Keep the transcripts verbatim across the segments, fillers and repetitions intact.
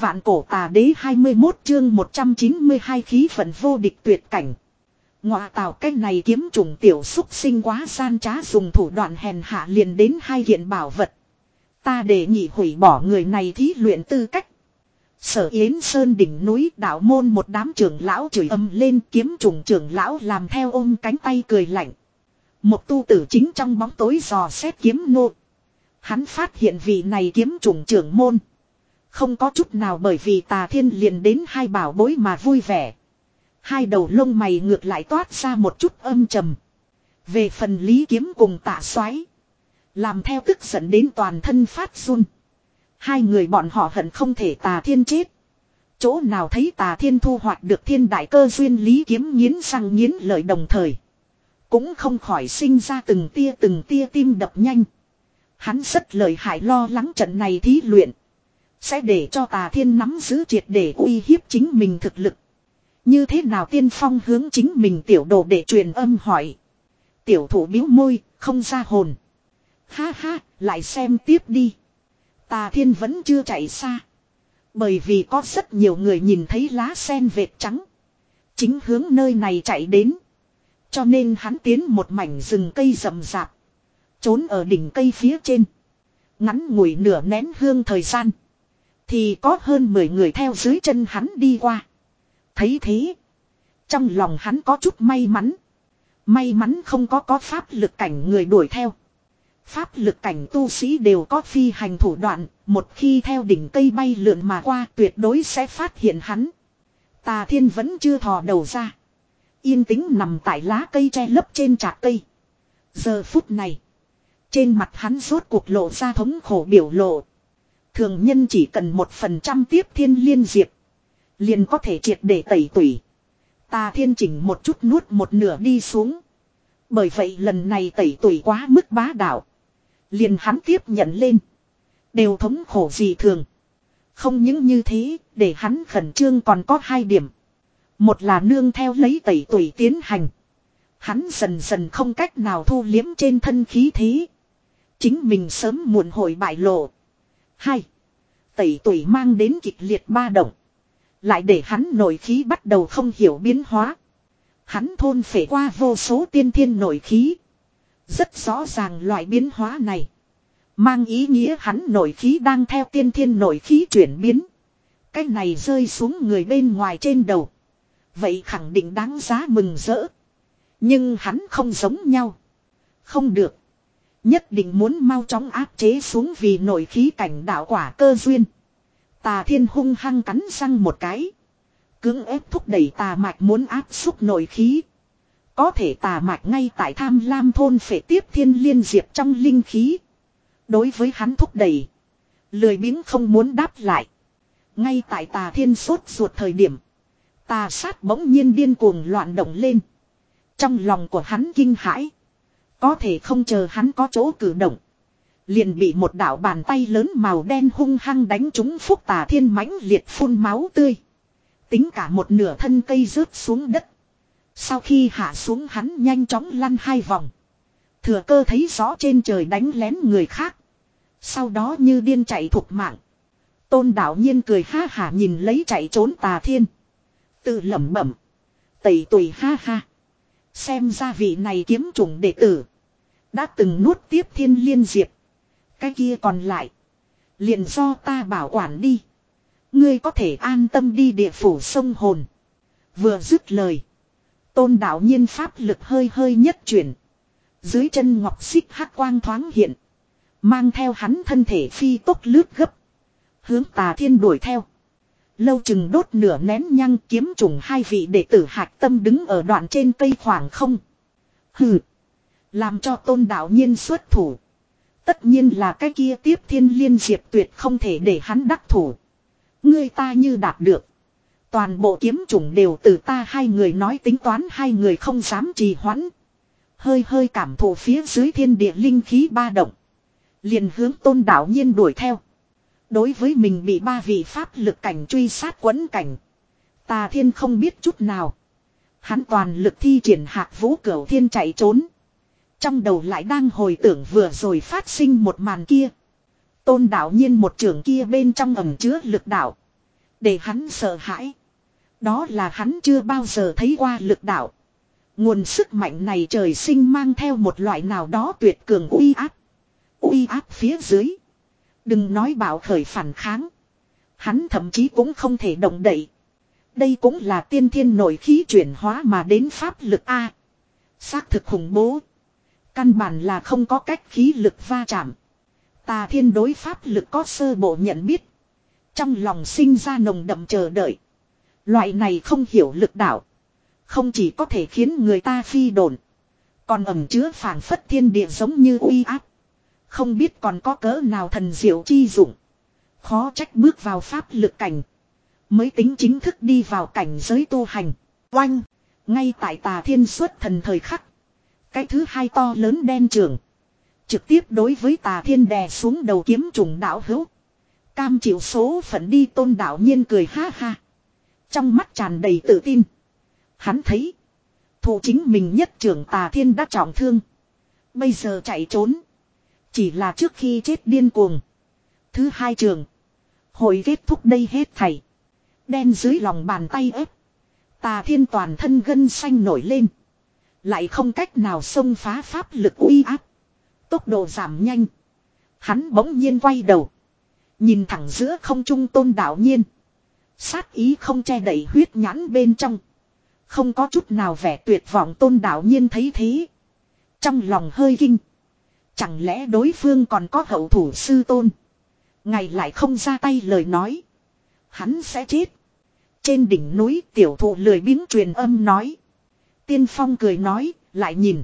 Vạn cổ tà đế hai mươi mốt chương một trăm chín mươi hai khí vận vô địch tuyệt cảnh. Ngọa tào cái này kiếm trùng tiểu xúc sinh quá gian trá, dùng thủ đoạn hèn hạ liền đến hai kiện bảo vật. Ta đề nghị hủy bỏ người này thí luyện tư cách. Sở Yến Sơn đỉnh núi đạo môn một đám trưởng lão chửi ầm lên, kiếm trùng trưởng lão làm theo ôm cánh tay cười lạnh. Một tu tử chính trong bóng tối dò xét kiếm nô. Hắn phát hiện vị này kiếm trùng trưởng môn không có chút nào bởi vì Tà Thiên liền đến hai bảo bối mà vui vẻ. Hai đầu lông mày ngược lại toát ra một chút âm trầm. Về phần Lý Kiếm cùng Tạ Soái, làm theo tức giận đến toàn thân phát run. Hai người bọn họ hận không thể Tà Thiên chết. Chỗ nào thấy Tà Thiên thu hoạch được thiên đại cơ duyên, Lý Kiếm nghiến răng nghiến lợi đồng thời cũng không khỏi sinh ra từng tia từng tia tim đập nhanh. Hắn rất lợi hại, lo lắng trận này thí luyện sẽ để cho Tà Thiên nắm giữ triệt để uy hiếp chính mình thực lực. Như thế nào tiên phong hướng chính mình tiểu đồ để truyền âm hỏi. Tiểu thủ bĩu môi, không ra hồn. Ha ha, lại xem tiếp đi. Tà Thiên vẫn chưa chạy xa. Bởi vì có rất nhiều người nhìn thấy lá sen vệt trắng chính hướng nơi này chạy đến. Cho nên hắn tiến một mảnh rừng cây rậm rạp, trốn ở đỉnh cây phía trên. Ngắn ngủi nửa nén hương thời gian, thì có hơn mười người theo dưới chân hắn đi qua. Thấy thế, trong lòng hắn có chút may mắn. May mắn không có có pháp lực cảnh người đuổi theo. Pháp lực cảnh tu sĩ đều có phi hành thủ đoạn, một khi theo đỉnh cây bay lượn mà qua tuyệt đối sẽ phát hiện hắn. Tà Thiên vẫn chưa thò đầu ra, yên tĩnh nằm tại lá cây che lấp trên trạc cây. Giờ phút này, trên mặt hắn rốt cuộc lộ ra thống khổ biểu lộ. Thường nhân chỉ cần một phần trăm tiếp thiên liên diệp liền có thể triệt để tẩy tủy. Tà Thiên chỉnh một chút nuốt một nửa đi xuống. Bởi vậy lần này tẩy tủy quá mức bá đạo, liền hắn tiếp nhận lên đều thống khổ gì thường. Không những như thế, để hắn khẩn trương còn có hai điểm. Một là nương theo lấy tẩy tủy tiến hành, hắn dần dần không cách nào thu liếm trên thân khí thế, chính mình sớm muộn hội bại lộ. Hai, tẩy tủy mang đến kịch liệt ba động, lại để hắn nội khí bắt đầu không hiểu biến hóa. Hắn thôn phệ qua vô số tiên thiên nội khí, rất rõ ràng loại biến hóa này mang ý nghĩa hắn nội khí đang theo tiên thiên nội khí chuyển biến. Cái này rơi xuống người bên ngoài trên đầu, vậy khẳng định đáng giá mừng rỡ. Nhưng hắn không giống nhau. Không được, nhất định muốn mau chóng áp chế xuống vì nội khí cảnh đạo quả cơ duyên. Tà Thiên hung hăng cắn răng một cái, cưỡng ép thúc đẩy tà mạch muốn áp xúc nội khí. Có thể tà mạch ngay tại tham lam thôn phệ tiếp thiên liên diệp trong linh khí. Đối với hắn thúc đẩy, lười biếng không muốn đáp lại. Ngay tại Tà Thiên sốt ruột thời điểm, tà sát bỗng nhiên điên cuồng loạn động lên. Trong lòng của hắn kinh hãi, có thể không chờ hắn có chỗ cử động, liền bị một đạo bàn tay lớn màu đen hung hăng đánh trúng. Phúc Tà Thiên mãnh liệt phun máu tươi, tính cả một nửa thân cây rớt xuống đất. Sau khi hạ xuống, hắn nhanh chóng lăn hai vòng, thừa cơ thấy rõ trên trời đánh lén người khác, sau đó như điên chạy thục mạng. Tôn Đạo Nhiên cười ha hả nhìn lấy chạy trốn Tà Thiên, tự lẩm bẩm, tẩy tùy ha ha. Xem ra vị này kiếm chủng đệ tử đã từng nuốt tiếp thiên liên diệp, cái kia còn lại liền do ta bảo quản đi. Ngươi có thể an tâm đi địa phủ sông hồn. Vừa dứt lời, Tôn Đạo Nhiên pháp lực hơi hơi nhất chuyển, dưới chân ngọc xích hắc quang thoáng hiện, mang theo hắn thân thể phi tốc lướt gấp, hướng Tà Thiên đuổi theo. Lâu chừng đốt nửa nén nhang, kiếm trùng hai vị đệ tử hạc tâm đứng ở đoạn trên cây khoảng không. Hừ, làm cho Tôn Đạo Nhiên xuất thủ, tất nhiên là cái kia tiếp thiên liên diệp tuyệt không thể để hắn đắc thủ. Ngươi ta như đạt được, toàn bộ kiếm trùng đều từ ta hai người nói tính toán. Hai người không dám trì hoãn, hơi hơi cảm thụ phía dưới thiên địa linh khí ba động, liền hướng Tôn Đạo Nhiên đuổi theo. Đối với mình bị ba vị pháp lực cảnh truy sát quấn cảnh, Tà Thiên không biết chút nào. Hắn toàn lực thi triển Hạc Vũ Cửu Thiên chạy trốn, trong đầu lại đang hồi tưởng vừa rồi phát sinh một màn kia. Tôn Đạo Nhiên một trường kia bên trong ẩn chứa lực đạo, Để hắn sợ hãi. Đó là hắn chưa bao giờ thấy qua lực đạo. Nguồn sức mạnh này trời sinh mang theo một loại nào đó tuyệt cường uy áp. Uy áp phía dưới. Đừng nói bảo khởi phản kháng. Hắn thậm chí cũng không thể động đậy. Đây cũng là tiên thiên nội khí chuyển hóa mà đến pháp lực A. Xác thực khủng bố. Căn bản là không có cách khí lực va chạm. Tà Thiên đối pháp lực có sơ bộ nhận biết. Trong lòng sinh ra nồng đậm chờ đợi. Loại này không hiểu lực đạo. Không chỉ có thể khiến người ta phi độn. Còn ẩn chứa phảng phất thiên địa giống như uy áp. Không biết còn có cỡ nào thần diệu chi dụng. Khó trách bước vào pháp lực cảnh. Mới tính chính thức đi vào cảnh giới tu hành. Oanh. Ngay tại Tà Thiên xuất thần thời khắc. Cái thứ hai to lớn đen trường. Trực tiếp đối với Tà Thiên đè xuống đầu kiếm trùng đạo hữu. Cam chịu số phận đi Tôn Đạo Nhiên cười ha ha. Trong mắt tràn đầy tự tin. Hắn thấy. Thủ chính mình nhất trưởng Tà Thiên đã trọng thương. Bây giờ chạy trốn. Chỉ là trước khi chết điên cuồng. Thứ hai trường. Hội kết thúc đây hết thảy. Đen dưới lòng bàn tay ép. Tà Thiên toàn thân gân xanh nổi lên. Lại không cách nào xông phá pháp lực uy áp. Tốc độ giảm nhanh. Hắn bỗng nhiên quay đầu. Nhìn thẳng giữa không trung Tôn Đạo Nhiên. Sát ý không che đậy huyết nhãn bên trong. Không có chút nào vẻ tuyệt vọng Tôn Đạo Nhiên thấy thế. Trong lòng hơi kinh. Chẳng lẽ đối phương còn có hậu thủ sư tôn. Ngày lại không ra tay lời nói. Hắn sẽ chết. Trên đỉnh núi tiểu thụ lười biếng truyền âm nói. Tiên Phong cười nói, lại nhìn.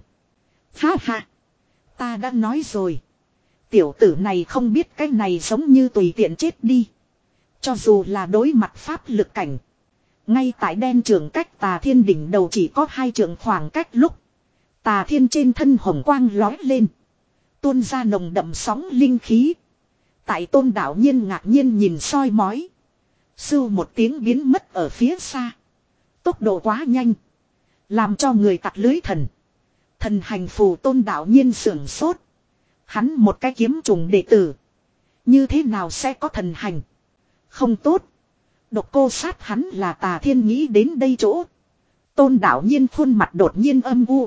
Ha ha. Ta đã nói rồi. Tiểu tử này không biết cái này giống như tùy tiện chết đi. Cho dù là đối mặt pháp lực cảnh. Ngay tại đen trường cách Tà Thiên đỉnh đầu chỉ có hai trường khoảng cách lúc. Tà Thiên trên thân hồng quang lói lên. Tuôn ra nồng đậm sóng linh khí. Tại Tôn Đạo Nhiên ngạc nhiên nhìn soi mói. Sưu một tiếng biến mất ở phía xa. Tốc độ quá nhanh. Làm cho người tặc lưới thần. Thần hành phù Tôn Đạo Nhiên sưởng sốt. Hắn một cái kiếm trùng đệ tử. Như thế nào sẽ có thần hành? Không tốt. Độc cô sát hắn là Tà Thiên nghĩ đến đây chỗ. Tôn Đạo Nhiên khuôn mặt đột nhiên âm u.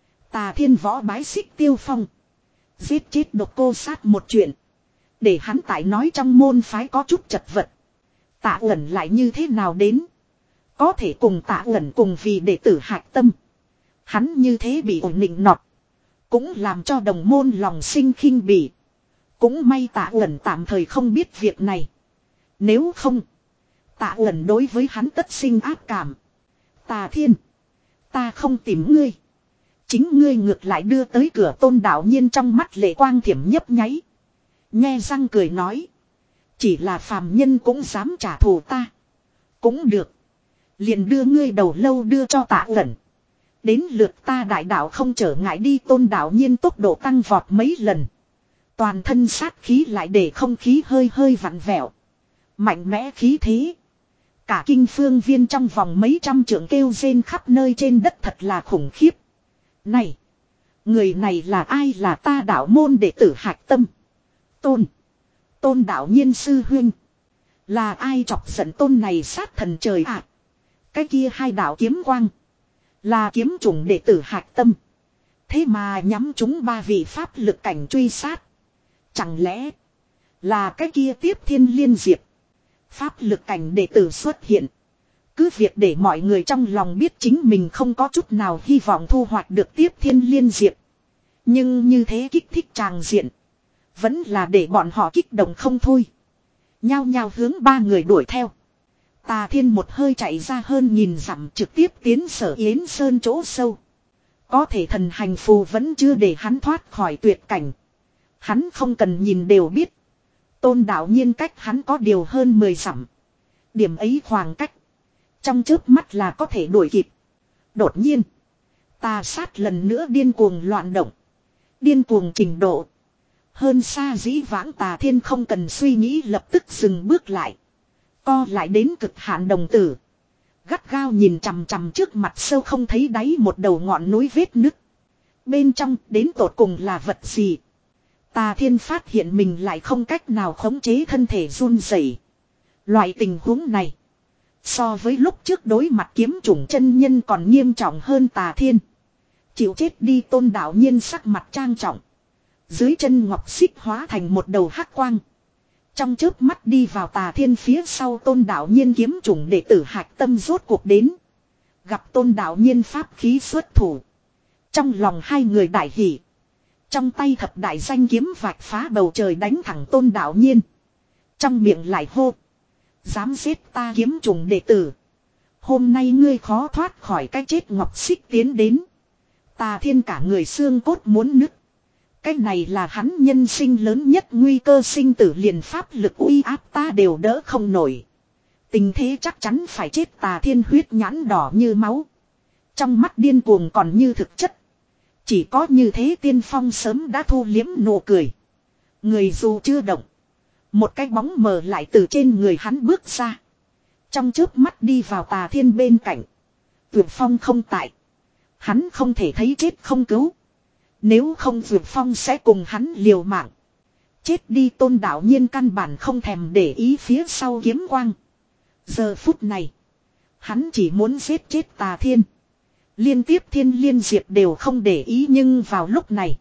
Tà Thiên võ bái xích Tiêu Phong. Giết chết độc cô sát một chuyện. Để hắn tại nói trong môn phái có chút chật vật. Tạ Uẩn lại như thế nào đến? Có thể cùng Tạ Uẩn cùng vì đệ tử hạch tâm. Hắn như thế bị ổn định nọt. Cũng làm cho đồng môn lòng sinh khinh bỉ. Cũng may Tạ Uẩn tạm thời không biết việc này. Nếu không. Tạ Uẩn đối với hắn tất sinh ác cảm. Tà Thiên. Ta không tìm ngươi. Chính ngươi ngược lại đưa tới cửa Tôn Đạo Nhiên trong mắt lệ quang thiểm nhấp nháy. Nhe răng cười nói. Chỉ là phàm nhân cũng dám trả thù ta. Cũng được. Liền đưa ngươi đầu lâu đưa cho Tạ Uẩn. Đến lượt ta đại đạo không trở ngại đi Tôn Đạo Nhiên tốc độ tăng vọt mấy lần. Toàn thân sát khí lại để không khí hơi hơi vặn vẹo. Mạnh mẽ khí thế. Cả kinh phương viên trong vòng mấy trăm trượng kêu rên khắp nơi trên đất thật là khủng khiếp. Này. Người này là ai là ta đạo môn đệ tử hạch tâm. Tôn. Tôn Đạo Nhiên sư huynh. Là ai chọc giận tôn này sát thần trời ạ. À? Cái kia hai đạo kiếm quang. Là kiếm chủng đệ tử hạch tâm. Thế mà nhắm chúng ba vị pháp lực cảnh truy sát. Chẳng lẽ. Là cái kia tiếp thiên liên diệp. Pháp lực cảnh đệ tử xuất hiện. Cứ việc để mọi người trong lòng biết chính mình không có chút nào hy vọng thu hoạch được tiếp thiên liên diệp. Nhưng như thế kích thích tràng diện. Vẫn là để bọn họ kích động không thôi. Nhao nhao hướng ba người đuổi theo. Tà Thiên một hơi chạy ra hơn nhìn dặm trực tiếp tiến Sở Yến Sơn chỗ sâu. Có thể thần hành phù vẫn chưa để hắn thoát khỏi tuyệt cảnh. Hắn không cần nhìn đều biết. Tôn Đạo Nhiên cách hắn có điều hơn mười dặm. Điểm ấy khoảng cách. Trong chớp mắt là có thể đuổi kịp. Đột nhiên. Tà sát lần nữa điên cuồng loạn động. Điên cuồng trình độ. Hơn xa dĩ vãng Tà Thiên không cần suy nghĩ lập tức dừng bước lại. Co lại đến cực hạn đồng tử. Gắt gao nhìn chằm chằm trước mặt sâu không thấy đáy một đầu ngọn núi vết nứt. Bên trong đến tột cùng là vật gì? Tà Thiên phát hiện mình lại không cách nào khống chế thân thể run rẩy. Loại tình huống này. So với lúc trước đối mặt kiếm chủng chân nhân còn nghiêm trọng hơn Tà Thiên. Chịu chết đi Tôn Đạo Nhiên sắc mặt trang trọng. Dưới chân ngọc xích hóa thành một đầu hắc quang. Trong chớp mắt đi vào Tà Thiên phía sau Tôn Đạo Nhiên kiếm chủng đệ tử hạch tâm rốt cuộc đến. Gặp Tôn Đạo Nhiên pháp khí xuất thủ. Trong lòng hai người đại hỉ. Trong tay thập đại danh kiếm vạch phá bầu trời đánh thẳng Tôn Đạo Nhiên. Trong miệng lại hô. Dám giết ta kiếm trùng đệ tử. Hôm nay ngươi khó thoát khỏi cái chết ngọc xích tiến đến. Tà Thiên cả người xương cốt muốn nứt. Cái này là hắn nhân sinh lớn nhất nguy cơ sinh tử liền pháp lực uy áp ta đều đỡ không nổi. Tình thế chắc chắn phải chết. Tà Thiên huyết nhãn đỏ như máu. Trong mắt điên cuồng còn như thực chất. Chỉ có như thế tiên phong sớm đã thu liếm nụ cười. Người dù chưa động. Một cái bóng mờ lại từ trên người hắn bước ra. Trong chớp mắt đi vào Tà Thiên bên cạnh. Vượt Phong không tại. Hắn không thể thấy chết không cứu. Nếu không Vượt Phong sẽ cùng hắn liều mạng. Chết đi Tôn Đạo Nhiên căn bản không thèm để ý phía sau kiếm quang. Giờ phút này. Hắn chỉ muốn giết chết Tà Thiên. Liên tiếp thiên liên diệp đều không để ý nhưng vào lúc này.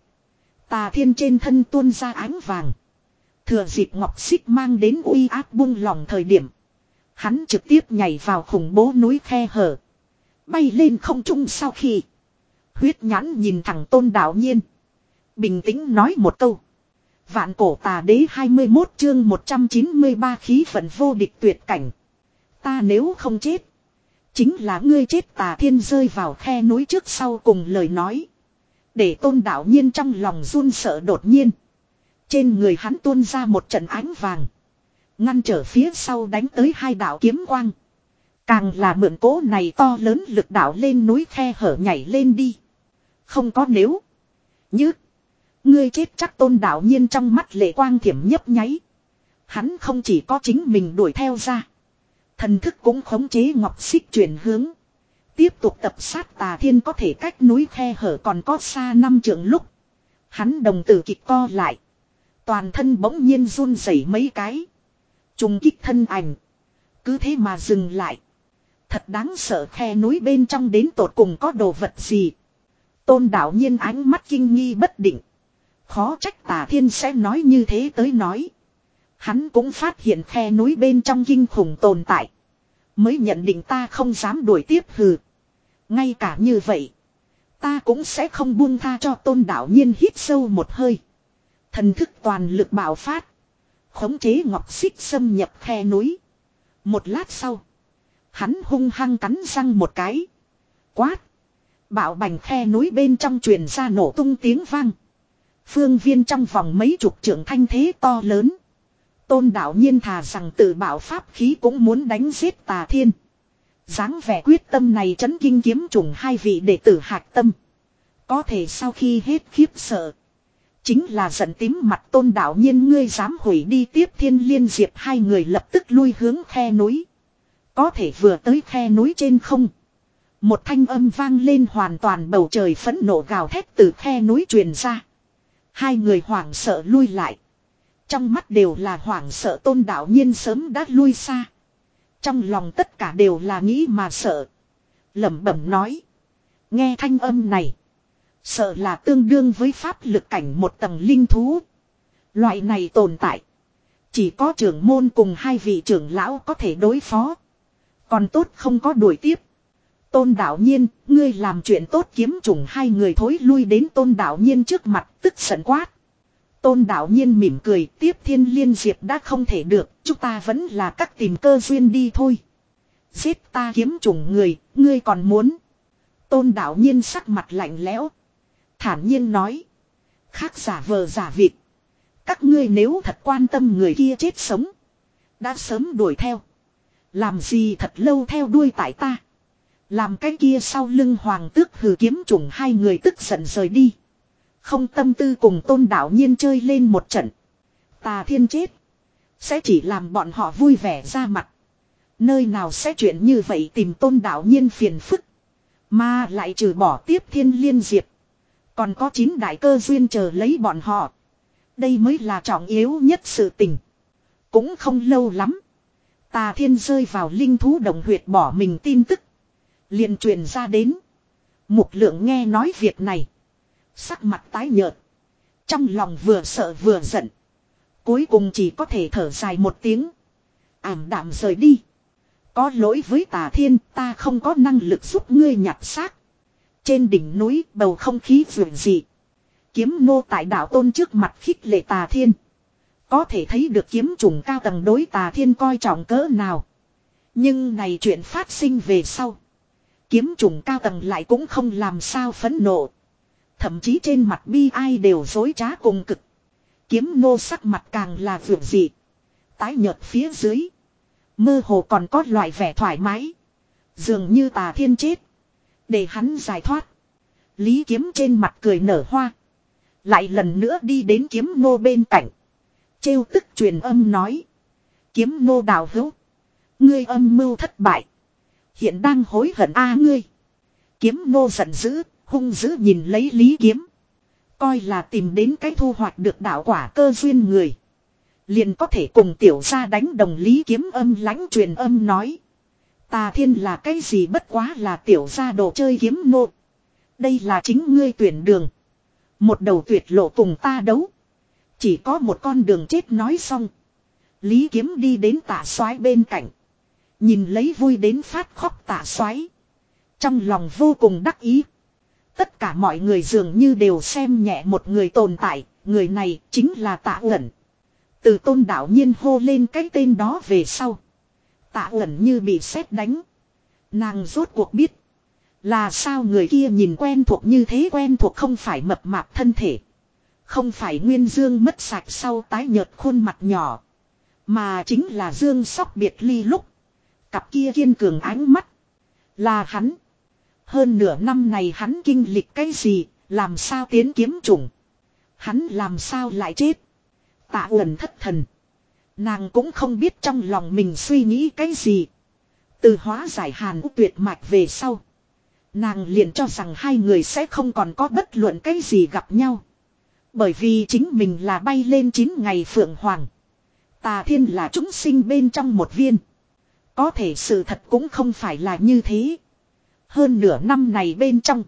Tà Thiên trên thân tuôn ra ánh vàng. Thừa dịp ngọc xích mang đến uy áp buông lòng thời điểm. Hắn trực tiếp nhảy vào khủng bố núi khe hở. Bay lên không trung sau khi. Huyết nhãn nhìn thẳng Tôn Đạo Nhiên. Bình tĩnh nói một câu. Vạn cổ tà đế hai mươi mốt chương một trăm chín mươi ba khí vận vô địch tuyệt cảnh. Ta nếu không chết. Chính là ngươi chết. Tà Thiên rơi vào khe núi trước sau cùng lời nói. Để Tôn Đạo Nhiên trong lòng run sợ đột nhiên. Trên người hắn tuôn ra một trận ánh vàng. Ngăn trở phía sau đánh tới hai đạo kiếm quang. Càng là mượn cố này to lớn lực đạo lên núi khe hở nhảy lên đi. Không có nếu. Như. Ngươi chết chắc. Tôn Đạo Nhiên trong mắt lệ quang thiểm nhấp nháy. Hắn không chỉ có chính mình đuổi theo ra. Thần thức cũng khống chế ngọc xích chuyển hướng. Tiếp tục tập sát Tà Thiên có thể cách núi khe hở còn có xa năm trượng lúc. Hắn đồng tử kịch co lại. Toàn thân bỗng nhiên run rẩy mấy cái. Trùng kích thân ảnh. Cứ thế mà dừng lại. Thật đáng sợ khe núi bên trong đến tột cùng có đồ vật gì. Tôn Đạo Nhiên ánh mắt kinh nghi bất định. Khó trách Tà Thiên sẽ nói như thế tới nói. Hắn cũng phát hiện khe núi bên trong kinh khủng tồn tại. Mới nhận định ta không dám đuổi tiếp hừ. Ngay cả như vậy. Ta cũng sẽ không buông tha cho. Tôn Đạo Nhiên hít sâu một hơi. Thần thức toàn lực bạo phát. Khống chế ngọc xích xâm nhập khe núi. Một lát sau. Hắn hung hăng cắn răng một cái. Quát. Bạo bành khe núi bên trong truyền ra nổ tung tiếng vang. Phương viên trong vòng mấy chục trượng thanh thế to lớn. Tôn Đạo Nhiên thà rằng tự bạo pháp khí cũng muốn đánh giết Tà Thiên. Dáng vẻ quyết tâm này chấn kinh kiếm trùng hai vị đệ tử hạch tâm. Có thể sau khi hết khiếp sợ. Chính là giận tím mặt. Tôn Đạo Nhiên ngươi dám hủy đi tiếp thiên liên diệp. Hai người lập tức lui hướng khe núi. Có thể vừa tới khe núi trên không. Một thanh âm vang lên hoàn toàn bầu trời phẫn nộ gào thét từ khe núi truyền ra. Hai người hoảng sợ lui lại. Trong mắt đều là hoảng sợ. Tôn Đạo Nhiên sớm đã lui xa. Trong lòng tất cả đều là nghĩ mà sợ. Lẩm bẩm nói. Nghe thanh âm này. Sợ là tương đương với pháp lực cảnh một tầng linh thú. Loại này tồn tại. Chỉ có trưởng môn cùng hai vị trưởng lão có thể đối phó. Còn tốt không có đuổi tiếp. Tôn Đạo Nhiên, ngươi làm chuyện tốt. Kiếm trùng hai người thối lui đến Tôn Đạo Nhiên trước mặt tức giận quát. Tôn Đạo Nhiên mỉm cười. Tiếp thiên liên diệp đã không thể được. Chúng ta vẫn là các tìm cơ duyên đi thôi. Giết ta kiếm trùng người. Ngươi còn muốn. Tôn Đạo Nhiên sắc mặt lạnh lẽo. Thản nhiên nói. Khác giả vờ giả vịt. Các ngươi nếu thật quan tâm người kia chết sống. Đã sớm đuổi theo. Làm gì thật lâu theo đuôi tại ta. Làm cái kia sau lưng hoàng tước hừ kiếm trùng hai người tức giận rời đi. Không tâm tư cùng Tôn Đạo Nhiên chơi lên một trận. Tà Thiên chết. Sẽ chỉ làm bọn họ vui vẻ ra mặt. Nơi nào sẽ chuyện như vậy tìm Tôn Đạo Nhiên phiền phức. Mà lại trừ bỏ tiếp thiên liên diệp. Còn có chín đại cơ duyên chờ lấy bọn họ. Đây mới là trọng yếu nhất sự tình. Cũng không lâu lắm. Tà Thiên rơi vào linh thú đồng huyệt bỏ mình tin tức. Liền truyền ra đến. Mục Lượng nghe nói việc này. Sắc mặt tái nhợt. Trong lòng vừa sợ vừa giận. Cuối cùng chỉ có thể thở dài một tiếng. Ảm đạm rời đi. Có lỗi với Tà Thiên, ta không có năng lực giúp ngươi nhặt xác. Trên đỉnh núi bầu không khí vượng dị. Kiếm nô tại đạo tôn trước mặt khích lệ Tà Thiên. Có thể thấy được kiếm trùng cao tầng đối Tà Thiên coi trọng cỡ nào. Nhưng này chuyện phát sinh về sau. Kiếm trùng cao tầng lại cũng không làm sao phẫn nộ. Thậm chí trên mặt bi ai đều dối trá cùng cực. Kiếm nô sắc mặt càng là vượng dị. Tái nhợt phía dưới. Mơ hồ còn có loại vẻ thoải mái. Dường như Tà Thiên chết. Để hắn giải thoát. Lý Kiếm trên mặt cười nở hoa. Lại lần nữa đi đến kiếm nô bên cạnh. Trêu tức truyền âm nói. Kiếm nô đào hữu. Ngươi âm mưu thất bại. Hiện đang hối hận a ngươi. Kiếm nô giận dữ, hung dữ nhìn lấy Lý Kiếm. Coi là tìm đến cái thu hoạch được đạo quả cơ duyên người. Liền có thể cùng tiểu gia đánh đồng. Lý Kiếm âm lãnh truyền âm nói. Tà Thiên là cái gì bất quá là tiểu gia đồ chơi kiếm nô. Đây là chính ngươi tuyển đường. Một đầu tuyệt lộ cùng ta đấu. Chỉ có một con đường chết nói xong. Lý Kiếm đi đến Tạ Soái bên cạnh. Nhìn lấy vui đến phát khóc Tạ Soái. Trong lòng vô cùng đắc ý. Tất cả mọi người dường như đều xem nhẹ một người tồn tại. Người này chính là Tạ Uẩn. Từ Tôn đạo nhiên hô lên cái tên đó về sau. Tạ Uẩn như bị sét đánh. Nàng rốt cuộc biết. Là sao người kia nhìn quen thuộc như thế, quen thuộc không phải mập mạp thân thể. Không phải Nguyên Dương mất sạch sau tái nhợt khuôn mặt nhỏ. Mà chính là Dương Sóc biệt ly lúc. Cặp kia kiên cường ánh mắt. Là hắn. Hơn nửa năm này hắn kinh lịch cái gì, làm sao tiến kiếm trùng. Hắn làm sao lại chết. Tạ Uẩn thất thần. Nàng cũng không biết trong lòng mình suy nghĩ cái gì. Từ hóa giải Hàn Úc tuyệt mạch về sau. Nàng liền cho rằng hai người sẽ không còn có bất luận cái gì gặp nhau. Bởi vì chính mình là bay lên chín ngày Phượng Hoàng. Tà Thiên là chúng sinh bên trong một viên. Có thể sự thật cũng không phải là như thế. Hơn nửa năm này bên trong.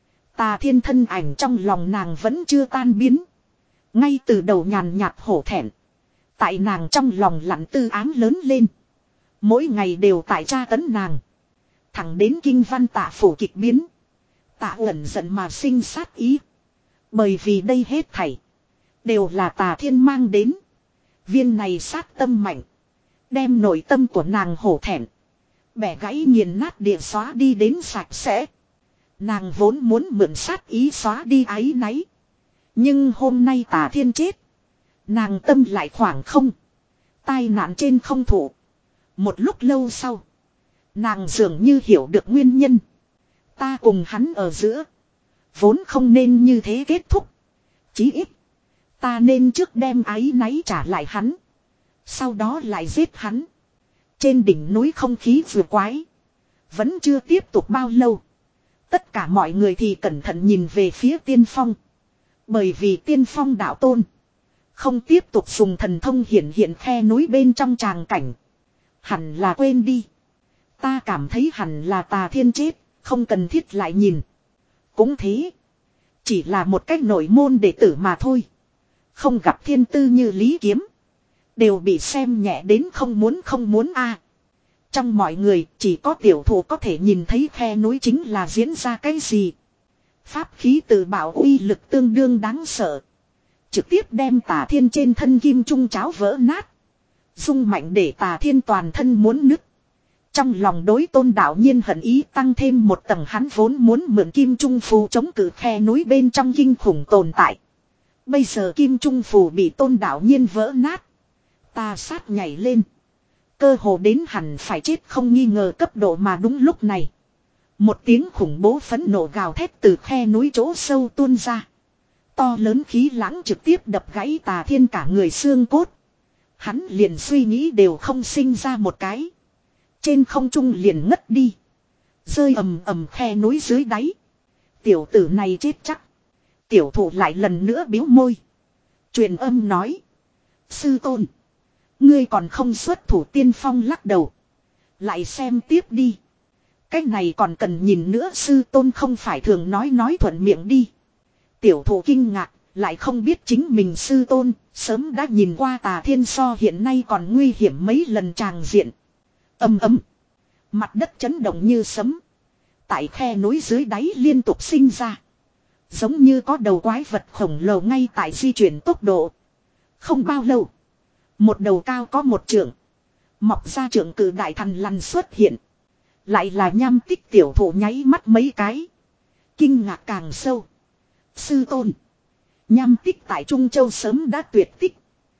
Tà Thiên thân ảnh trong lòng nàng vẫn chưa tan biến. Ngay từ đầu nhàn nhạt hổ thẹn. Tại nàng trong lòng lặn tư ám lớn lên. Mỗi ngày đều tại tra tấn nàng. Thẳng đến kinh văn Tạ phủ kịch biến. Tạ Uẩn giận mà sinh sát ý. Bởi vì đây hết thảy. Đều là Tà Thiên mang đến. Viên này sát tâm mạnh. Đem nội tâm của nàng hổ thẹn. Bẻ gãy nghiền nát địa xóa đi đến sạch sẽ. Nàng vốn muốn mượn sát ý xóa đi áy náy. Nhưng hôm nay Tà Thiên chết. Nàng tâm lại khoảng không. Tai nạn trên không thủ. Một lúc lâu sau. Nàng dường như hiểu được nguyên nhân. Ta cùng hắn ở giữa. Vốn không nên như thế kết thúc. Chí ít. Ta nên trước đem áy náy trả lại hắn. Sau đó lại giết hắn. Trên đỉnh núi không khí vừa quái. Vẫn chưa tiếp tục bao lâu. Tất cả mọi người thì cẩn thận nhìn về phía Tiên Phong. Bởi vì Tiên Phong đạo tôn. Không tiếp tục dùng thần thông hiển hiện khe núi bên trong tràng cảnh. Hẳn là quên đi. Ta cảm thấy hẳn là Tà Thiên chết. Không cần thiết lại nhìn. Cũng thế. Chỉ là một cách nội môn đệ tử mà thôi. Không gặp thiên tư như Lý Kiếm. Đều bị xem nhẹ đến không muốn không muốn a. Trong mọi người chỉ có tiểu thủ có thể nhìn thấy khe núi chính là diễn ra cái gì. Pháp khí tự bảo uy lực tương đương đáng sợ. Trực tiếp đem Tà Thiên trên thân kim trung cháo vỡ nát. Dung mạnh để Tà Thiên toàn thân muốn nứt. Trong lòng đối Tôn đạo nhiên hận ý tăng thêm một tầng, hắn vốn muốn mượn kim trung phù chống cự khe núi bên trong kinh khủng tồn tại. Bây giờ kim trung phù bị Tôn đạo nhiên vỡ nát. Ta sát nhảy lên. Cơ hồ đến hẳn phải chết không nghi ngờ cấp độ, mà đúng lúc này. Một tiếng khủng bố phẫn nộ gào thét từ khe núi chỗ sâu tuôn ra. To lớn khí lãng trực tiếp đập gãy Tà Thiên cả người xương cốt. Hắn liền suy nghĩ đều không sinh ra một cái. Trên không trung liền ngất đi. Rơi ầm ầm khe núi dưới đáy. Tiểu tử này chết chắc. Tiểu thủ lại lần nữa biếu môi. Truyền âm nói. Sư tôn. Ngươi còn không xuất thủ tiên phong lắc đầu. Lại xem tiếp đi. Cái này còn cần nhìn nữa sư tôn không phải thường nói nói thuận miệng đi. Tiểu thụ kinh ngạc, lại không biết chính mình sư tôn, sớm đã nhìn qua Tà Thiên so hiện nay còn nguy hiểm mấy lần tràng diện. Âm ấm. Mặt đất chấn động như sấm. Tại khe núi dưới đáy liên tục sinh ra. Giống như có đầu quái vật khổng lồ ngay tại di chuyển tốc độ. Không bao lâu. Một đầu cao có một trượng. Mọc ra trượng cử đại thần lằn xuất hiện. Lại là Nham Tích tiểu thụ nháy mắt mấy cái. Kinh ngạc càng sâu. Sư tôn. Nham Tích tại Trung Châu sớm đã tuyệt tích.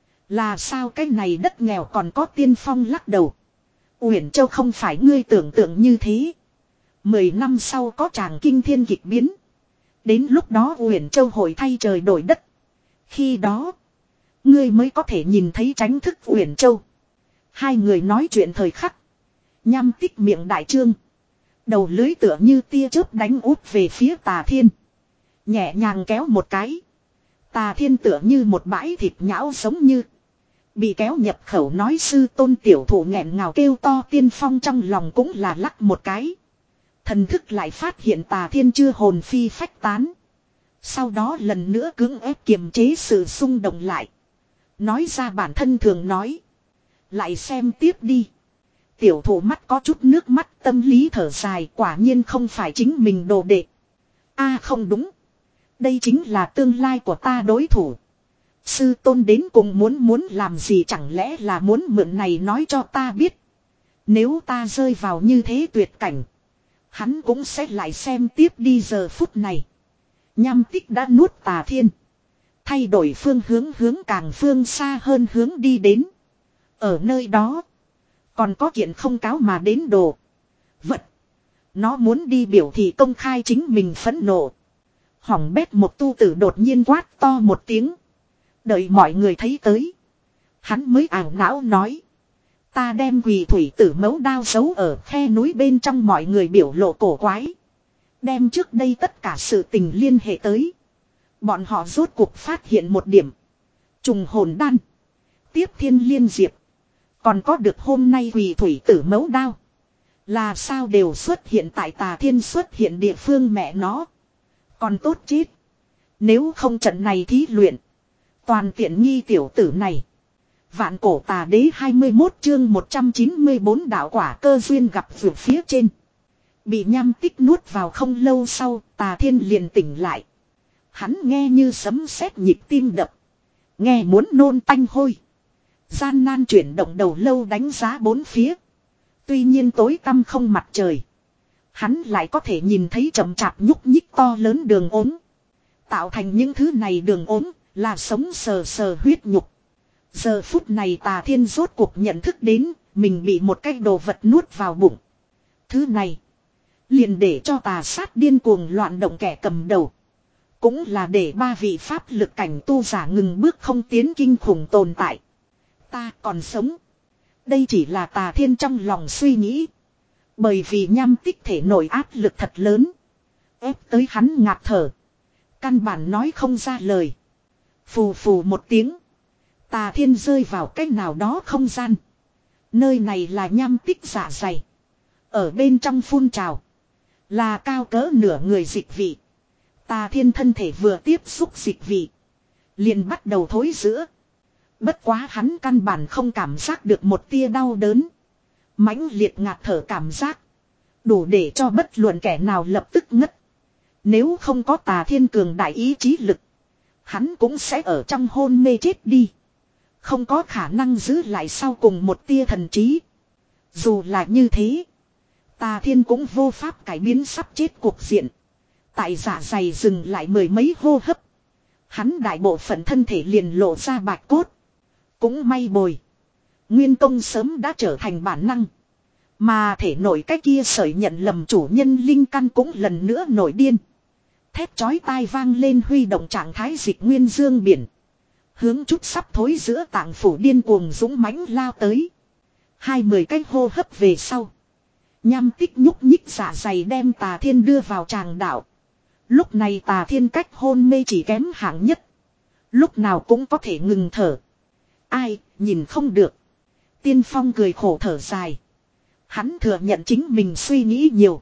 Là sao cái này đất nghèo còn có tiên phong lắc đầu. Uyển Châu không phải ngươi tưởng tượng như thế. Mười năm sau có tràng kinh thiên kịch biến. Đến lúc đó Uyển Châu hội thay trời đổi đất. Khi đó. Ngươi mới có thể nhìn thấy tránh thức Uyển Châu. Hai người nói chuyện thời khắc. Nham Tích miệng đại trương. Đầu lưới tựa như tia chớp đánh úp về phía Tà Thiên. Nhẹ nhàng kéo một cái. Tà Thiên tựa như một bãi thịt nhão giống như. Bị kéo nhập khẩu nói sư tôn tiểu thủ nghẹn ngào kêu to tiên phong trong lòng cũng là lắc một cái. Thần thức lại phát hiện Tà Thiên chưa hồn phi phách tán. Sau đó lần nữa cưỡng ép kiềm chế sự xung động lại. Nói ra bản thân thường nói. Lại xem tiếp đi. Tiểu thủ mắt có chút nước mắt tâm lý thở dài quả nhiên không phải chính mình đồ đệ. A không đúng. Đây chính là tương lai của ta đối thủ. Sư tôn đến cùng muốn muốn làm gì chẳng lẽ là muốn mượn này nói cho ta biết. Nếu ta rơi vào như thế tuyệt cảnh. Hắn cũng sẽ lại xem tiếp đi giờ phút này. Nham Tích đã nuốt Tà Thiên. Thay đổi phương hướng hướng càng phương xa hơn hướng đi đến. Ở nơi đó. Còn có kiện không cáo mà đến đồ. Vật. Nó muốn đi biểu thị công khai chính mình phẫn nộ. Hỏng bét một tu tử đột nhiên quát to một tiếng. Đợi mọi người thấy tới. Hắn mới ảo não nói. Ta đem quỳ thủy tử mấu đao giấu ở khe núi bên trong mọi người biểu lộ cổ quái. Đem trước đây tất cả sự tình liên hệ tới. Bọn họ rốt cuộc phát hiện một điểm. Trùng hồn đan. Tiếp thiên liên diệp. Còn có được hôm nay quỳ thủy tử mấu đao. Là sao đều xuất hiện tại Tà Thiên xuất hiện địa phương mẹ nó. Còn tốt chết. Nếu không trận này thí luyện. Toàn tiện nghi tiểu tử này. Vạn cổ tà đế hai mươi mốt chương một trăm chín mươi bốn đạo quả cơ duyên gặp vượt phía trên. Bị Nham Tích nuốt vào không lâu sau, Tà Thiên liền tỉnh lại. Hắn nghe như sấm sét nhịp tim đập. Nghe muốn nôn tanh hôi. Gian nan chuyển động đầu lâu đánh giá bốn phía. Tuy nhiên tối tăm không mặt trời. Hắn lại có thể nhìn thấy chậm chạp nhúc nhích to lớn đường ốm. Tạo thành những thứ này đường ốm là sống sờ sờ huyết nhục. Giờ phút này Tà Thiên rốt cuộc nhận thức đến mình bị một cái đồ vật nuốt vào bụng. Thứ này liền để cho tà sát điên cuồng loạn động kẻ cầm đầu. Cũng là để ba vị pháp lực cảnh tu giả ngừng bước không tiến kinh khủng tồn tại. Ta còn sống. Đây chỉ là Tà Thiên trong lòng suy nghĩ. Bởi vì Nham Tích thể nổi áp lực thật lớn. Ép tới hắn ngạt thở. Căn bản nói không ra lời. Phù phù một tiếng. Tà Thiên rơi vào cách nào đó không gian. Nơi này là Nham Tích dạ dày. Ở bên trong phun trào. Là cao cỡ nửa người dịch vị. Tà Thiên thân thể vừa tiếp xúc dịch vị. Liền bắt đầu thối rữa. Bất quá hắn căn bản không cảm giác được một tia đau đớn. Mãnh liệt ngạt thở cảm giác. Đủ để cho bất luận kẻ nào lập tức ngất. Nếu không có Tà Thiên cường đại ý chí lực. Hắn cũng sẽ ở trong hôn mê chết đi. Không có khả năng giữ lại sau cùng một tia thần trí. Dù là như thế. Tà Thiên cũng vô pháp cải biến sắp chết cuộc diện. Tại dạ dày dừng lại mười mấy hô hấp. Hắn đại bộ phận thân thể liền lộ ra bạch cốt. Cũng may bồi. Nguyên công sớm đã trở thành bản năng. Mà thể nổi cái kia sởi nhận lầm chủ nhân linh căn cũng lần nữa nổi điên. Thét chói tai vang lên huy động trạng thái dịch nguyên dương biển. Hướng chút sắp thối giữa tạng phủ điên cuồng dũng mãnh lao tới. Hai mười cái hô hấp về sau. Nham Tích nhúc nhích dạ dày đem Tà Thiên đưa vào tràng đạo. Lúc này Tà Thiên cách hôn mê chỉ kém hạng nhất. Lúc nào cũng có thể ngừng thở. Ai, nhìn không được. Tiên Phong cười khổ thở dài. Hắn thừa nhận chính mình suy nghĩ nhiều.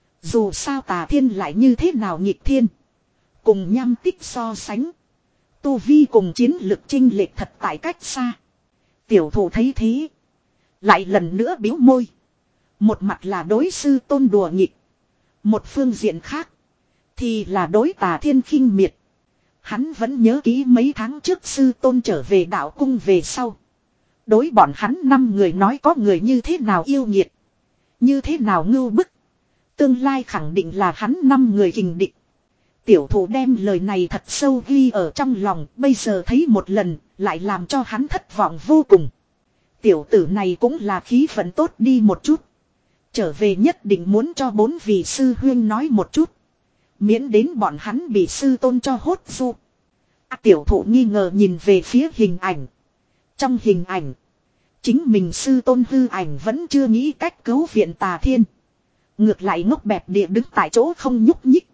Dù sao Tà Thiên lại như thế nào nghịch thiên. Cùng Nham Tích so sánh. Tu vi cùng chiến lực chênh lệch thật tại cách xa. Tiểu thủ thấy thế. Lại lần nữa biếu môi. Một mặt là đối sư tôn đùa nghịch. Một phương diện khác. Thì là đối Tà Thiên khinh miệt. Hắn vẫn nhớ kỹ mấy tháng trước sư tôn trở về đạo cung về sau. Đối bọn hắn năm người nói có người như thế nào yêu nghiệt. Như thế nào ngưu bức. Tương lai khẳng định là hắn năm người kình địch. Tiểu thủ đem lời này thật sâu ghi ở trong lòng. Bây giờ thấy một lần lại làm cho hắn thất vọng vô cùng. Tiểu tử này cũng là khí phận tốt đi một chút. Trở về nhất định muốn cho bốn vị sư huyên nói một chút. Miễn đến bọn hắn bị sư tôn cho hốt du. À, tiểu thủ nghi ngờ nhìn về phía hình ảnh. Trong hình ảnh. Chính mình sư tôn hư ảnh vẫn chưa nghĩ cách cứu viện Tà Thiên. Ngược lại ngốc bẹp địa đứng tại chỗ không nhúc nhích.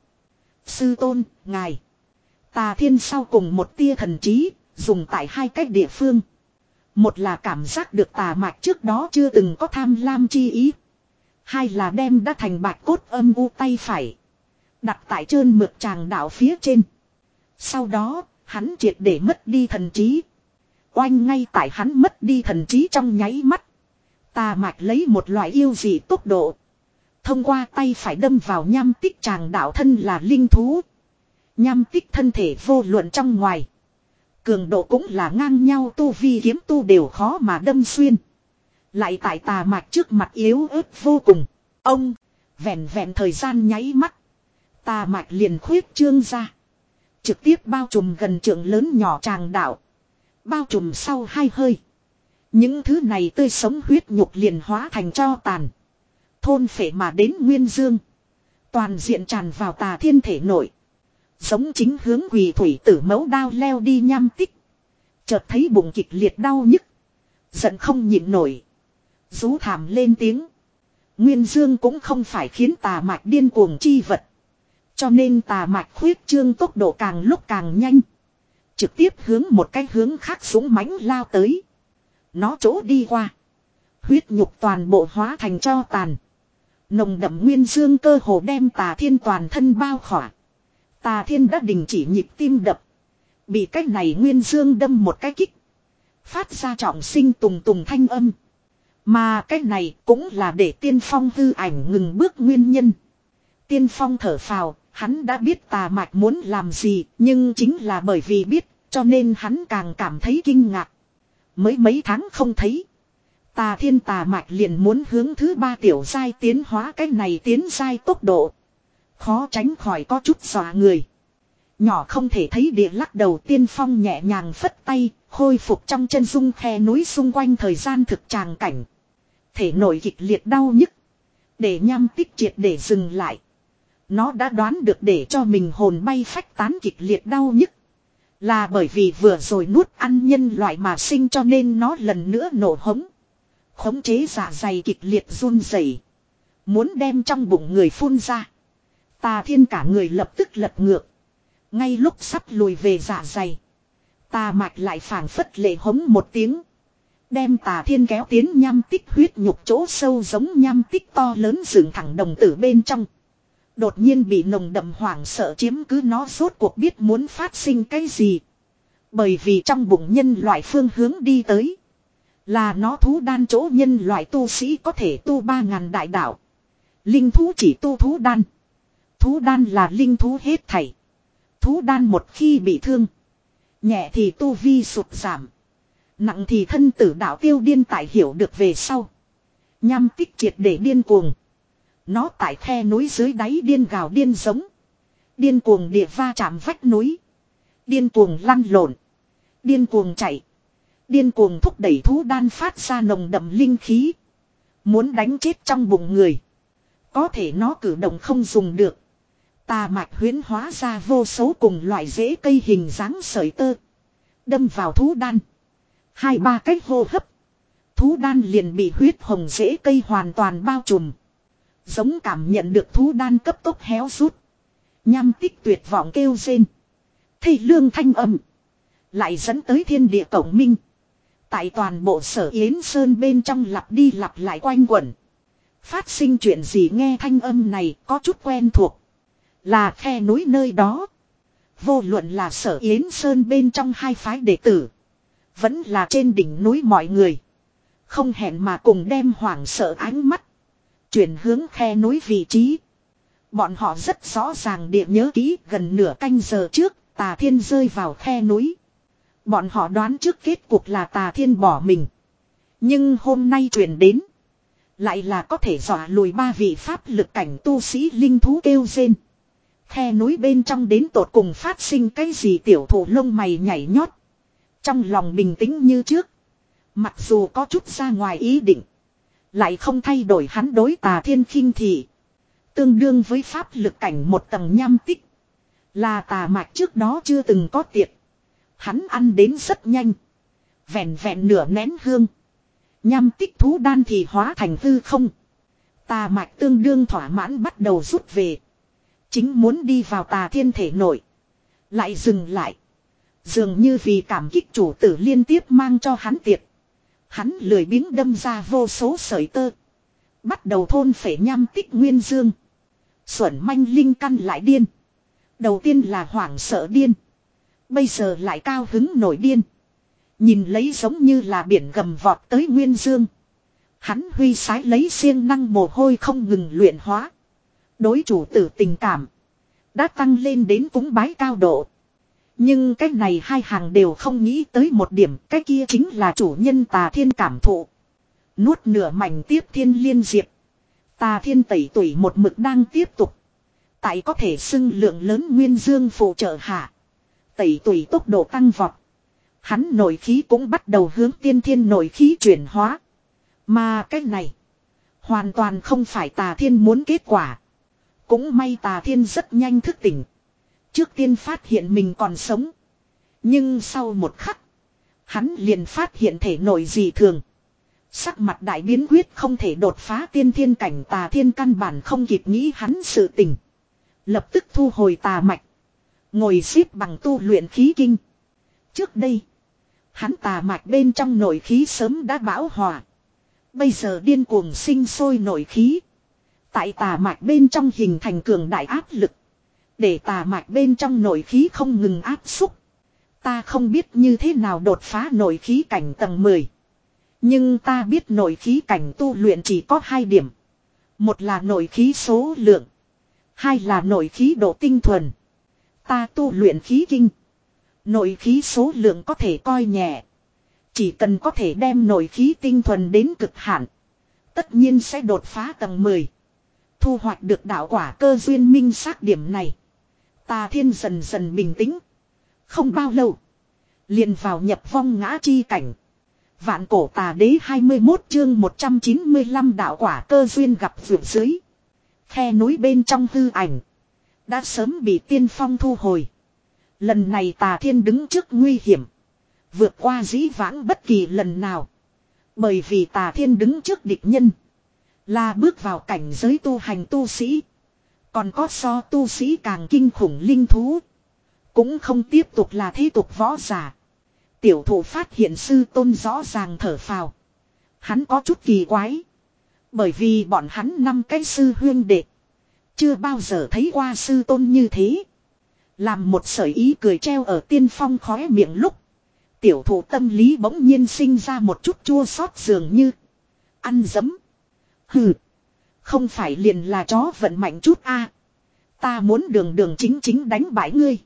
Sư tôn, ngài. Tà Thiên sau cùng một tia thần trí. Dùng tại hai cách địa phương. Một là cảm giác được tà mạch trước đó chưa từng có tham lam chi ý. Hai là đem đã thành bạch cốt âm u tay phải. Đặt tại trơn mượt tràng đạo phía trên. Sau đó, hắn triệt để mất đi thần trí. Oanh ngay tại hắn mất đi thần trí trong nháy mắt. Tà mạch lấy một loại yêu dị tốc độ. Thông qua tay phải đâm vào Nham Tích tràng đạo thân là linh thú. Nham Tích thân thể vô luận trong ngoài. Cường độ cũng là ngang nhau, tu vi kiếm tu đều khó mà đâm xuyên. Lại tại tà mạch trước mặt yếu ớt vô cùng. Ông, vẹn vẹn thời gian nháy mắt. Tà mạch liền khuyết trương ra. Trực tiếp bao trùm gần trượng lớn nhỏ tràng đạo. Bao trùm sau hai hơi. Những thứ này tươi sống huyết nhục liền hóa thành tro tàn. Thôn phệ mà đến nguyên dương. Toàn diện tràn vào Tà Thiên thể nội. Giống chính hướng quỳ thủy tử mẫu đao leo đi Nham Tích. Chợt thấy bụng kịch liệt đau nhức. Giận không nhịn nổi. Rú thảm lên tiếng. Nguyên dương cũng không phải khiến tà mạch điên cuồng chi vật. Cho nên tà mạch khuyết trương tốc độ càng lúc càng nhanh. Trực tiếp hướng một cái hướng khác súng mãnh lao tới. Nó chỗ đi qua. Huyết nhục toàn bộ hóa thành tro tàn. Nồng đậm nguyên dương cơ hồ đem Tà Thiên toàn thân bao khỏa. Tà Thiên đã đình chỉ nhịp tim đập. Bị cái này nguyên dương đâm một cái kích. Phát ra trọng sinh tùng tùng thanh âm. Mà cái này cũng là để Tiên Phong hư ảnh ngừng bước nguyên nhân. Tiên Phong thở phào, hắn đã biết tà mạch muốn làm gì, nhưng chính là bởi vì biết, cho nên hắn càng cảm thấy kinh ngạc. Mới mấy tháng không thấy. Tà Thiên tà mạch liền muốn hướng thứ ba tiểu giai tiến hóa, cái này tiến giai tốc độ. Khó tránh khỏi có chút dọa người. Nhỏ không thể thấy địa lắc đầu. Tiên Phong nhẹ nhàng phất tay, khôi phục trong chân dung khe núi xung quanh thời gian thực tràng cảnh. Thể nội kịch liệt đau nhức. Để Nham Tích triệt để dừng lại. Nó đã đoán được để cho mình hồn bay phách tán kịch liệt đau nhức. Là bởi vì vừa rồi nuốt ăn nhân loại mà sinh, cho nên nó lần nữa nổ hống. Khống chế dạ dày kịch liệt run rẩy, muốn đem trong bụng người phun ra. Tà Thiên cả người lập tức lật ngược. Ngay lúc sắp lùi về dạ dày, tà mạch lại phảng phất lệ hống một tiếng. Đem Tà Thiên kéo tiến Nham Tích huyết nhục chỗ sâu, giống Nham Tích to lớn dựng thẳng đồng tử bên trong. Đột nhiên bị nồng đậm hoảng sợ chiếm cứ, nó rốt cuộc biết muốn phát sinh cái gì. Bởi vì trong bụng nhân loại phương hướng đi tới. Là nó thú đan chỗ, nhân loại tu sĩ có thể tu ba ngàn đại đạo. Linh thú chỉ tu thú đan. Thú đan là linh thú hết thảy. Thú đan một khi bị thương, nhẹ thì tu vi sụt giảm, nặng thì thân tử đạo tiêu điên. Tại hiểu được về sau, Nham Tích triệt để điên cuồng. Nó tại khe núi dưới đáy điên gào điên giống. Điên cuồng địa va chạm vách núi. Điên cuồng lăn lộn. Điên cuồng chạy. Điên cuồng thúc đẩy thú đan phát ra nồng đậm linh khí. Muốn đánh chết trong bụng người. Có thể nó cử động không dùng được. Tà mạch huyễn hóa ra vô số cùng loại rễ cây hình dáng sợi tơ. Đâm vào thú đan. Hai ba cách hô hấp, thú đan liền bị huyết hồng rễ cây hoàn toàn bao trùm. Giống cảm nhận được thú đan cấp tốc héo rút. Nham Tích tuyệt vọng kêu rên. Thê lương thanh âm lại dẫn tới thiên địa cổng minh. Tại toàn bộ Sở Yến Sơn bên trong lặp đi lặp lại quanh quẩn. Phát sinh chuyện gì nghe thanh âm này có chút quen thuộc. Là khe núi nơi đó. Vô luận là Sở Yến Sơn bên trong hai phái đệ tử. Vẫn là trên đỉnh núi mọi người. Không hẹn mà cùng đem hoảng sợ ánh mắt. Chuyển hướng khe núi vị trí. Bọn họ rất rõ ràng địa nhớ kỹ gần nửa canh giờ trước Tà Thiên rơi vào khe núi. Bọn họ đoán trước kết cục là Tà Thiên bỏ mình. Nhưng hôm nay truyền đến. Lại là có thể dọa lùi ba vị pháp lực cảnh tu sĩ linh thú kêu rên. Khe núi bên trong đến tột cùng phát sinh cái gì tiểu thủ lông mày nhảy nhót. Trong lòng bình tĩnh như trước. Mặc dù có chút ra ngoài ý định. Lại không thay đổi hắn đối Tà Thiên khinh thị. Tương đương với pháp lực cảnh một tầng nham tích. Là Tà Mạch trước đó chưa từng có tiệc. Hắn ăn đến rất nhanh. Vẹn vẹn nửa nén hương. Nham tích thú đan thì hóa thành hư không. Tà Mạch tương đương thỏa mãn bắt đầu rút về. Chính muốn đi vào Tà Thiên thể nội. Lại dừng lại. Dường như vì cảm kích chủ tử liên tiếp mang cho hắn tiệc. Hắn lười biếng đâm ra vô số sợi tơ. Bắt đầu thôn phệ nham tích nguyên dương. Xuẩn manh linh căn lại điên. Đầu tiên là hoảng sợ điên. Bây giờ lại cao hứng nổi điên. Nhìn lấy giống như là biển gầm vọt tới nguyên dương. Hắn huy sái lấy siêng năng mồ hôi không ngừng luyện hóa. Đối chủ tử tình cảm. Đã tăng lên đến cúng bái cao độ. Nhưng cái này hai hàng đều không nghĩ tới một điểm. Cái kia chính là chủ nhân Tà Thiên cảm thụ. Nuốt nửa mảnh tiếp thiên liên diệp. Tà Thiên tẩy tủy một mực đang tiếp tục. Tại có thể xưng lượng lớn nguyên dương phụ trợ hạ. Tẩy tủy tốc độ tăng vọt. Hắn nội khí cũng bắt đầu hướng tiên thiên nội khí chuyển hóa. Mà cái này. Hoàn toàn không phải Tà Thiên muốn kết quả. Cũng may Tà Thiên rất nhanh thức tỉnh. Trước tiên phát hiện mình còn sống. Nhưng sau một khắc. Hắn liền phát hiện thể nội dị thường. Sắc mặt đại biến quyết không thể đột phá tiên thiên cảnh. Tà Thiên căn bản không kịp nghĩ hắn sự tình. Lập tức thu hồi tà mạch. Ngồi xếp bằng tu luyện khí kinh. Trước đây. Hắn tà mạch bên trong nội khí sớm đã bão hòa. Bây giờ điên cuồng sinh sôi nội khí. Tại tà mạch bên trong hình thành cường đại áp lực. Để tà mạch bên trong nội khí không ngừng áp xúc. Ta không biết như thế nào đột phá nội khí cảnh tầng mười. Nhưng ta biết nội khí cảnh tu luyện chỉ có hai điểm. Một là nội khí số lượng. Hai là nội khí độ tinh thuần. Ta tu luyện khí kinh. Nội khí số lượng có thể coi nhẹ. Chỉ cần có thể đem nội khí tinh thuần đến cực hạn. Tất nhiên sẽ đột phá tầng mười. Thu hoạch được đạo quả cơ duyên minh xác điểm này. Tà Thiên dần dần bình tĩnh. Không bao lâu. Liền vào nhập vong ngã chi cảnh. Vạn cổ tà đế hai mươi mốt chương một trăm chín mươi lăm đạo quả cơ duyên gặp vượt dưới. Khe núi bên trong hư ảnh. Đã sớm bị tiên phong thu hồi. Lần này Tà Thiên đứng trước nguy hiểm. Vượt qua dĩ vãng bất kỳ lần nào. Bởi vì Tà Thiên đứng trước địch nhân. Là bước vào cảnh giới tu hành tu sĩ. Còn có so tu sĩ càng kinh khủng linh thú. Cũng không tiếp tục là thế tục võ giả. Tiểu thủ phát hiện sư tôn rõ ràng thở phào. Hắn có chút kỳ quái. Bởi vì bọn hắn năm cái sư huyên đệ. Chưa bao giờ thấy qua sư tôn như thế. Làm một sợi ý cười treo ở tiên phong khóe miệng lúc. Tiểu thủ tâm lý bỗng nhiên sinh ra một chút chua xót dường như. Ăn dấm. Hừ. Không phải liền là chó vận mạnh chút a. Ta muốn đường đường chính chính đánh bại ngươi.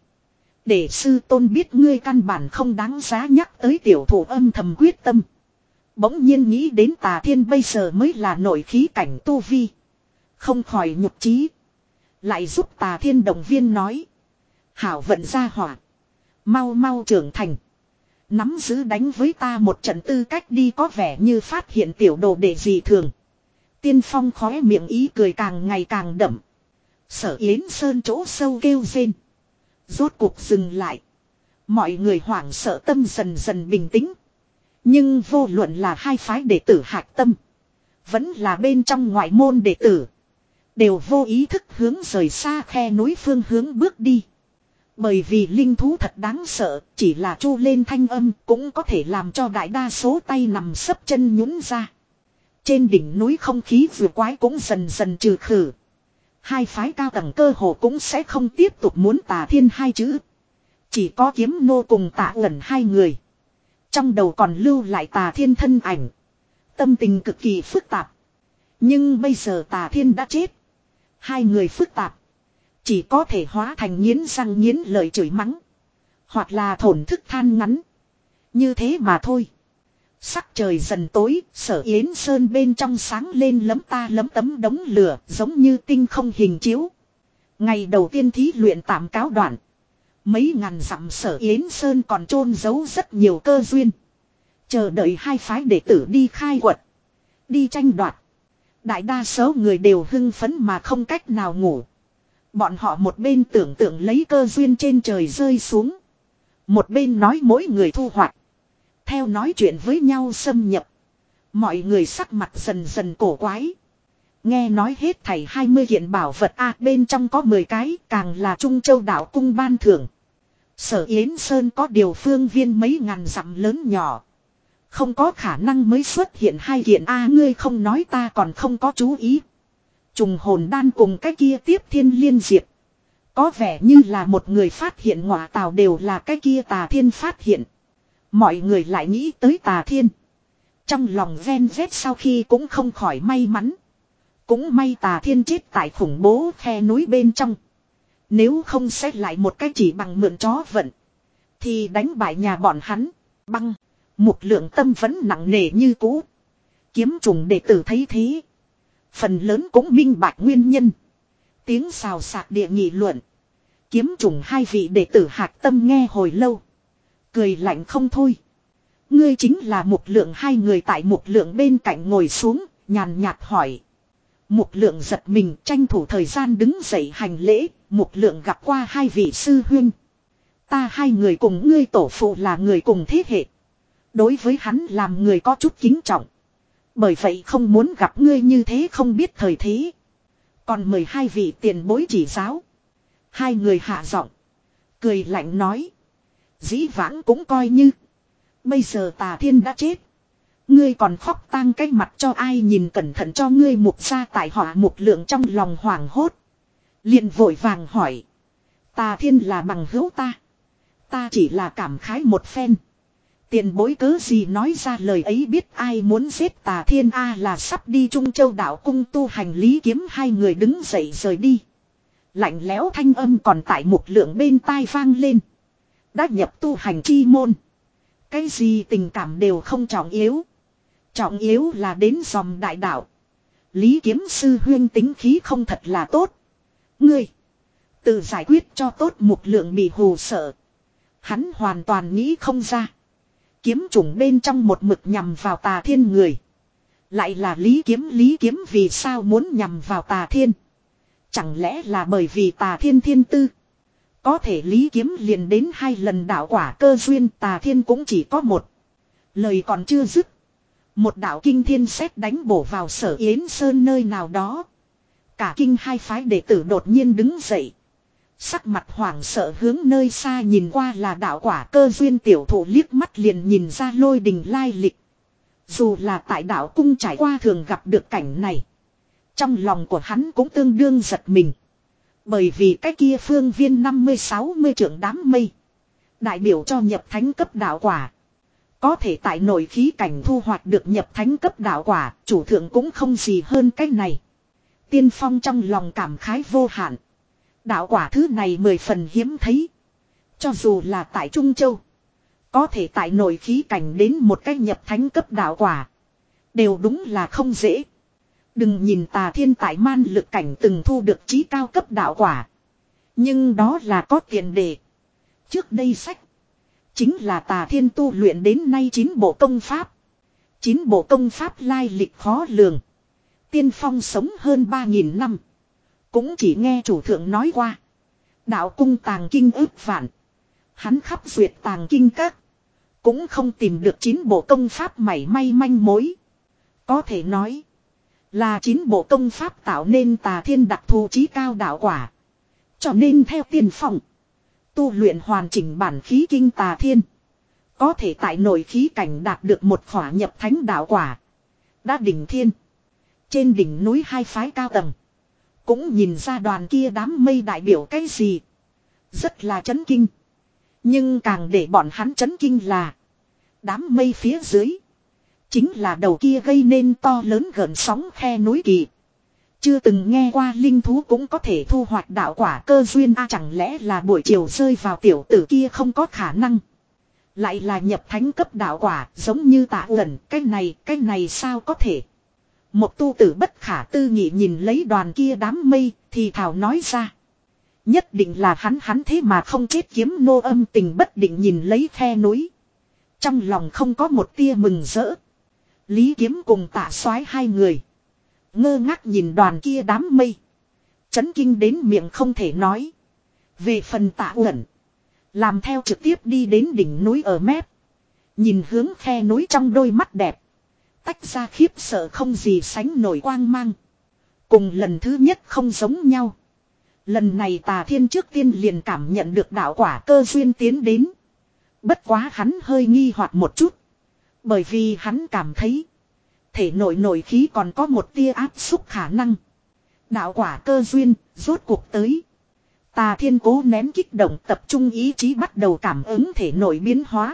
Để sư tôn biết ngươi căn bản không đáng giá nhắc tới tiểu thủ âm thầm quyết tâm. Bỗng nhiên nghĩ đến Tà Thiên bây giờ mới là nội khí cảnh tu vi. Không khỏi nhục trí. Lại giúp Tà Thiên động viên nói. Hảo vận ra hỏa. Mau mau trưởng thành. Nắm giữ đánh với ta một trận tư cách đi có vẻ như phát hiện tiểu đồ đệ gì thường. Tiên phong khóe miệng ý cười càng ngày càng đậm. Sở Yến Sơn chỗ sâu kêu rên. Rốt cuộc dừng lại. Mọi người hoảng sợ tâm dần dần bình tĩnh. Nhưng vô luận là hai phái đệ tử hạch tâm. Vẫn là bên trong ngoại môn đệ tử. Đều vô ý thức hướng rời xa khe núi phương hướng bước đi. Bởi vì linh thú thật đáng sợ, chỉ là chu lên thanh âm cũng có thể làm cho đại đa số tay nằm sấp chân nhũn ra. Trên đỉnh núi không khí vừa quái cũng dần dần trừ khử. Hai phái cao tầng cơ hồ cũng sẽ không tiếp tục muốn Tà Thiên hai chữ. Chỉ có Kiếm Nô cùng Tạ Ngẩn hai người. Trong đầu còn lưu lại Tà Thiên thân ảnh. Tâm tình cực kỳ phức tạp. Nhưng bây giờ Tà Thiên đã chết. Hai người phức tạp. Chỉ có thể hóa thành nghiến răng nghiến lợi chửi mắng. Hoặc là thổn thức than ngắn. Như thế mà thôi. Sắc trời dần tối, Sở Yến Sơn bên trong sáng lên lấm ta lấm tấm đống lửa, giống như tinh không hình chiếu. Ngày đầu tiên thí luyện tạm cáo đoạn. Mấy ngàn dặm Sở Yến Sơn còn chôn giấu rất nhiều cơ duyên. Chờ đợi hai phái đệ tử đi khai quật. Đi tranh đoạt. Đại đa số người đều hưng phấn mà không cách nào ngủ. Bọn họ một bên tưởng tượng lấy cơ duyên trên trời rơi xuống. Một bên nói mỗi người thu hoạch. Theo nói chuyện với nhau xâm nhập. Mọi người sắc mặt dần dần cổ quái. Nghe nói hết thảy hai mươi kiện bảo vật a bên trong có mười cái, càng là Trung Châu đảo cung ban thưởng. Sở Yến Sơn có điều phương viên mấy ngàn dặm lớn nhỏ. Không có khả năng mới xuất hiện hai kiện a ngươi không nói ta còn không có chú ý. Trùng hồn đan cùng cái kia tiếp thiên liên diệp. Có vẻ như là một người phát hiện ngọa tào đều là cái kia Tà Thiên phát hiện. Mọi người lại nghĩ tới Tà Thiên. Trong lòng ven vét sau khi cũng không khỏi may mắn. Cũng may Tà Thiên chết tại khủng bố khe núi bên trong. Nếu không xét lại một cái chỉ bằng mượn chó vận. Thì đánh bại nhà bọn hắn. Băng. Một lượng tâm vẫn nặng nề như cũ. Kiếm trùng đệ tử thấy thế. Phần lớn cũng minh bạch nguyên nhân. Tiếng xào xạc địa nghị luận. Kiếm trùng hai vị đệ tử hạc tâm nghe hồi lâu. Cười lạnh không thôi. Ngươi chính là Mục Lượng hai người tại Mục Lượng bên cạnh ngồi xuống, nhàn nhạt hỏi. Mục Lượng giật mình tranh thủ thời gian đứng dậy hành lễ, Mục Lượng gặp qua hai vị sư huynh. Ta hai người cùng ngươi tổ phụ là người cùng thế hệ. Đối với hắn làm người có chút kính trọng. Bởi vậy không muốn gặp ngươi như thế không biết thời thế. Còn mời hai vị tiền bối chỉ giáo. Hai người hạ giọng. Cười lạnh nói. Dĩ vãng cũng coi như. Bây giờ Tà Thiên đã chết. Ngươi còn khóc tang cái mặt cho ai nhìn cẩn thận cho ngươi Mục gia tại họa Mục Lượng trong lòng hoảng hốt. Liền vội vàng hỏi. Tà Thiên là bằng hữu ta. Ta chỉ là cảm khái một phen. Tiền bối cớ gì nói ra lời ấy biết ai muốn giết Tà Thiên a là sắp đi Trung Châu đảo cung tu hành Lý Kiếm hai người đứng dậy rời đi. Lạnh lẽo thanh âm còn tại Mục Lượng bên tai vang lên. Đã nhập tu hành chi môn. Cái gì tình cảm đều không trọng yếu. Trọng yếu là đến dòng đại đạo. Lý Kiếm sư huyên tính khí không thật là tốt. Ngươi. Tự giải quyết cho tốt Mục Lượng bị hù sợ. Hắn hoàn toàn nghĩ không ra. Kiếm trùng bên trong một mực nhằm vào Tà Thiên người. Lại là Lý Kiếm Lý Kiếm vì sao muốn nhằm vào Tà Thiên. Chẳng lẽ là bởi vì Tà Thiên thiên tư. Có thể Lý Kiếm liền đến hai lần đạo quả cơ duyên Tà Thiên cũng chỉ có một. Lời còn chưa dứt. Một đạo kinh thiên sét đánh bổ vào Sở Yến Sơn nơi nào đó. Cả kinh hai phái đệ tử đột nhiên đứng dậy. Sắc mặt hoảng sợ hướng nơi xa nhìn qua là đạo quả cơ duyên tiểu thụ liếc mắt liền nhìn ra lôi đình lai lịch. Dù là tại đạo cung trải qua thường gặp được cảnh này. Trong lòng của hắn cũng tương đương giật mình. Bởi vì cái kia phương viên năm mươi sáu mươi trượng đám mây. Đại biểu cho nhập thánh cấp đạo quả. Có thể tại nội khí cảnh thu hoạch được nhập thánh cấp đạo quả, chủ thượng cũng không gì hơn cái này. Tiên Phong trong lòng cảm khái vô hạn. Đạo quả thứ này mười phần hiếm thấy. Cho dù là tại Trung Châu. Có thể tại nội khí cảnh đến một cái nhập thánh cấp đạo quả. Đều đúng là không dễ. Đừng nhìn Tà Thiên tại man lực cảnh từng thu được chí cao cấp đạo quả. Nhưng đó là có tiền đề. Trước đây sách. Chính là Tà Thiên tu luyện đến nay chín bộ công pháp. Chín bộ công pháp lai lịch khó lường. Tiên Phong sống hơn ba nghìn năm. Cũng chỉ nghe chủ thượng nói qua. Đạo cung tàng kinh ước vạn. Hắn khắp duyệt tàng kinh các. Cũng không tìm được chín bộ công pháp mảy may manh mối. Có thể nói. Là chín bộ công pháp tạo nên Tà Thiên đặc thù chí cao đạo quả. Cho nên theo Tiên Phong. Tu luyện hoàn chỉnh bản khí kinh Tà Thiên. Có thể tại nội khí cảnh đạt được một khỏa nhập thánh đạo quả. Đã đỉnh thiên. Trên đỉnh núi hai phái cao tầng. Cũng nhìn ra đoàn kia đám mây đại biểu cái gì. Rất là chấn kinh. Nhưng càng để bọn hắn chấn kinh là. Đám mây phía dưới. Chính là đầu kia gây nên to lớn gợn sóng khe núi kỳ. Chưa từng nghe qua linh thú cũng có thể thu hoạch đạo quả cơ duyên a, chẳng lẽ là buổi chiều rơi vào tiểu tử kia không có khả năng. Lại là nhập thánh cấp đạo quả giống như Tạ Uẩn, cái này, cái này sao có thể. Một tu tử bất khả tư nghị nhìn lấy đoàn kia đám mây thì thảo nói ra. Nhất định là hắn hắn thế mà không chết kiếm nô âm tình bất định nhìn lấy khe núi. Trong lòng không có một tia mừng rỡ. Lý Kiếm cùng Tạ Soái hai người. Ngơ ngác nhìn đoàn kia đám mây. Chấn kinh đến miệng không thể nói. Về phần Tạ Uẩn. Làm theo trực tiếp đi đến đỉnh núi ở mép. Nhìn hướng khe núi trong đôi mắt đẹp. Tách ra khiếp sợ không gì sánh nổi quang mang. Cùng lần thứ nhất không giống nhau. Lần này Tà Thiên trước tiên liền cảm nhận được đạo quả cơ duyên tiến đến. Bất quá hắn hơi nghi hoặc một chút. Bởi vì hắn cảm thấy. Thể nội nội khí còn có một tia áp xúc khả năng. Đạo quả cơ duyên rốt cuộc tới. Tà Thiên cố nén kích động tập trung ý chí bắt đầu cảm ứng thể nội biến hóa.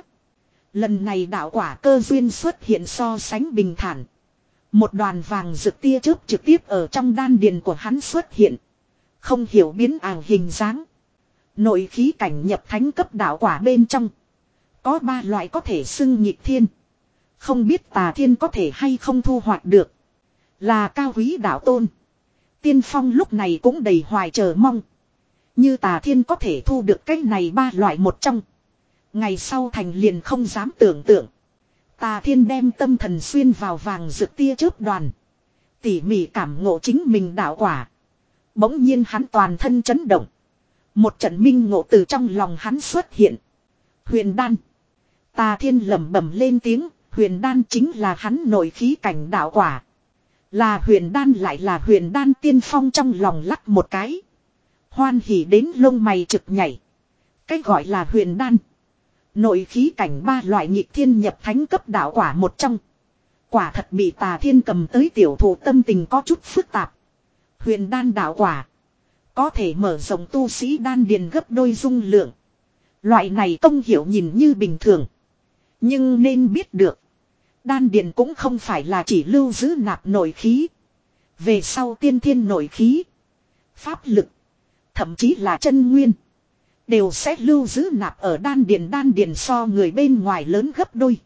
Lần này đạo quả cơ duyên xuất hiện so sánh bình thản. Một đoàn vàng rực tia chớp trực tiếp ở trong đan điền của hắn xuất hiện. Không hiểu biến ảo hình dáng. Nội khí cảnh nhập thánh cấp đạo quả bên trong. Có ba loại có thể xưng nhịp thiên. Không biết Tà Thiên có thể hay không thu hoạch được. Là cao quý đạo tôn. Tiên Phong lúc này cũng đầy hoài chờ mong. Như Tà Thiên có thể thu được cái này ba loại một trong. Ngày sau thành liền không dám tưởng tượng. Tà Thiên đem tâm thần xuyên vào vàng rực tia chớp đoàn. Tỉ mỉ cảm ngộ chính mình đạo quả. Bỗng nhiên hắn toàn thân chấn động. Một trận minh ngộ từ trong lòng hắn xuất hiện. Huyền đan. Tà Thiên lẩm bẩm lên tiếng. Huyền đan chính là hắn nội khí cảnh đạo quả. Là huyền đan lại là huyền đan. Tiên Phong trong lòng lắc một cái. Hoan hỉ đến lông mày trực nhảy. Cái gọi là huyền đan. Nội khí cảnh ba loại nhịp thiên nhập thánh cấp đạo quả một trong. Quả thật bị Tà Thiên cầm tới tiểu thủ tâm tình có chút phức tạp. Huyền đan đạo quả. Có thể mở rộng tu sĩ đan điền gấp đôi dung lượng. Loại này công hiệu nhìn như bình thường. Nhưng nên biết được. Đan điền cũng không phải là chỉ lưu giữ nạp nội khí. Về sau tiên thiên nội khí. Pháp lực. Thậm chí là chân nguyên. Đều sẽ lưu giữ nạp ở đan điền. Đan điền so người bên ngoài lớn gấp đôi.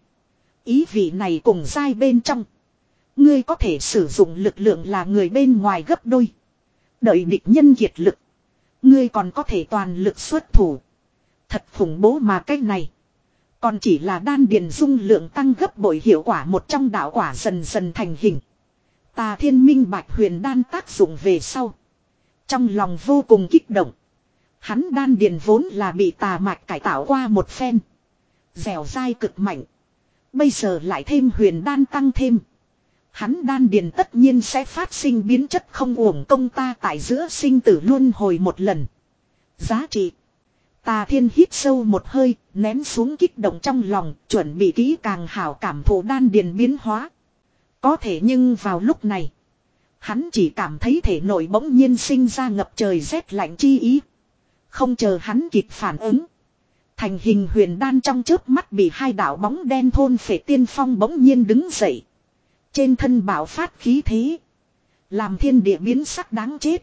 Ý vị này cùng dai bên trong. Ngươi có thể sử dụng lực lượng là người bên ngoài gấp đôi. Đợi địch nhân kiệt lực. Ngươi còn có thể toàn lực xuất thủ. Thật khủng bố mà cái này. Còn chỉ là đan điền dung lượng tăng gấp bội hiệu quả một trong đạo quả dần dần thành hình. Tà Thiên minh bạch huyền đan tác dụng về sau. Trong lòng vô cùng kích động. Hắn đan điền vốn là bị tà mạch cải tạo qua một phen. Dẻo dai cực mạnh. Bây giờ lại thêm huyền đan tăng thêm. Hắn đan điền tất nhiên sẽ phát sinh biến chất không uổng công ta tại giữa sinh tử luân hồi một lần. Giá trị. Tà Thiên hít sâu một hơi, nén xuống kích động trong lòng, chuẩn bị kỹ càng hảo cảm thụ đan điền biến hóa. Có thể nhưng vào lúc này, hắn chỉ cảm thấy thể nội bỗng nhiên sinh ra ngập trời rét lạnh chi ý. Không chờ hắn kịp phản ứng. Thành hình huyền đan trong chớp mắt bị hai đạo bóng đen thôn phệ. Tiên Phong bỗng nhiên đứng dậy. Trên thân bạo phát khí thế. Làm thiên địa biến sắc đáng chết.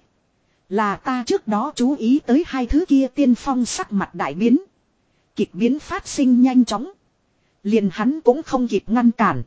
Là ta trước đó chú ý tới hai thứ kia. Tiên Phong sắc mặt đại biến. Kịch biến phát sinh nhanh chóng. Liền hắn cũng không kịp ngăn cản.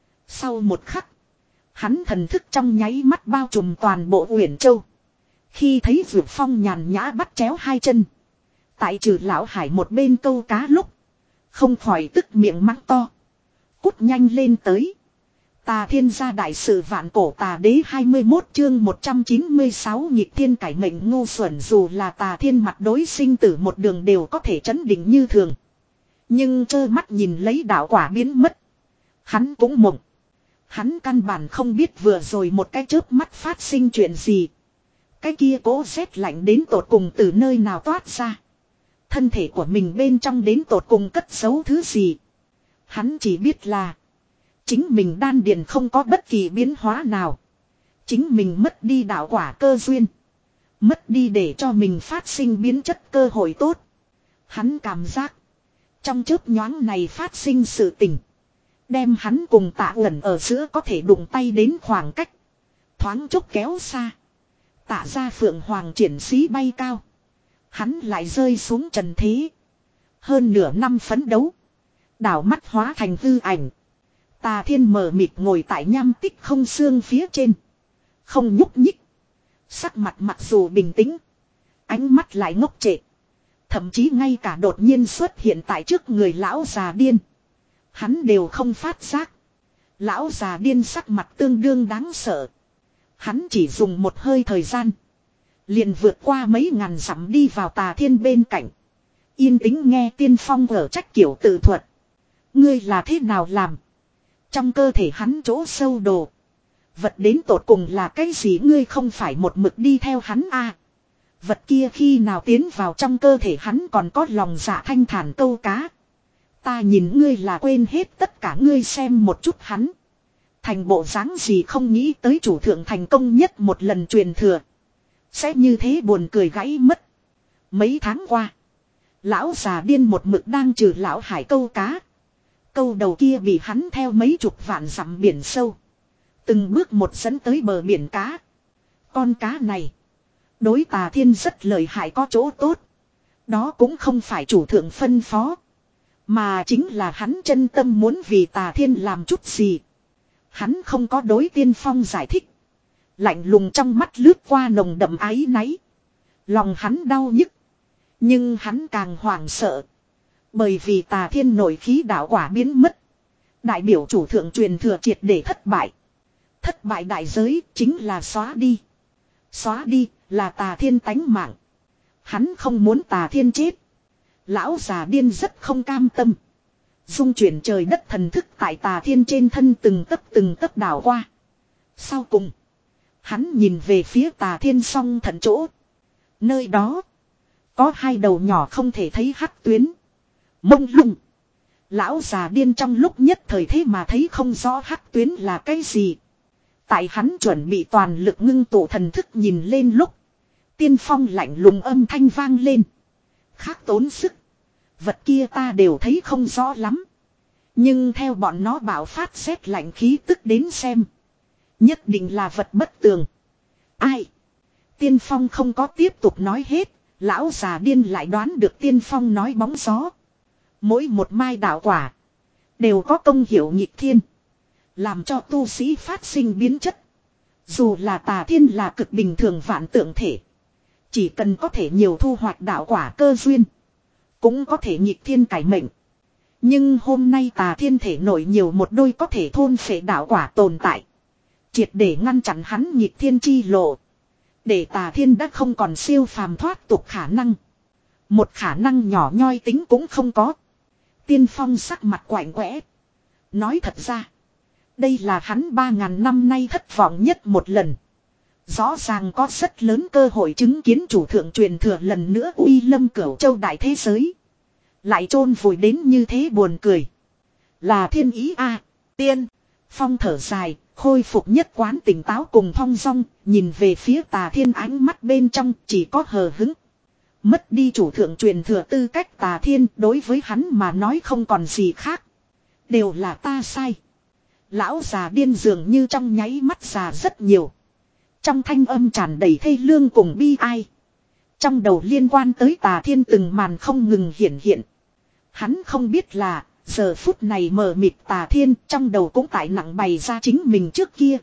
Sau một khắc. Hắn thần thức trong nháy mắt bao trùm toàn bộ Uyển Châu. Khi thấy Dược Phong nhàn nhã bắt chéo hai chân. Tại trừ lão hải một bên câu cá lúc. Không khỏi tức miệng mắng to. Cút nhanh lên tới. Tà Thiên gia đại sự vạn cổ tà đế hai mươi mốt chương một trăm chín mươi sáu nhịp thiên cải mệnh ngu xuẩn. Dù là Tà Thiên mặt đối sinh tử một đường đều có thể trấn định như thường. Nhưng trơ mắt nhìn lấy đạo quả biến mất. Hắn cũng mộng. Hắn căn bản không biết vừa rồi một cái chớp mắt phát sinh chuyện gì. Cái kia cố rét lạnh đến tột cùng từ nơi nào toát ra. Thân thể của mình bên trong đến tột cùng cất giấu thứ gì. Hắn chỉ biết là chính mình đan điền không có bất kỳ biến hóa nào. Chính mình mất đi đạo quả cơ duyên. Mất đi để cho mình phát sinh biến chất cơ hội tốt. Hắn cảm giác trong chớp nhoáng này phát sinh sự tình. Đem hắn cùng Tạ Uẩn ở giữa có thể đụng tay đến khoảng cách. Thoáng chốc kéo xa. Tạ ra Phượng Hoàng triển sĩ bay cao. Hắn lại rơi xuống trần thế. Hơn nửa năm phấn đấu. Đảo mắt hóa thành hư ảnh. Tà Thiên mờ mịt ngồi tại nham tích không xương phía trên. Không nhúc nhích. Sắc mặt mặc dù bình tĩnh. Ánh mắt lại ngốc trệ. Thậm chí ngay cả đột nhiên xuất hiện tại trước người lão già điên. Hắn đều không phát giác. Lão già điên sắc mặt tương đương đáng sợ. Hắn chỉ dùng một hơi thời gian. Liền vượt qua mấy ngàn dặm đi vào Tà Thiên bên cạnh. Yên tĩnh nghe Tiên Phong ở trách kiểu tự thuật. Ngươi là thế nào làm? Trong cơ thể hắn chỗ sâu đồ. Vật đến tột cùng là cái gì ngươi không phải một mực đi theo hắn à? Vật kia khi nào tiến vào trong cơ thể hắn còn có lòng dạ thanh thản câu cá. Ta nhìn ngươi là quên hết tất cả ngươi xem một chút hắn. Thành bộ dáng gì không nghĩ tới chủ thượng thành công nhất một lần truyền thừa. Sẽ như thế buồn cười gãy mất. Mấy tháng qua. Lão già điên một mực đang trừ lão hải câu cá. Câu đầu kia bị hắn theo mấy chục vạn dặm biển sâu. Từng bước một dẫn tới bờ biển cá. Con cá này. Đối Tà Thiên rất lợi hại có chỗ tốt. Đó cũng không phải chủ thượng phân phó. Mà chính là hắn chân tâm muốn vì Tà Thiên làm chút gì. Hắn không có đối Tiên Phong giải thích. Lạnh lùng trong mắt lướt qua nồng đậm áy náy. Lòng hắn đau nhức. Nhưng hắn càng hoảng sợ. Bởi vì Tà Thiên nổi khí đạo quả biến mất. Đại biểu chủ thượng truyền thừa triệt để thất bại. Thất bại đại giới chính là xóa đi. Xóa đi là Tà Thiên tánh mạng. Hắn không muốn Tà Thiên chết. Lão già điên rất không cam tâm. Dung chuyển trời đất thần thức tại Tà Thiên trên thân từng tấc từng tấc đảo qua. Sau cùng. Hắn nhìn về phía Tà Thiên song thận chỗ. Nơi đó. Có hai đầu nhỏ không thể thấy hắc tuyến. Mông lung. Lão già điên trong lúc nhất thời thế mà thấy không rõ hắc tuyến là cái gì. Tại hắn chuẩn bị toàn lực ngưng tụ thần thức nhìn lên lúc. Tiên Phong lạnh lùng âm thanh vang lên. Khác tốn sức. Vật kia ta đều thấy không rõ lắm. Nhưng theo bọn nó bảo phát xét lạnh khí tức đến xem. Nhất định là vật bất tường. Ai? Tiên Phong không có tiếp tục nói hết. Lão già điên lại đoán được Tiên Phong nói bóng gió. Mỗi một mai đạo quả. Đều có công hiệu nhịp thiên. Làm cho tu sĩ phát sinh biến chất. Dù là Tà Thiên là cực bình thường vạn tượng thể. Chỉ cần có thể nhiều thu hoạch đạo quả cơ duyên. Cũng có thể nhịp thiên cải mệnh. Nhưng hôm nay Tà Thiên thể nổi nhiều một đôi có thể thôn phệ đạo quả tồn tại. Triệt để ngăn chặn hắn nhịp thiên chi lộ. Để Tà Thiên đã không còn siêu phàm thoát tục khả năng. Một khả năng nhỏ nhoi tính cũng không có. Tiên Phong sắc mặt quạnh quẽ. Nói thật ra. Đây là hắn ba ngàn năm nay thất vọng nhất một lần. Rõ ràng có rất lớn cơ hội chứng kiến chủ thượng truyền thừa lần nữa uy lâm cửu châu đại thế giới. Lại chôn vùi đến như thế buồn cười. Là thiên ý a à, Tiên. Phong thở dài, khôi phục nhất quán tỉnh táo cùng thong dong, nhìn về phía Tà Thiên ánh mắt bên trong chỉ có hờ hứng. Mất đi chủ thượng truyền thừa tư cách Tà Thiên đối với hắn mà nói không còn gì khác. Đều là ta sai. Lão già điên dường như trong nháy mắt già rất nhiều. Trong thanh âm tràn đầy thê lương cùng bi ai. Trong đầu liên quan tới Tà Thiên từng màn không ngừng hiện hiện. Hắn không biết là giờ phút này mờ mịt Tà Thiên trong đầu cũng tại nặng bày ra chính mình trước kia.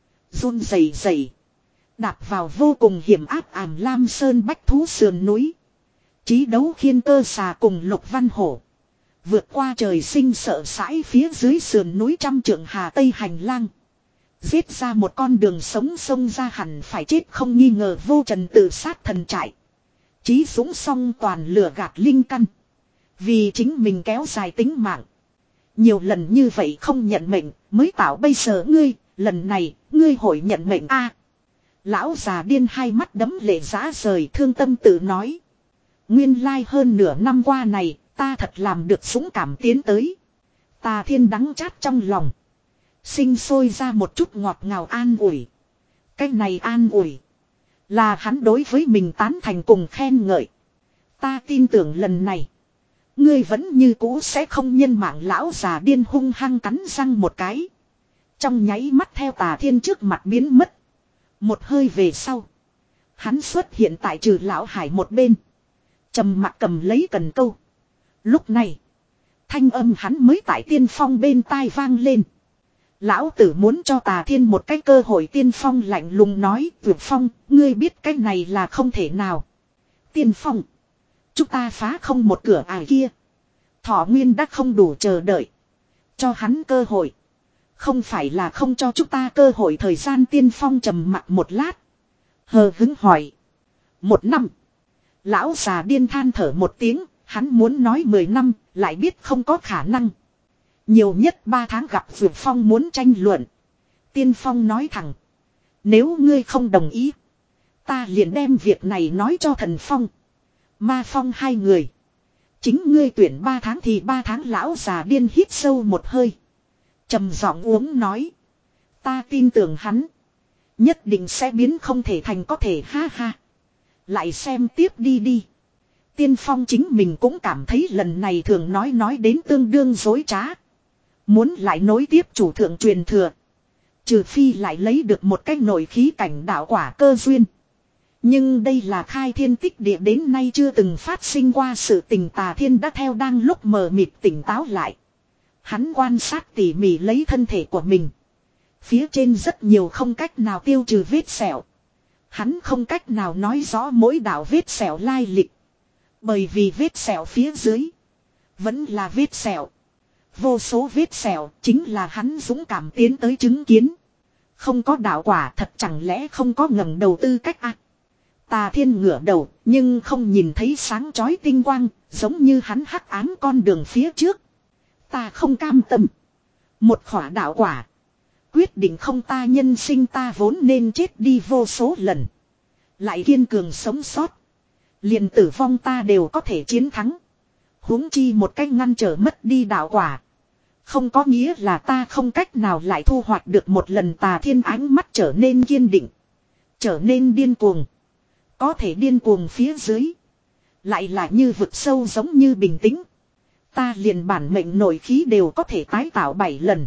Run rẩy rẩy. Đạp vào vô cùng hiểm áp ảm lam sơn bách thú sườn núi. Chí đấu khiên cơ xà cùng Lục Văn Hổ. Vượt qua trời sinh sợ sãi phía dưới sườn núi trăm trượng hà tây hành lang. Giết ra một con đường sống sông ra hẳn phải chết không nghi ngờ vô trần tự sát thần trại. Chí dũng song toàn lửa gạt linh căn. Vì chính mình kéo dài tính mạng. Nhiều lần như vậy không nhận mệnh mới tạo bây giờ ngươi. Lần này ngươi hội nhận mệnh a. Lão già điên hai mắt đấm lệ rã rời thương tâm tự nói. Nguyên lai hơn nửa năm qua này, ta thật làm được dũng cảm tiến tới. Tà Thiên đắng chát trong lòng. Sinh sôi ra một chút ngọt ngào an ủi. Cái này an ủi. Là hắn đối với mình tán thành cùng khen ngợi. Ta tin tưởng lần này. Ngươi vẫn như cũ sẽ không nhân mạng lão già điên hung hăng cắn răng một cái. Trong nháy mắt theo Tà Thiên trước mặt biến mất. Một hơi về sau. Hắn xuất hiện tại trừ lão hải một bên. Trầm mặc cầm lấy cần câu. Lúc này. Thanh âm hắn mới tại Tiên Phong bên tai vang lên. Lão tử muốn cho Tà Thiên một cái cơ hội. Tiên Phong lạnh lùng nói. Vượt Phong, ngươi biết cái này là không thể nào. Tiên Phong. Chúng ta phá không một cửa ải kia. Thọ Nguyên đã không đủ chờ đợi. Cho hắn cơ hội. Không phải là không cho chúng ta cơ hội. Thời gian Tiên Phong trầm mặc một lát. Hờ hứng hỏi. Một năm. Lão già điên than thở một tiếng. Hắn muốn nói mười năm. Lại biết không có khả năng. Nhiều nhất ba tháng gặp Vượt Phong muốn tranh luận. Tiên Phong nói thẳng. Nếu ngươi không đồng ý. Ta liền đem việc này nói cho Thần Phong. Ma Phong hai người. Chính ngươi tuyển ba tháng thì ba tháng. Lão già điên hít sâu một hơi. Trầm giọng uống nói. Ta tin tưởng hắn. Nhất định sẽ biến không thể thành có thể, ha ha. Lại xem tiếp đi đi. Tiên Phong chính mình cũng cảm thấy lần này thường nói nói đến tương đương dối trá. Muốn lại nối tiếp chủ thượng truyền thừa. Trừ phi lại lấy được một cái nổi khí cảnh đạo quả cơ duyên. Nhưng đây là khai thiên tích địa đến nay chưa từng phát sinh qua sự tình. Tà Thiên đã theo đang lúc mờ mịt tỉnh táo lại. Hắn quan sát tỉ mỉ lấy thân thể của mình. Phía trên rất nhiều không cách nào tiêu trừ vết sẹo. Hắn không cách nào nói rõ mỗi đạo vết sẹo lai lịch. Bởi vì vết sẹo phía dưới vẫn là vết sẹo. Vô số vết sẹo chính là hắn dũng cảm tiến tới chứng kiến. Không có đạo quả thật chẳng lẽ không có ngẩng đầu tư cách à? Tà Thiên ngửa đầu nhưng không nhìn thấy sáng chói tinh quang, giống như hắn hắc ám con đường phía trước. Ta không cam tâm. Một khỏa đạo quả. Quyết định không ta nhân sinh ta vốn nên chết đi vô số lần. Lại kiên cường sống sót. Liền tử vong ta đều có thể chiến thắng. Huống chi một cách ngăn trở mất đi đạo quả. Không có nghĩa là ta không cách nào lại thu hoạch được một lần. Tà Thiên ánh mắt trở nên kiên định. Trở nên điên cuồng. Có thể điên cuồng phía dưới. Lại là như vực sâu giống như bình tĩnh. Ta liền bản mệnh nội khí đều có thể tái tạo bảy lần.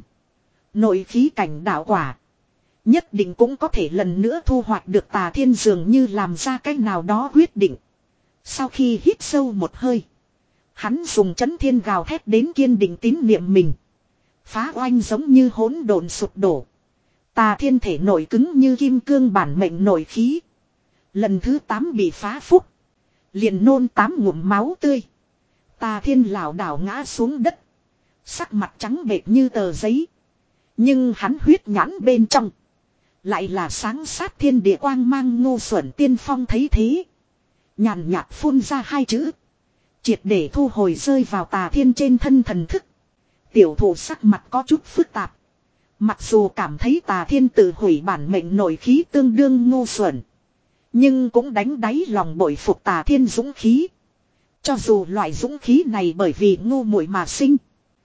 Nội khí cảnh đạo quả. Nhất định cũng có thể lần nữa thu hoạch được. Tà Thiên dường như làm ra cách nào đó quyết định. Sau khi hít sâu một hơi. Hắn dùng chấn thiên gào thét đến kiên định tín niệm mình. Phá oanh giống như hỗn độn sụp đổ. Tà Thiên thể nội cứng như kim cương bản mệnh nội khí. Lần thứ tám bị phá phúc. Liền nôn tám ngụm máu tươi. Tà Thiên lảo đảo ngã xuống đất. Sắc mặt trắng bệch như tờ giấy. Nhưng hắn huyết nhãn bên trong. Lại là sáng sát thiên địa quang mang. Ngu xuẩn Tiên Phong thấy thế. Nhàn nhạt phun ra hai chữ. Triệt để thu hồi rơi vào Tà Thiên trên thân thần thức. Tiểu thủ sắc mặt có chút phức tạp. Mặc dù cảm thấy Tà Thiên tự hủy bản mệnh nội khí tương đương ngu xuẩn. Nhưng cũng đánh đáy lòng bội phục Tà Thiên dũng khí. Cho dù loại dũng khí này bởi vì ngu muội mà sinh.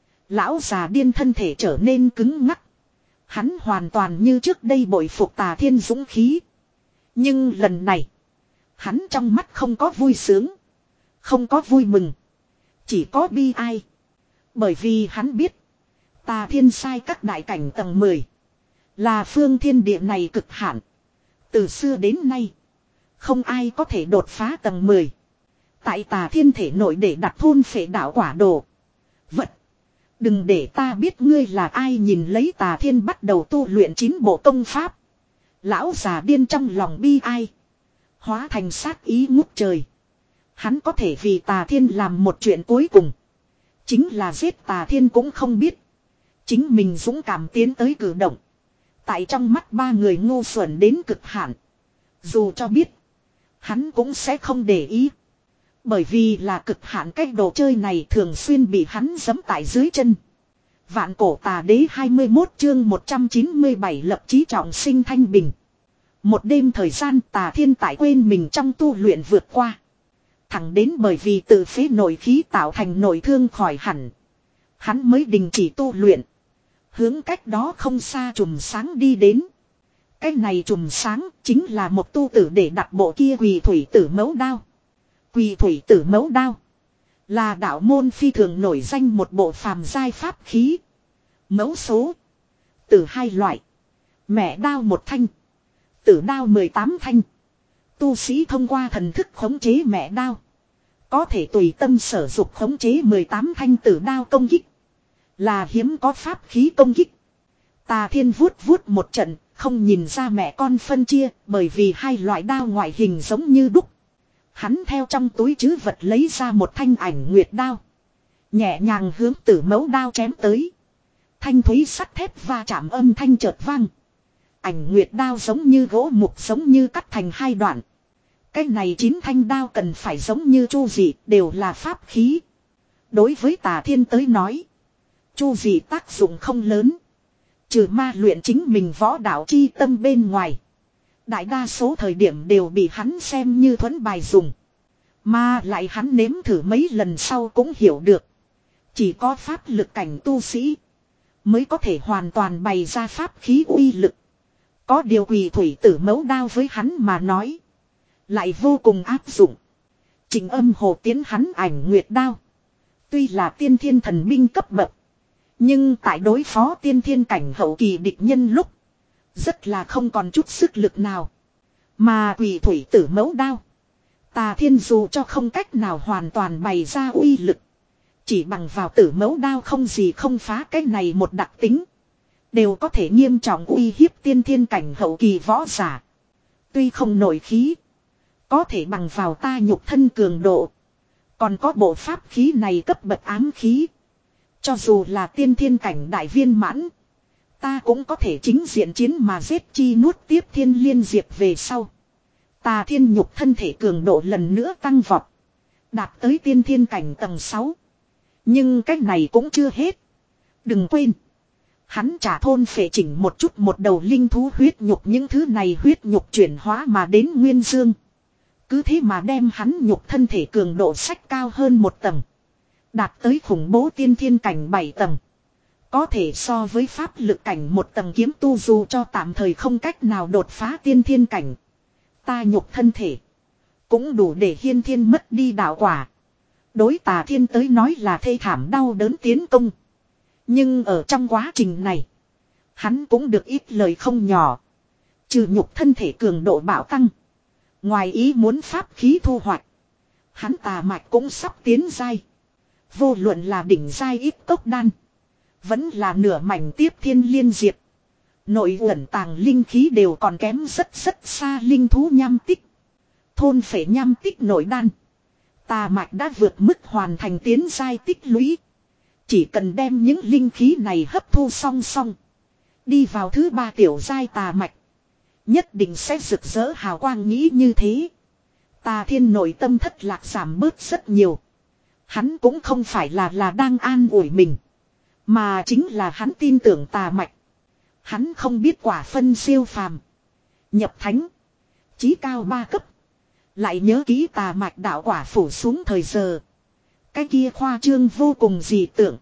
Lão già điên thân thể trở nên cứng ngắc. Hắn hoàn toàn như trước đây bội phục Tà Thiên dũng khí. Nhưng lần này. Hắn trong mắt không có vui sướng. Không có vui mừng. Chỉ có bi ai. Bởi vì hắn biết. Tà Thiên sai các đại cảnh tầng mười. Là phương thiên địa này cực hạn. Từ xưa đến nay. Không ai có thể đột phá tầng mười. Tại Tà Thiên thể nội để đặt thôn phệ đạo quả đồ. Vật. Đừng để ta biết ngươi là ai. Nhìn lấy Tà Thiên bắt đầu tu luyện chín bộ công pháp. Lão già điên trong lòng bi ai. Hóa thành sát ý ngút trời. Hắn có thể vì Tà Thiên làm một chuyện cuối cùng. Chính là giết Tà Thiên cũng không biết. Chính mình dũng cảm tiến tới cử động. Tại trong mắt ba người ngu xuẩn đến cực hạn. Dù cho biết. Hắn cũng sẽ không để ý. Bởi vì là cực hạn cái đồ chơi này thường xuyên bị hắn giẫm tại dưới chân. Vạn cổ tà đế hai mươi mốt chương một trăm chín mươi bảy lập chí trọng sinh thanh bình. Một đêm thời gian Tà Thiên tại quên mình trong tu luyện vượt qua. Thẳng đến bởi vì tự phế nội khí tạo thành nội thương khỏi hẳn. Hắn mới đình chỉ tu luyện. Hướng cách đó không xa chùm sáng đi đến. Cái này chùm sáng chính là một tu tử để đặt bộ kia quỳ thủy tử mẫu đao. Quỳ thủy tử mẫu đao là đạo môn phi thường nổi danh một bộ phàm giai pháp khí. Mẫu số tử hai loại. Mẹ đao một thanh. Tử đao mười tám thanh. Tu sĩ thông qua thần thức khống chế mẹ đao. Có thể tùy tâm sở dục khống chế mười tám thanh tử đao công kích. Là hiếm có pháp khí công kích. Tà Thiên vuốt vuốt một trận, không nhìn ra mẹ con phân chia, bởi vì hai loại đao ngoại hình giống như đúc. Hắn theo trong túi trữ vật lấy ra một thanh ảnh nguyệt đao. Nhẹ nhàng hướng tử mẫu đao chém tới. Thanh thúy sắt thép va chạm âm thanh chợt vang. Ảnh nguyệt đao giống như gỗ mục giống như cắt thành hai đoạn. Cái này chín thanh đao cần phải giống như chu dị đều là pháp khí. Đối với Tà Thiên tới nói. Chu dị tác dụng không lớn. Trừ ma luyện chính mình võ đạo chi tâm bên ngoài. Đại đa số thời điểm đều bị hắn xem như thuẫn bài dùng. Mà lại hắn nếm thử mấy lần sau cũng hiểu được. Chỉ có pháp lực cảnh tu sĩ mới có thể hoàn toàn bày ra pháp khí uy lực. Có điều quỳ thủy tử mẫu đao với hắn mà nói. Lại vô cùng áp dụng. Trình Âm Hồ tiến hắn ảnh nguyệt đao. Tuy là tiên thiên thần binh cấp bậc. Nhưng tại đối phó tiên thiên cảnh hậu kỳ địch nhân lúc. Rất là không còn chút sức lực nào. Mà quỳ thủy tử mẫu đao. Tà Thiên dù cho không cách nào hoàn toàn bày ra uy lực. Chỉ bằng vào tử mẫu đao không gì không phá cái này một đặc tính. Đều có thể nghiêm trọng uy hiếp tiên thiên cảnh hậu kỳ võ giả. Tuy không nổi khí. Có thể bằng vào ta nhục thân cường độ. Còn có bộ pháp khí này cấp bậc ám khí. Cho dù là tiên thiên cảnh đại viên mãn. Ta cũng có thể chính diện chiến mà giết chi nuốt tiếp thiên liên diệp về sau. Tà Thiên nhục thân thể cường độ lần nữa tăng vọt. Đạt tới tiên thiên cảnh tầng sáu. Nhưng cách này cũng chưa hết. Đừng quên. Hắn trả thôn phệ chỉnh một chút một đầu linh thú huyết nhục, những thứ này huyết nhục chuyển hóa mà đến nguyên dương. Cứ thế mà đem hắn nhục thân thể cường độ sách cao hơn một tầng. Đạt tới khủng bố tiên thiên cảnh bảy tầng. Có thể so với pháp lực cảnh một tầng kiếm tu dù cho tạm thời không cách nào đột phá tiên thiên cảnh. Ta nhục thân thể. Cũng đủ để hiên thiên mất đi đạo quả. Đối Tà Thiên tới nói là thê thảm đau đớn tiến công. Nhưng ở trong quá trình này. Hắn cũng được ít lời không nhỏ. Trừ nhục thân thể cường độ bạo tăng. Ngoài ý muốn pháp khí thu hoạch. Hắn tà mạch cũng sắp tiến giai. Vô luận là đỉnh giai ít cốc đan. Vẫn là nửa mảnh tiếp thiên liên diệp. Nội ẩn tàng linh khí đều còn kém rất rất xa linh thú nham tích. Thôn phệ nham tích nội đan. Tà mạch đã vượt mức hoàn thành tiến giai tích lũy. Chỉ cần đem những linh khí này hấp thu song song. Đi vào thứ ba tiểu giai tà mạch. Nhất định sẽ rực rỡ hào quang, nghĩ như thế. Tà Thiên nội tâm thất lạc giảm bớt rất nhiều. Hắn cũng không phải là là đang an ủi mình. Mà chính là hắn tin tưởng tà mạch. Hắn không biết quả phân siêu phàm. Nhập thánh. Chí cao ba cấp. Lại nhớ kỹ tà mạch đạo quả phủ xuống thời giờ. Cái kia khoa trương vô cùng dị tưởng.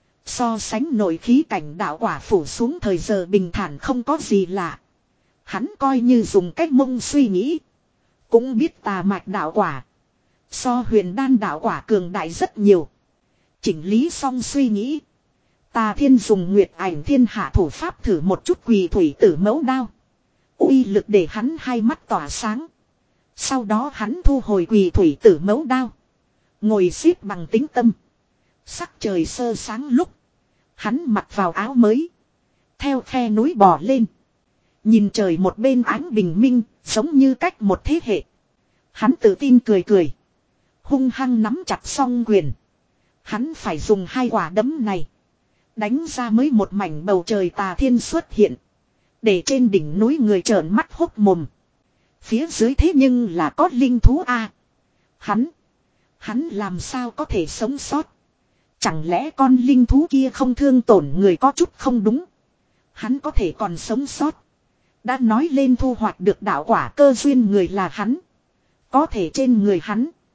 So sánh nội khí cảnh đạo quả phủ xuống thời giờ bình thản không có gì lạ. Hắn coi như dùng cách mông suy nghĩ. Cũng biết tà mạch đạo quả. So huyền đan đạo quả cường đại rất nhiều. Chỉnh lý xong suy nghĩ. Tà Thiên dùng nguyệt ảnh thiên hạ thủ pháp thử một chút quỳ thủy tử mẫu đao. Uy lực để hắn hai mắt tỏa sáng. Sau đó hắn thu hồi quỳ thủy tử mẫu đao. Ngồi xếp bằng tĩnh tâm. Sắc trời sơ sáng lúc. Hắn mặc vào áo mới. Theo khe núi bò lên. Nhìn trời một bên ánh bình minh. Giống như cách một thế hệ. Hắn tự tin cười cười. Hung hăng nắm chặt song quyền. Hắn phải dùng hai quả đấm này. Đánh ra mới một mảnh bầu trời. Tà Thiên xuất hiện. Để trên đỉnh núi người trợn mắt hốc mồm. Phía dưới thế nhưng là có linh thú a. Hắn. Hắn làm sao có thể sống sót. Chẳng lẽ con linh thú kia không thương tổn người có chút không đúng. Hắn có thể còn sống sót. Đã nói lên thu hoạch được đạo quả cơ duyên người là hắn. Có thể trên người hắn.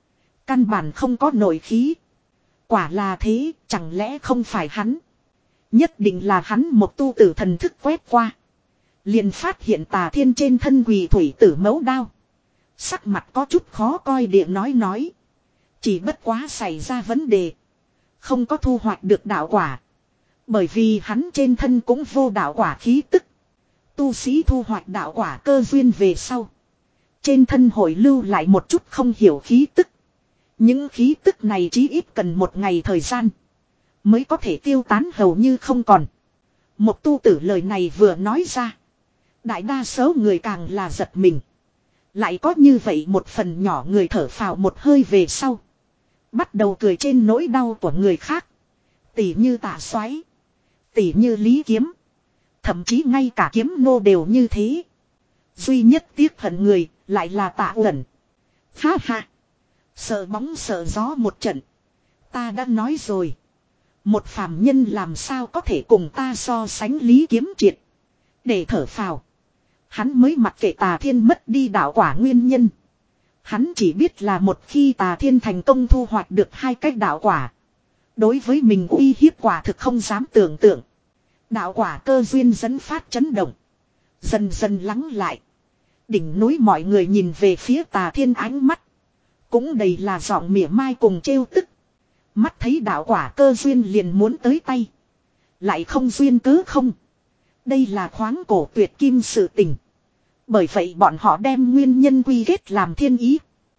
căn bản không có nội khí. Quả là thế, chẳng lẽ không phải hắn? Nhất định là hắn một tu tử thần thức quét qua. Liền phát hiện Tà Thiên trên thân quỳ thủy tử mấu đao. Sắc mặt có chút khó coi địa nói nói. Chỉ bất quá xảy ra vấn đề. Không có thu hoạch được đạo quả. Bởi vì hắn trên thân cũng vô đạo quả khí tức. Tu sĩ thu hoạch đạo quả cơ duyên về sau. Trên thân hội lưu lại một chút không hiểu khí tức. Những khí tức này chí ít cần một ngày thời gian. Mới có thể tiêu tán hầu như không còn. Một tu tử lời này vừa nói ra. Đại đa số người càng là giật mình. Lại có như vậy một phần nhỏ người thở phào một hơi về sau. Bắt đầu cười trên nỗi đau của người khác. Tỉ như Tạ Soái, tỉ như Lý Kiếm. Thậm chí ngay cả Kiếm Nô đều như thế. Duy nhất tiếc hận người lại là Tạ Uẩn. Ha ha. Sợ bóng sợ gió một trận. Ta đã nói rồi. Một phàm nhân làm sao có thể cùng ta so sánh Lý Kiếm triệt. Để thở phào. Hắn mới mặc kệ Tà Thiên mất đi đạo quả nguyên nhân. Hắn chỉ biết là một khi Tà Thiên thành công thu hoạch được hai cách đạo quả. Đối với mình uy hiếp quả thực không dám tưởng tượng. Đạo quả cơ duyên dẫn phát chấn động. Dần dần lắng lại. Đỉnh núi mọi người nhìn về phía Tà Thiên ánh mắt. Cũng đầy là giọng mỉa mai cùng trêu tức. Mắt thấy đạo quả cơ duyên liền muốn tới tay. Lại không duyên cớ không. Đây là khoáng cổ tuyệt kim sự tình. Bởi vậy bọn họ đem nguyên nhân quy kết làm thiên ý.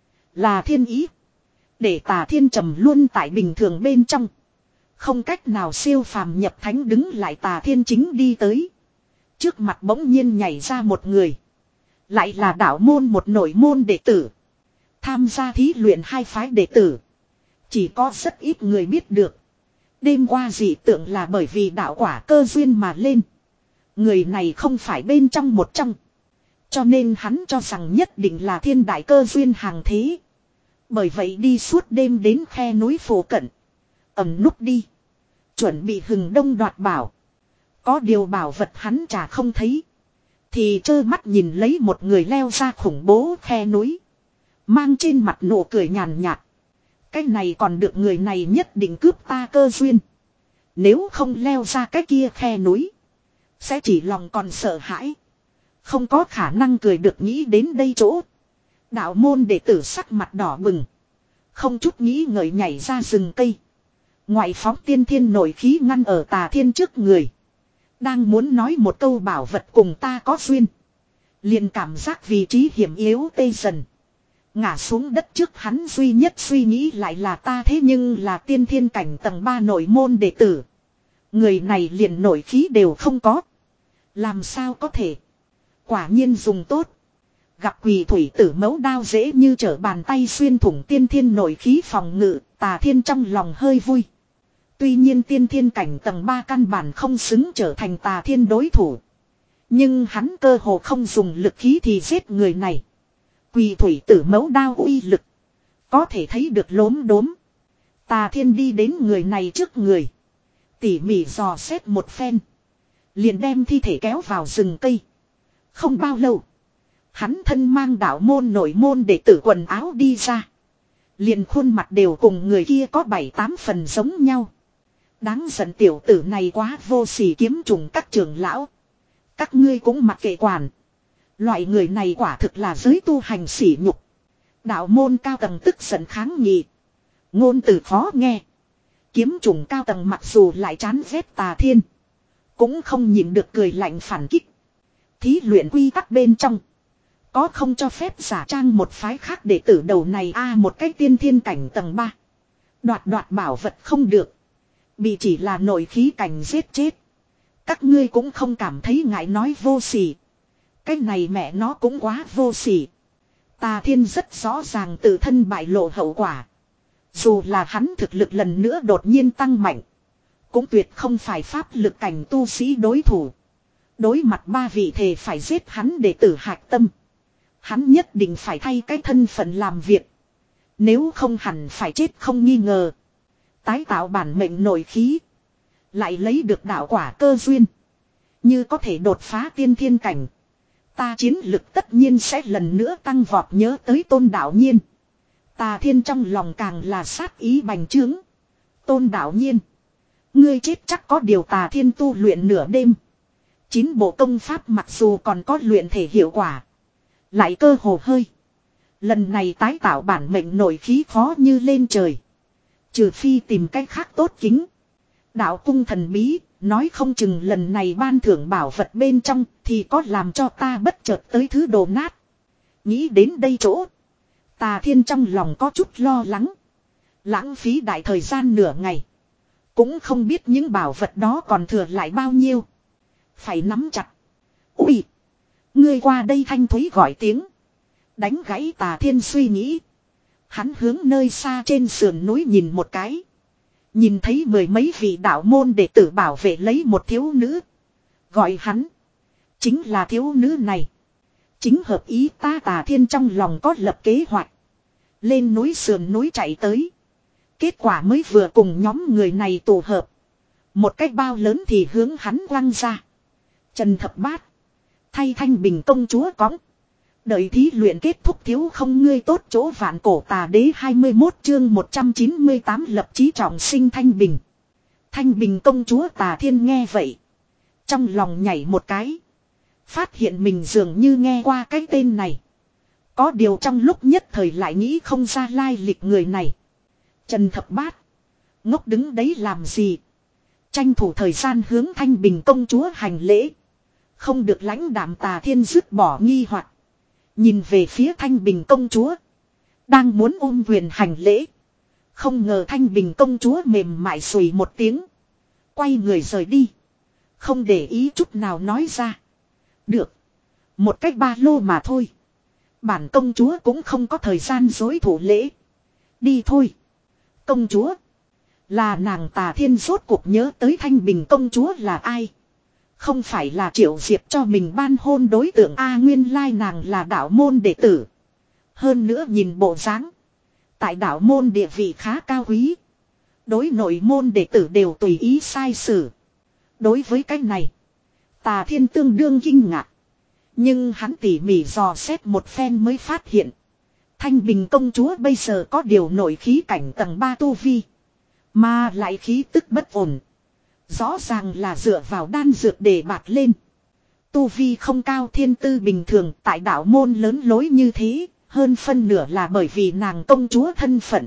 Là thiên ý. Để Tà Thiên trầm luôn tại bình thường bên trong. Không cách nào siêu phàm nhập thánh đứng lại Tà Thiên chính đi tới. Trước mặt bỗng nhiên nhảy ra một người. Lại là đạo môn một nội môn đệ tử. Tham gia thí luyện hai phái đệ tử. Chỉ có rất ít người biết được. Đêm qua dị tượng là bởi vì đạo quả cơ duyên mà lên. Người này không phải bên trong một trong. Cho nên hắn cho rằng nhất định là thiên đại cơ duyên hàng thế. Bởi vậy đi suốt đêm đến khe núi phổ cận. Ẩm núp đi. Chuẩn bị hừng đông đoạt bảo. Có điều bảo vật hắn chả không thấy. Thì trơ mắt nhìn lấy một người leo ra khủng bố khe núi. Mang trên mặt nụ cười nhàn nhạt. Cái này còn được, người này nhất định cướp ta cơ duyên. Nếu không leo ra cái kia khe núi. Sẽ chỉ lòng còn sợ hãi. Không có khả năng cười được, nghĩ đến đây chỗ. Đạo môn đệ tử sắc mặt đỏ bừng. Không chút nghĩ ngợi nhảy ra rừng cây. Ngoại phóng tiên thiên nổi khí ngăn ở Tà Thiên trước người. Đang muốn nói một câu bảo vật cùng ta có duyên. Liền cảm giác vị trí hiểm yếu tê dần. Ngã xuống đất trước hắn duy nhất suy nghĩ lại là ta thế nhưng là tiên thiên cảnh tầng ba nội môn đệ tử. Người này liền nổi khí đều không có. Làm sao có thể. Quả nhiên dùng tốt. Gặp quỳ thủy tử mấu đao dễ như trở bàn tay xuyên thủng tiên thiên nổi khí phòng ngự. Tà Thiên trong lòng hơi vui. Tuy nhiên tiên thiên cảnh tầng ba căn bản không xứng trở thành Tà Thiên đối thủ. Nhưng hắn cơ hồ không dùng lực khí thì giết người này. Quỳ thủy tử mấu đao uy lực. Có thể thấy được lốm đốm. Tà Thiên đi đến người này trước người. Tỉ mỉ dò xét một phen. Liền đem thi thể kéo vào rừng cây. Không bao lâu. Hắn thân mang đạo môn nội môn đệ tử quần áo đi ra. Liền khuôn mặt đều cùng người kia có bảy tám phần giống nhau. Đáng giận tiểu tử này quá vô sỉ, kiếm trùng các trưởng lão. Các ngươi cũng mặc kệ quản. Loại người này quả thực là giới tu hành sỉ nhục. Đạo môn cao tầng tức giận kháng nghị. Ngôn từ khó nghe. Kiếm trùng cao tầng mặc dù lại chán ghét Tà Thiên. Cũng không nhịn được cười lạnh phản kích. Thí luyện quy tắc bên trong. Có không cho phép giả trang một phái khác đệ tử đầu này a à, một cách tiên thiên cảnh tầng ba. Đoạt đoạt bảo vật không được. Bị chỉ là nội khí cảnh giết chết. Các ngươi cũng không cảm thấy ngại nói vô sỉ. Cái này mẹ nó cũng quá vô sỉ. Tà Thiên rất rõ ràng tự thân bại lộ hậu quả. Dù là hắn thực lực lần nữa đột nhiên tăng mạnh. Cũng tuyệt không phải pháp lực cảnh tu sĩ đối thủ. Đối mặt ba vị thề phải giết hắn để tử hạc tâm. Hắn nhất định phải thay cái thân phận làm việc. Nếu không hẳn phải chết không nghi ngờ. Tái tạo bản mệnh nội khí. Lại lấy được đạo quả cơ duyên. Như có thể đột phá tiên thiên cảnh. Ta chiến lực tất nhiên sẽ lần nữa tăng vọt, nhớ tới Tôn Đạo Nhiên. Tà Thiên trong lòng càng là sát ý bành trướng. Tôn đạo nhiên. Ngươi chết chắc có điều. Tà Thiên tu luyện nửa đêm. Chín bộ công pháp mặc dù còn có luyện thể hiệu quả. Lại cơ hồ hơi. Lần này tái tạo bản mệnh nổi khí khó như lên trời. Trừ phi tìm cách khác tốt kính. Đạo cung thần bí. Nói không chừng lần này ban thưởng bảo vật bên trong. Thì có làm cho ta bất chợt tới thứ đồ nát. Nghĩ đến đây chỗ. Tà Thiên trong lòng có chút lo lắng. Lãng phí đại thời gian nửa ngày. Cũng không biết những bảo vật đó còn thừa lại bao nhiêu. Phải nắm chặt. Ui! Ngươi qua đây thanh thúy gọi tiếng. Đánh gãy Tà Thiên suy nghĩ. Hắn hướng nơi xa trên sườn núi nhìn một cái. Nhìn thấy mười mấy vị đạo môn đệ tử bảo vệ lấy một thiếu nữ. Gọi hắn. Chính là thiếu nữ này. Chính hợp ý ta. Tà Thiên trong lòng có lập kế hoạch. Lên núi sườn núi chạy tới. Kết quả mới vừa cùng nhóm người này tụ hợp. Một cái bao lớn thì hướng hắn quăng ra. Trần Thập Bát. Thay Thanh Bình công chúa cõng. Đợi thí luyện kết thúc thiếu không ngươi tốt chỗ vạn cổ tà đế hai mươi mốt chương một trăm chín mươi tám lập chí trọng sinh Thanh Bình. Thanh Bình công chúa. Tà Thiên nghe vậy. Trong lòng nhảy một cái. Phát hiện mình dường như nghe qua cái tên này. Có điều trong lúc nhất thời lại nghĩ không ra lai lịch người này. Trần Thập Bát. Ngốc đứng đấy làm gì? Tranh thủ thời gian hướng Thanh Bình công chúa hành lễ. Không được lãnh đạm. Tà Thiên dứt bỏ nghi hoặc. Nhìn về phía Thanh Bình công chúa. Đang muốn ôm quyền hành lễ. Không ngờ Thanh Bình công chúa mềm mại xùy một tiếng. Quay người rời đi. Không để ý chút nào nói ra. Được. Một cách ba lô mà thôi. Bản công chúa cũng không có thời gian dối thủ lễ. Đi thôi. Công chúa. Là nàng. Tà Thiên rốt cuộc nhớ tới Thanh Bình công chúa là ai. Không phải là Triệu Diệp cho mình ban hôn đối tượng A. Nguyên lai nàng là đạo môn đệ tử. Hơn nữa nhìn bộ dáng. Tại đạo môn địa vị khá cao quý. Đối nội môn đệ tử đều tùy ý sai xử. Đối với cái này. Tà Thiên tương đương kinh ngạc. Nhưng hắn tỉ mỉ dò xét một phen mới phát hiện. Thanh Bình công chúa bây giờ có điều nổi khí cảnh tầng ba tu vi. Mà lại khí tức bất ổn. Rõ ràng là dựa vào đan dược để bạt lên. Tu vi không cao thiên tư bình thường tại đạo môn lớn lối như thế. Hơn phân nửa là bởi vì nàng công chúa thân phận.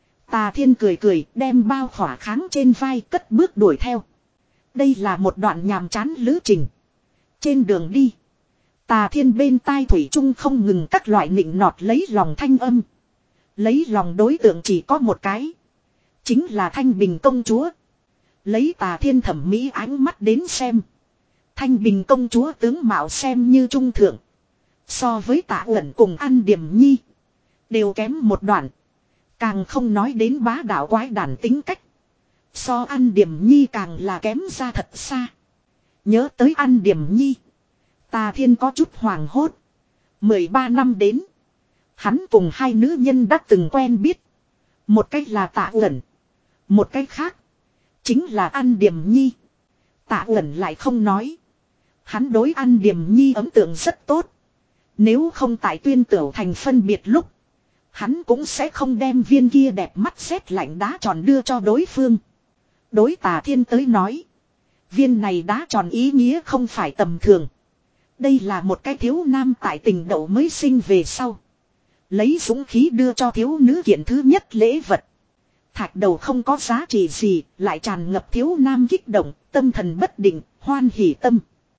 Tà Thiên cười cười đem bao khỏa kháng trên vai cất bước đuổi theo. Đây là một đoạn nhàm chán lữ trình. Trên đường đi. Tà Thiên bên tai thủy chung không ngừng các loại nịnh nọt lấy lòng thanh âm. Lấy lòng đối tượng chỉ có một cái. Chính là Thanh Bình công chúa. Lấy Tà Thiên thẩm mỹ ánh mắt đến xem. Thanh Bình công chúa tướng mạo xem như trung thượng. So với Tạ Uẩn cùng An Điềm Nhi. Đều kém một đoạn. Càng không nói đến bá đạo quái đản tính cách. So An Điềm Nhi càng là kém ra thật xa. Nhớ tới An Điềm Nhi. Tà Thiên có chút hoàng hốt. mười ba năm đến. Hắn cùng hai nữ nhân đã từng quen biết. Một cách là Tạ Uẩn. Một cách khác. Chính là An Điềm Nhi. Tạ Uẩn lại không nói. Hắn đối An Điềm Nhi ấn tượng rất tốt. Nếu không tại Tuyên Tửu thành phân biệt lúc. Hắn cũng sẽ không đem viên kia đẹp mắt sét lạnh đá tròn đưa cho đối phương. Đối Tà Thiên tới nói. Viên này đá tròn ý nghĩa không phải tầm thường. Đây là một cái thiếu nam tại tình đậu mới sinh về sau. Lấy dũng khí đưa cho thiếu nữ kiện thứ nhất lễ vật. Thạch đầu không có giá trị gì, lại tràn ngập thiếu nam kích động, tâm thần bất định, hoan hỉ tâm.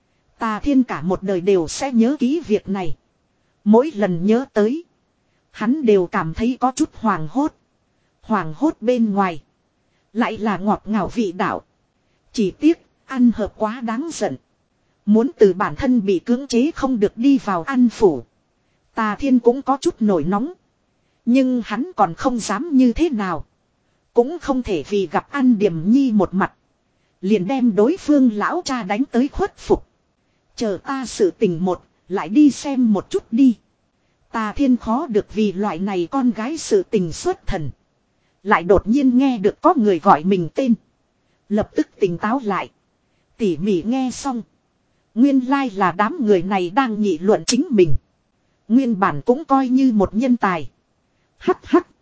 Tà Thiên cả một đời đều sẽ nhớ kỹ việc này. Mỗi lần nhớ tới, hắn đều cảm thấy có chút hoàng hốt. Hoàng hốt bên ngoài, lại là ngọt ngào vị đạo. Chỉ tiếc, ăn hợp quá đáng giận. Muốn từ bản thân bị cưỡng chế không được đi vào ăn phủ. Tà Thiên cũng có chút nổi nóng. Nhưng hắn còn không dám như thế nào. Cũng không thể vì gặp An Điềm Nhi một mặt. Liền đem đối phương lão cha đánh tới khuất phục. Chờ ta sự tình một, lại đi xem một chút đi. Tà Thiên khó được vì loại này con gái sự tình xuất thần. Lại đột nhiên nghe được có người gọi mình tên. Lập tức tỉnh táo lại. Tỉ mỉ nghe xong. Nguyên lai là đám người này đang nghị luận chính mình. Nguyên bản cũng coi như một nhân tài. Hắc hắc.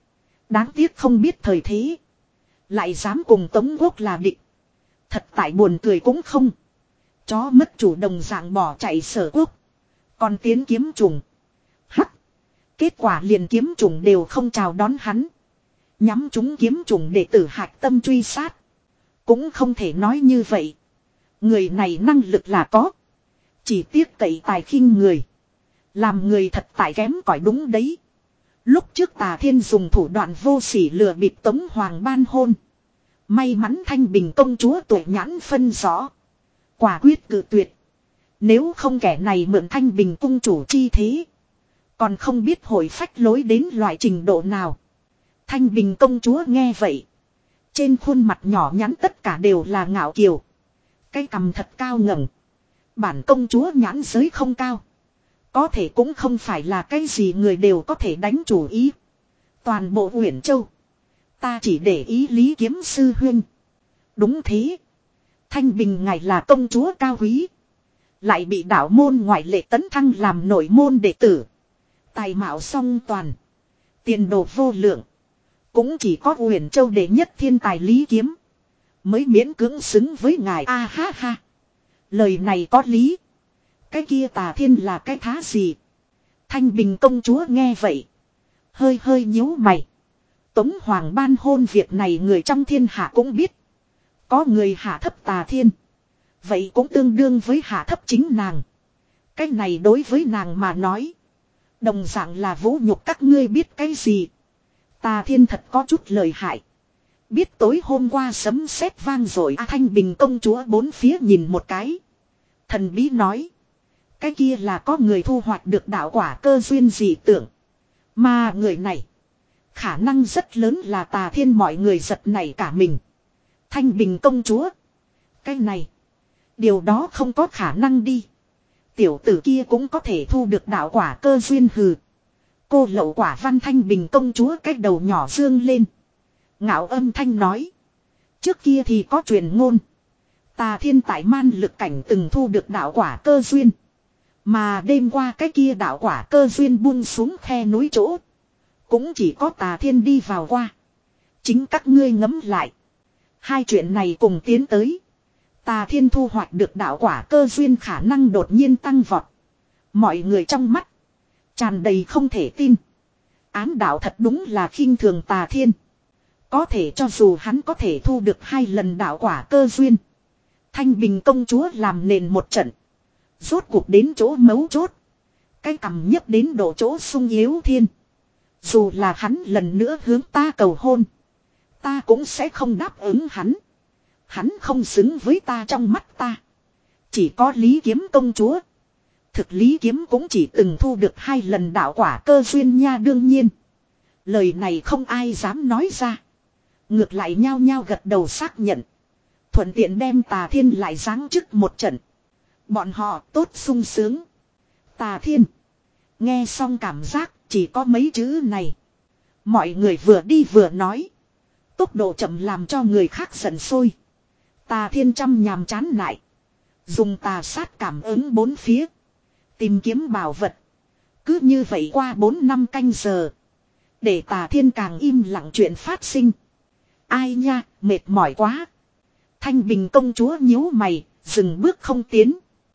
Đáng tiếc không biết thời thế. Lại dám cùng Tống Quốc là địch. Thật tại buồn cười cũng không. Chó mất chủ đồng dạng bỏ chạy Sở Quốc. Còn tiến kiếm trùng. Hắc. Kết quả liền kiếm trùng đều không chào đón hắn. Nhắm chúng kiếm trùng để tử hạch tâm truy sát. Cũng không thể nói như vậy. Người này năng lực là có. Chỉ tiếc cậy tài khinh người. Làm người thật tại kém cỏi đúng đấy. Lúc trước Tà Thiên dùng thủ đoạn vô sỉ lừa bịp Tống Hoàng ban hôn. May mắn Thanh Bình công chúa tuổi nhãn phân rõ. Quả quyết cự tuyệt. Nếu không kẻ này mượn Thanh Bình cung chủ chi thế. Còn không biết hồi phách lối đến loại trình độ nào. Thanh Bình công chúa nghe vậy. Trên khuôn mặt nhỏ nhắn tất cả đều là ngạo kiều. Cái cằm thật cao ngẩng. Bản công chúa nhãn giới không cao. Có thể cũng không phải là cái gì người đều có thể đánh chủ ý. Toàn bộ Uyển Châu. Ta chỉ để ý Lý Kiếm sư huynh. Đúng thế. Thanh Bình ngài là công chúa cao quý. Lại bị đạo môn ngoại lệ tấn thăng làm nội môn đệ tử. Tài mạo song toàn. Tiền đồ vô lượng. Cũng chỉ có Uyển Châu đệ nhất thiên tài Lý Kiếm. Mới miễn cưỡng xứng với ngài. A ha ha. Lời này có lý. Cái kia Tà Thiên là cái thá gì? Thanh Bình công chúa nghe vậy. Hơi hơi nhíu mày. Tống Hoàng ban hôn việc này người trong thiên hạ cũng biết. Có người hạ thấp Tà Thiên. Vậy cũng tương đương với hạ thấp chính nàng. Cái này đối với nàng mà nói. Đồng dạng là vũ nhục các ngươi biết cái gì. Tà Thiên thật có chút lời hại. Biết tối hôm qua sấm sét vang rồi. A Thanh Bình công chúa bốn phía nhìn một cái. Thần bí nói. Cái kia là có người thu hoạch được đạo quả cơ duyên dị tưởng. Mà người này. Khả năng rất lớn là Tà Thiên, mọi người giật nảy cả mình. Thanh Bình công chúa. Cái này. Điều đó không có khả năng đi. Tiểu tử kia cũng có thể thu được đạo quả cơ duyên hừ. Cô lậu quả văn Thanh Bình công chúa cái đầu nhỏ dương lên. Ngạo âm thanh nói. Trước kia thì có truyền ngôn. Tà Thiên tại man lực cảnh từng thu được đạo quả cơ duyên. Mà đêm qua cái kia đạo quả cơ duyên buông xuống khe núi chỗ. Cũng chỉ có Tà Thiên đi vào qua. Chính các ngươi ngẫm lại. Hai chuyện này cùng tiến tới. Tà Thiên thu hoạch được đạo quả cơ duyên khả năng đột nhiên tăng vọt. Mọi người trong mắt. Tràn đầy không thể tin. Ám đạo thật đúng là khinh thường Tà Thiên. Có thể cho dù hắn có thể thu được hai lần đạo quả cơ duyên. Thanh Bình công chúa làm nền một trận. Rốt cuộc đến chỗ mấu chốt. Cái cằm nhấp đến độ chỗ sung yếu thiên. Dù là hắn lần nữa hướng ta cầu hôn. Ta cũng sẽ không đáp ứng hắn. Hắn không xứng với ta trong mắt ta. Chỉ có Lý Kiếm công chúa. Thực Lý Kiếm cũng chỉ từng thu được hai lần đạo quả cơ duyên nha, đương nhiên. Lời này không ai dám nói ra. Ngược lại nhao nhao gật đầu xác nhận. Thuận tiện đem Tà Thiên lại giáng chức một trận. Bọn họ tốt sung sướng. Tà Thiên. Nghe xong cảm giác chỉ có mấy chữ này. Mọi người vừa đi vừa nói. Tốc độ chậm làm cho người khác giận sôi. Tà Thiên chăm nhàm chán lại. Dùng tà sát cảm ứng bốn phía. Tìm kiếm bảo vật. Cứ như vậy qua bốn năm canh giờ. Để Tà Thiên càng im lặng chuyện phát sinh. Ai nha, mệt mỏi quá. Thanh Bình công chúa nhíu mày, dừng bước không tiến.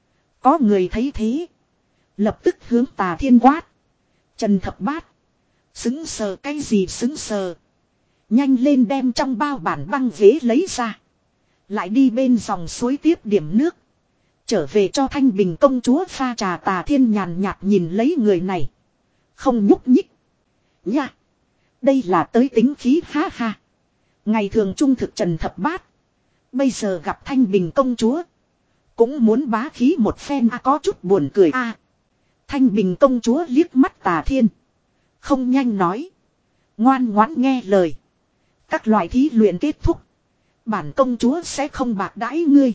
Có người thấy thế. Lập tức hướng Tà Thiên quát. Trần Thập Bát. Xứng sờ cái gì xứng sờ. Nhanh lên đem trong bao bản băng ghế lấy ra. Lại đi bên dòng suối tiếp điểm nước. Trở về cho Thanh Bình công chúa pha trà. Tà Thiên nhàn nhạt nhìn lấy người này. Không nhúc nhích. Nha. Đây là tới tính khí ha ha. Ngày thường trung thực Trần Thập Bát. Bây giờ gặp Thanh Bình công chúa. Cũng muốn bá khí một phen à, có chút buồn cười a. À, Thanh Bình công chúa liếc mắt Tà Thiên. Không nhanh nói. Ngoan ngoãn nghe lời. Các loại thí luyện kết thúc. Bản công chúa sẽ không bạc đãi ngươi.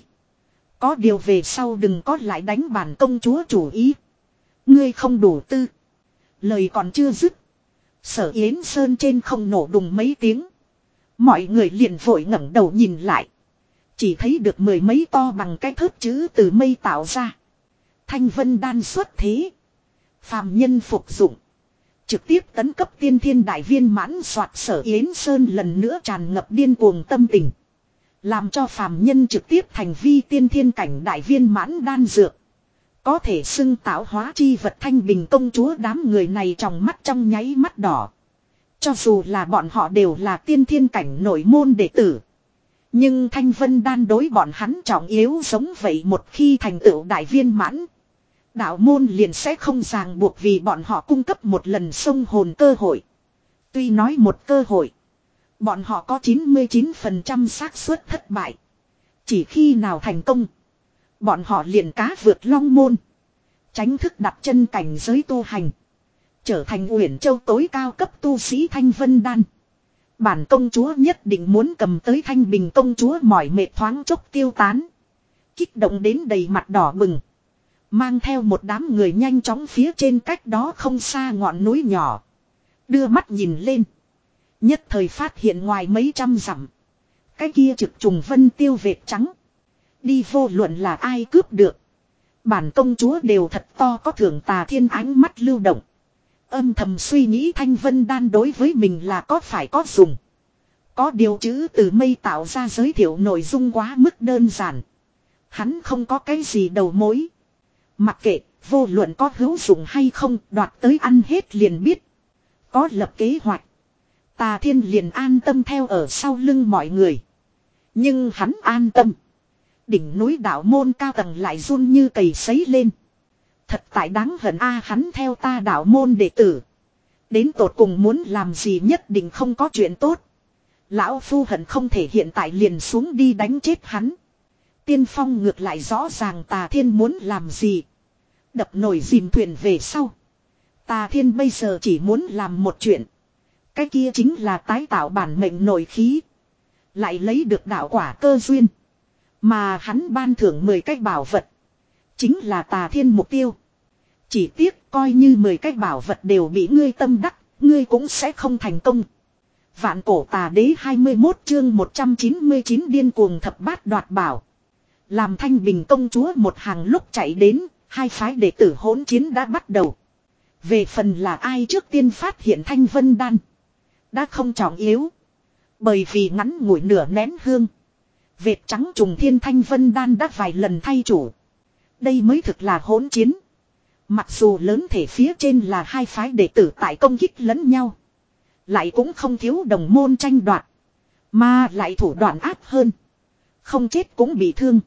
Có điều về sau đừng có lại đánh bản công chúa chủ ý. Ngươi không đủ tư. Lời còn chưa dứt. Sở Yến Sơn trên không nổ đùng mấy tiếng. Mọi người liền vội ngẩng đầu nhìn lại. Chỉ thấy được mười mấy to bằng cái thớt chữ từ mây tạo ra. Thanh vân đan xuất thế. Phàm nhân phục dụng. Trực tiếp tấn cấp tiên thiên đại viên mãn soạt Sở Yến Sơn lần nữa tràn ngập điên cuồng tâm tình. Làm cho phàm nhân trực tiếp thành vi tiên thiên cảnh đại viên mãn đan dược. Có thể xưng tạo hóa chi vật Thanh Bình công chúa đám người này trong mắt trong nháy mắt đỏ. Cho dù là bọn họ đều là tiên thiên cảnh nội môn đệ tử. Nhưng Thanh Vân đan đối bọn hắn trọng yếu giống vậy, một khi thành tựu đại viên mãn. Đạo môn liền sẽ không ràng buộc vì bọn họ cung cấp một lần xông hồn cơ hội. Tuy nói một cơ hội, bọn họ có chín mươi chín phần trăm xác suất thất bại. Chỉ khi nào thành công, bọn họ liền cá vượt long môn. Tránh thức đặt chân cảnh giới tu hành. Trở thành Uyển Châu tối cao cấp tu sĩ Thanh Vân đan. Bản công chúa nhất định muốn cầm tới Thanh Bình công chúa mỏi mệt thoáng chốc tiêu tán. Kích động đến đầy mặt đỏ bừng. Mang theo một đám người nhanh chóng phía trên cách đó không xa ngọn núi nhỏ. Đưa mắt nhìn lên. Nhất thời phát hiện ngoài mấy trăm dặm. Cái kia trực trùng vân tiêu vệt trắng. Đi vô luận là ai cướp được. Bản công chúa đều thật to có thưởng. Tà Thiên ánh mắt lưu động. Âm thầm suy nghĩ Thanh Vân đan đối với mình là có phải có dùng. Có điều chữ từ mây tạo ra giới thiệu nội dung quá mức đơn giản. Hắn không có cái gì đầu mối. Mặc kệ, vô luận có hữu dụng hay không, đoạt tới ăn hết liền biết. Có lập kế hoạch. Tà Thiên liền an tâm theo ở sau lưng mọi người. Nhưng hắn an tâm. Đỉnh núi đạo môn cao tầng lại run như cầy sấy lên. Thật tại đáng hận a, hắn theo ta đạo môn đệ tử. Đến tột cùng muốn làm gì nhất định không có chuyện tốt. Lão phu hận không thể hiện tại liền xuống đi đánh chết hắn. Tiên Phong ngược lại rõ ràng Tà Thiên muốn làm gì. Đập nồi dìm thuyền về sau. Tà Thiên bây giờ chỉ muốn làm một chuyện. Cái kia chính là tái tạo bản mệnh nội khí. Lại lấy được đạo quả cơ duyên. Mà hắn ban thưởng mười cái bảo vật. Chính là Tà Thiên mục tiêu. Chỉ tiếc coi như mười cái bảo vật đều bị ngươi tâm đắc. Ngươi cũng sẽ không thành công. Vạn cổ tà đế hai mươi mốt chương một trăm chín mươi chín điên cuồng thập bát đoạt bảo. Làm Thanh Bình công chúa một hàng lúc chạy đến. Hai phái đệ tử hỗn chiến đã bắt đầu. Về phần là ai trước tiên phát hiện Thanh Vân đan. Đã không trọng yếu. Bởi vì ngắn ngủi nửa nén hương. Vệt trắng trùng thiên Thanh Vân đan đã vài lần thay chủ. Đây mới thực là hỗn chiến. Mặc dù lớn thể phía trên là hai phái đệ tử tại công kích lẫn nhau. Lại cũng không thiếu đồng môn tranh đoạt. Mà lại thủ đoạn áp hơn. Không chết cũng bị thương.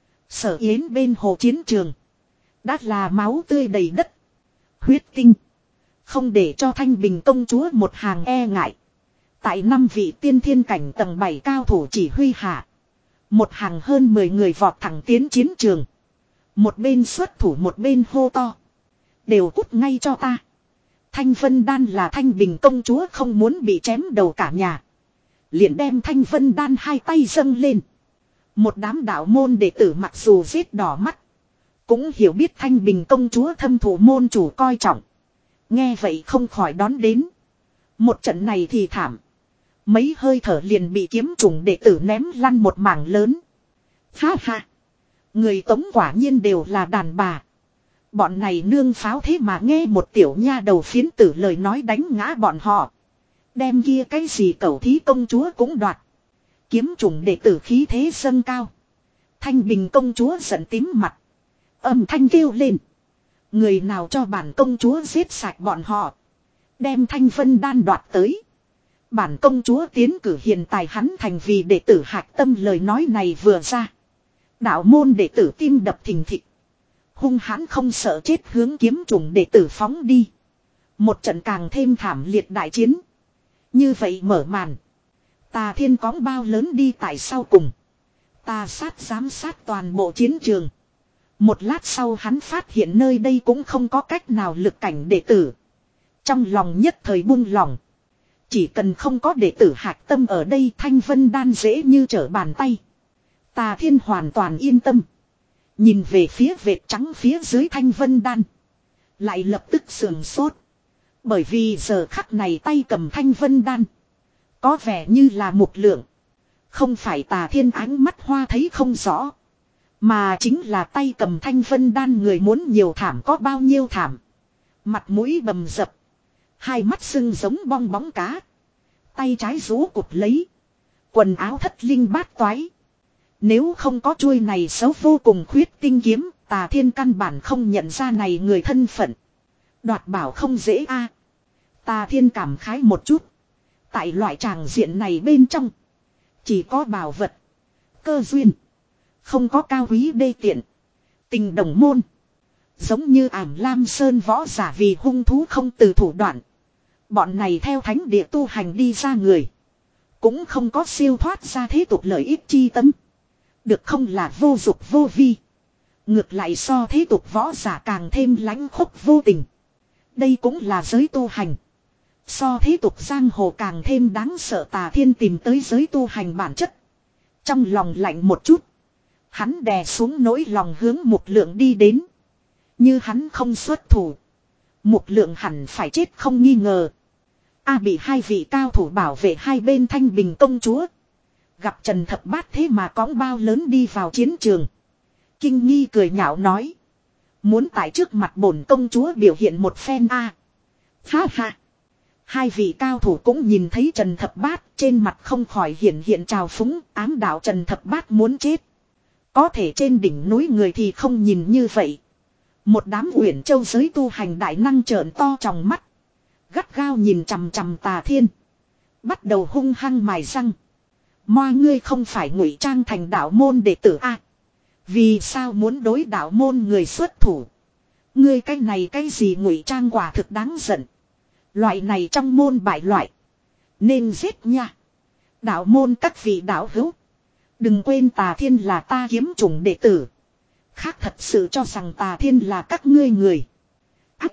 Sở Yến bên hồ chiến trường. Đã là máu tươi đầy đất. Huyết tinh. Không để cho Thanh Bình công chúa một hàng e ngại. Tại năm vị tiên thiên cảnh tầng bảy cao thủ chỉ huy hạ. Một hàng hơn mười người vọt thẳng tiến chiến trường. Một bên xuất thủ một bên hô to. Đều cút ngay cho ta. Thanh Vân đan là Thanh Bình công chúa không muốn bị chém đầu cả nhà. Liền đem Thanh Vân đan hai tay dâng lên. Một đám đạo môn đệ tử mặc dù giết đỏ mắt. Cũng hiểu biết Thanh Bình công chúa thâm thủ môn chủ coi trọng. Nghe vậy không khỏi đón đến. Một trận này thì thảm. Mấy hơi thở liền bị kiếm trùng đệ tử ném lăn một mảng lớn. Ha ha. Người tống quả nhiên đều là đàn bà. Bọn này nương pháo thế mà nghe một tiểu nha đầu phiến tử lời nói đánh ngã bọn họ. Đem kia cái gì cẩu thí công chúa cũng đoạt. Kiếm trùng đệ tử khí thế dâng cao. Thanh Bình công chúa giận tím mặt. Âm thanh kêu lên. Người nào cho bản công chúa giết sạch bọn họ. Đem Thanh Vân đan đoạt tới. Bản công chúa tiến cử hiện tài hắn thành vì đệ tử hạc tâm, lời nói này vừa ra. Đạo môn đệ tử tim đập thình thịch. Hung hãn không sợ chết hướng kiếm trùng đệ tử phóng đi. Một trận càng thêm thảm liệt đại chiến. Như vậy mở màn. Tà Thiên cõng bao lớn đi tại sau cùng. Tà sát giám sát toàn bộ chiến trường. Một lát sau hắn phát hiện nơi đây cũng không có cách nào lực cảnh đệ tử. Trong lòng nhất thời buông lỏng. Chỉ cần không có đệ tử hạc tâm ở đây, Thanh Vân đan dễ như trở bàn tay. Tà Thiên hoàn toàn yên tâm. Nhìn về phía vệt trắng phía dưới Thanh Vân đan. Lại lập tức sườn sốt. Bởi vì giờ khắc này tay cầm Thanh Vân đan. Có vẻ như là một lượng. Không phải Tà Thiên ánh mắt hoa thấy không rõ. Mà chính là tay cầm Thanh Vân đan người muốn nhiều thảm có bao nhiêu thảm. Mặt mũi bầm dập. Hai mắt sưng giống bong bóng cá. Tay trái rú cụp lấy. Quần áo thất linh bát toái. Nếu không có chuôi này xấu vô cùng khuyết tinh kiếm, Tà Thiên căn bản không nhận ra này người thân phận. Đoạt bảo không dễ a. Tà Thiên cảm khái một chút. Tại loại tràng diện này bên trong, chỉ có bảo vật, cơ duyên, không có cao quý đê tiện. Tình đồng môn, giống như Ảm Lam Sơn võ giả vì hung thú không từ thủ đoạn. Bọn này theo thánh địa tu hành đi ra người, cũng không có siêu thoát ra thế tục lợi ích chi tâm. Được không là vô dục vô vi. Ngược lại so thế tục võ giả càng thêm lãnh khốc vô tình. Đây cũng là giới tu hành. So thế tục giang hồ càng thêm đáng sợ. Tà Thiên tìm tới giới tu hành bản chất. Trong lòng lạnh một chút. Hắn đè xuống nỗi lòng hướng Mục Lượng đi đến. Như hắn không xuất thủ, Mục Lượng hẳn phải chết không nghi ngờ. A bị hai vị cao thủ bảo vệ hai bên Thanh Bình công chúa. Gặp Trần Thập Bát thế mà cõng bao lớn đi vào chiến trường. Kinh nghi cười nhạo nói. Muốn tại trước mặt bổn công chúa biểu hiện một phen a. Ha ha. Hai vị cao thủ cũng nhìn thấy Trần Thập Bát, trên mặt không khỏi hiện hiện trào phúng, ám đạo Trần Thập Bát muốn chết. Có thể trên đỉnh núi người thì không nhìn như vậy. Một đám Uyển Châu giới tu hành đại năng trợn to tròng mắt, gắt gao nhìn chằm chằm Tà Thiên, bắt đầu hung hăng mài răng. Moa ngươi không phải ngụy trang thành đạo môn đệ tử a? Vì sao muốn đối đạo môn người xuất thủ? Ngươi cái này cái gì ngụy trang quả thực đáng giận. Loại này trong môn bại loại, nên giết nha. Đạo môn các vị đạo hữu, đừng quên Tà Thiên là ta kiếm chủng đệ tử. Khác thật sự cho rằng Tà Thiên là các ngươi người. Ách!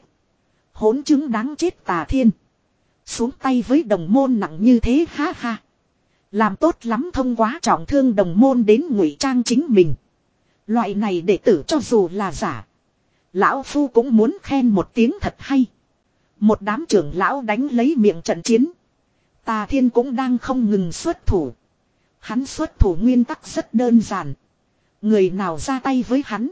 Hỗn chứng đáng chết Tà Thiên. Xuống tay với đồng môn nặng như thế ha ha. Làm tốt lắm thông quá trọng thương đồng môn đến ngụy trang chính mình. Loại này đệ tử cho dù là giả, lão phu cũng muốn khen một tiếng thật hay. Một đám trưởng lão đánh lấy miệng trận chiến. Tà Thiên cũng đang không ngừng xuất thủ. Hắn xuất thủ nguyên tắc rất đơn giản. Người nào ra tay với hắn,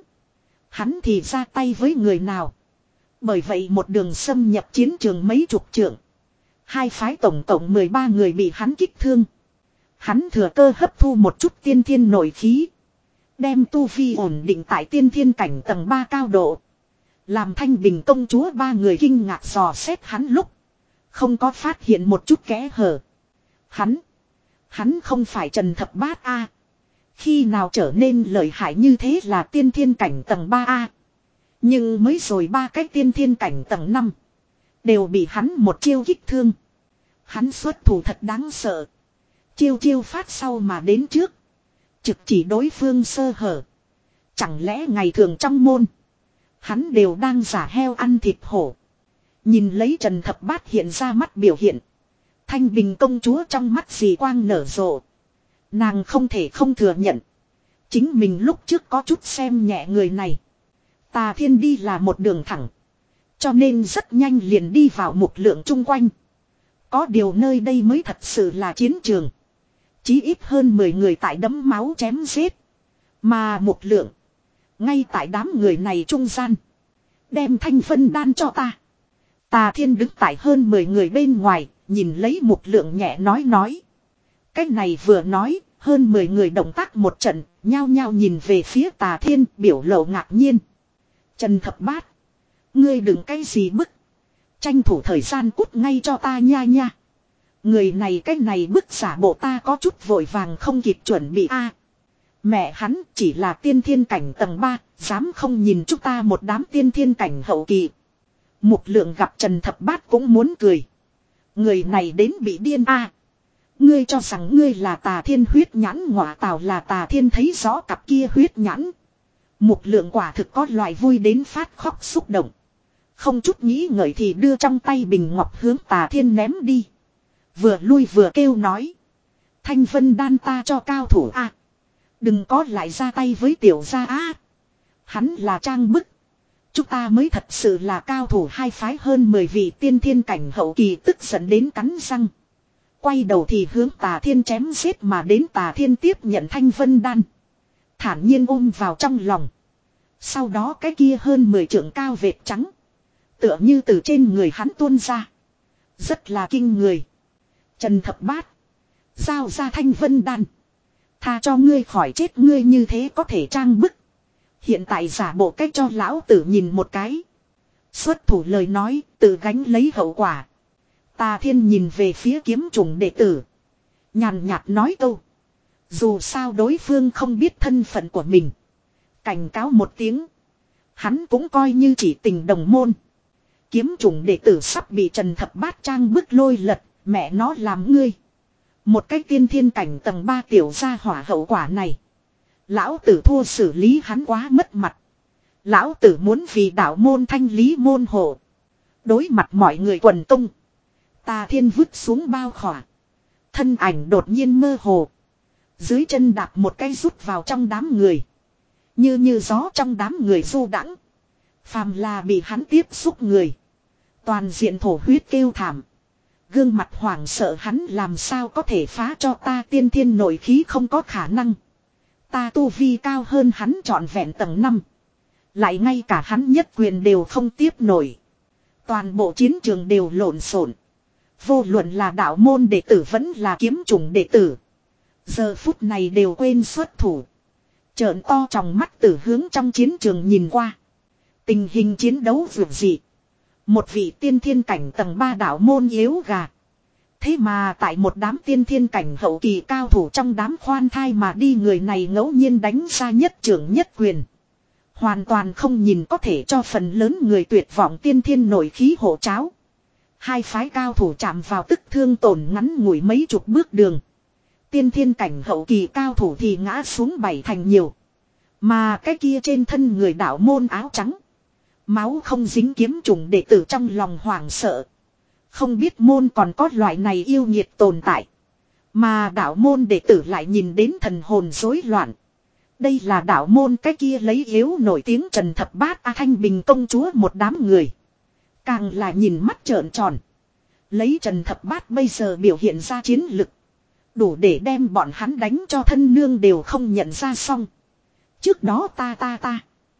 hắn thì ra tay với người nào. Bởi vậy một đường xâm nhập chiến trường mấy chục trượng. Hai phái tổng cộng mười ba người bị hắn kích thương. Hắn thừa cơ hấp thu một chút tiên thiên nội khí, đem tu vi ổn định tại tiên thiên cảnh tầng ba cao độ. Làm Thanh Bình công chúa ba người kinh ngạc dò xét hắn lúc, không có phát hiện một chút kẽ hở. Hắn, hắn không phải Trần Thập Bát a? Khi nào trở nên lợi hại như thế là tiên thiên cảnh tầng ba a? Nhưng mới rồi ba cái tiên thiên cảnh tầng năm đều bị hắn một chiêu kích thương. Hắn xuất thủ thật đáng sợ. Chiêu chiêu phát sau mà đến trước, trực chỉ đối phương sơ hở. Chẳng lẽ ngày thường trong môn, hắn đều đang giả heo ăn thịt hổ? Nhìn lấy Trần Thập Bát hiện ra mắt biểu hiện, Thanh Bình công chúa trong mắt dì quang nở rộ. Nàng không thể không thừa nhận, chính mình lúc trước có chút xem nhẹ người này. Tà Thiên đi là một đường thẳng, cho nên rất nhanh liền đi vào Mục Lượng chung quanh. Có điều nơi đây mới thật sự là chiến trường. Chí ít hơn mười người tại đấm máu chém giết. Mà Mục Lượng ngay tại đám người này trung gian. Đem Thanh Vân đan cho ta. Tà Thiên đứng tại hơn mười người bên ngoài, nhìn lấy Mục Lượng nhẹ nói nói. Cái này vừa nói, hơn mười người động tác một trận, nhao nhao nhìn về phía Tà Thiên, biểu lộ ngạc nhiên. Trần Thập Bát, ngươi đừng cái gì bức. Tranh thủ thời gian cút ngay cho ta nha nha. Người này cái này bức giả bộ ta có chút vội vàng không kịp chuẩn bị a. Mẹ hắn chỉ là tiên thiên cảnh tầng ba, dám không nhìn chúng ta một đám tiên thiên cảnh hậu kỳ. Mục Lượng gặp Trần Thập Bát cũng muốn cười. Người này đến bị điên a. Ngươi cho rằng ngươi là Tà Thiên huyết nhãn, ngọa tào là Tà Thiên thấy rõ cặp kia huyết nhãn. Mục Lượng quả thực có loại vui đến phát khóc xúc động. Không chút nghĩ ngợi thì đưa trong tay bình ngọc hướng Tà Thiên ném đi. Vừa lui vừa kêu nói. Thanh Vân đan ta cho cao thủ a. Đừng có lại ra tay với tiểu gia a. Hắn là trang bức. Chúng ta mới thật sự là cao thủ. Hai phái hơn mười vị tiên thiên cảnh hậu kỳ tức giận đến cắn răng. Quay đầu thì hướng Tà Thiên chém giết mà đến. Tà Thiên tiếp nhận Thanh Vân đan, thản nhiên ôm vào trong lòng. Sau đó cái kia hơn mười trượng cao vệt trắng tựa như từ trên người hắn tuôn ra, Rất là kinh người. Trần Thập Bát. Giao ra Thanh Vân Đan. Tha cho ngươi khỏi chết, ngươi như thế có thể trang bức. Hiện tại giả bộ cách cho lão tử nhìn một cái. Xuất thủ lời nói, tự gánh lấy hậu quả. Tà Thiên nhìn về phía kiếm trùng đệ tử. Nhàn nhạt nói câu. Dù sao đối phương không biết thân phận của mình. Cảnh cáo một tiếng. Hắn cũng coi như chỉ tình đồng môn. Kiếm trùng đệ tử sắp bị Trần Thập Bát trang bức lôi lật. Mẹ nó làm ngươi. Một cái tiên thiên cảnh tầng ba tiểu gia hỏa hậu quả này. Lão tử thua xử lý hắn quá mất mặt. Lão tử muốn vì đạo môn thanh lý môn hộ. Đối mặt mọi người quần tung. Tà Thiên vứt xuống bao khỏa. Thân ảnh đột nhiên mơ hồ. Dưới chân đạp một cái rút vào trong đám người. Như như gió trong đám người du đãng. Phàm là bị hắn tiếp xúc người. Toàn diện thổ huyết kêu thảm. Gương mặt hoảng sợ hắn làm sao có thể phá cho ta tiên thiên nội khí, không có khả năng. Ta tu vi cao hơn hắn trọn vẹn tầng năm. Lại ngay cả hắn nhất quyền đều không tiếp nổi. Toàn bộ chiến trường đều lộn xộn. Vô luận là đạo môn đệ tử vẫn là kiếm chủng đệ tử. Giờ phút này đều quên xuất thủ. Trợn to tròng mắt tử hướng trong chiến trường nhìn qua. Tình hình chiến đấu vượt dị. Một vị tiên thiên cảnh tầng ba đạo môn yếu gà. Thế mà tại một đám tiên thiên cảnh hậu kỳ cao thủ trong đám khoan thai mà đi, người này ngẫu nhiên đánh ra nhất trưởng nhất quyền. Hoàn toàn không nhìn có thể cho phần lớn người tuyệt vọng tiên thiên nổi khí hộ cháo. Hai phái cao thủ chạm vào tức thương tổn ngắn ngủi mấy chục bước đường. Tiên thiên cảnh hậu kỳ cao thủ thì ngã xuống bảy thành nhiều. Mà cái kia trên thân người đạo môn áo trắng. Máu không dính kiếm trùng đệ tử trong lòng hoảng sợ. Không biết môn còn có loại này yêu nghiệt tồn tại. Mà đạo môn đệ tử lại nhìn đến thần hồn rối loạn. Đây là đạo môn cái kia lấy yếu nổi tiếng Trần Thập Bát, A Thanh Bình công chúa một đám người. Càng là nhìn mắt trợn tròn. Lấy Trần Thập Bát bây giờ biểu hiện ra chiến lực. Đủ để đem bọn hắn đánh cho thân nương đều không nhận ra xong. Trước đó ta ta ta.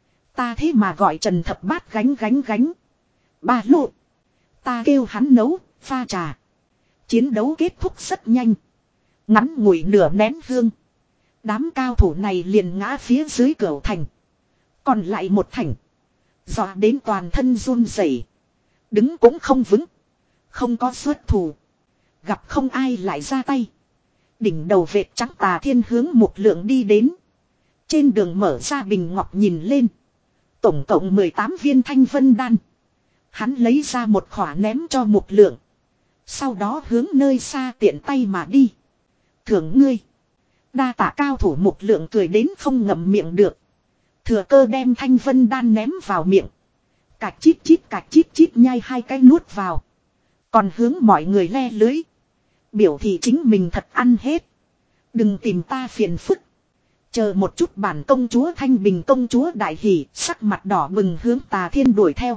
Ta thế mà gọi Trần Thập Bát gánh gánh gánh. Ba lộ. Ta kêu hắn nấu, pha trà. Chiến đấu kết thúc rất nhanh. Ngắn ngủi nửa nén hương. Đám cao thủ này liền ngã phía dưới cửu thành. Còn lại một thành. Dọa đến toàn thân run rẩy, đứng cũng không vững. Không có xuất thủ. Gặp không ai lại ra tay. Đỉnh đầu vệt trắng Tà Thiên hướng Mục Lượng đi đến. Trên đường mở ra bình ngọc nhìn lên. Tổng cộng mười tám viên Thanh Vân Đan. Hắn lấy ra một khỏa ném cho Mục Lượng. Sau đó hướng nơi xa tiện tay mà đi. Thưởng ngươi. Đa tạ cao thủ. Mục Lượng cười đến không ngậm miệng được. Thừa cơ đem Thanh Vân Đan ném vào miệng. Cạch chít chít cạch chít chít nhai hai cái nuốt vào. Còn hướng mọi người le lưới. Biểu thị chính mình thật ăn hết. Đừng tìm ta phiền phức. Chờ một chút, bản công chúa Thanh Bình công chúa đại hỉ, sắc mặt đỏ bừng hướng Tà Thiên đuổi theo.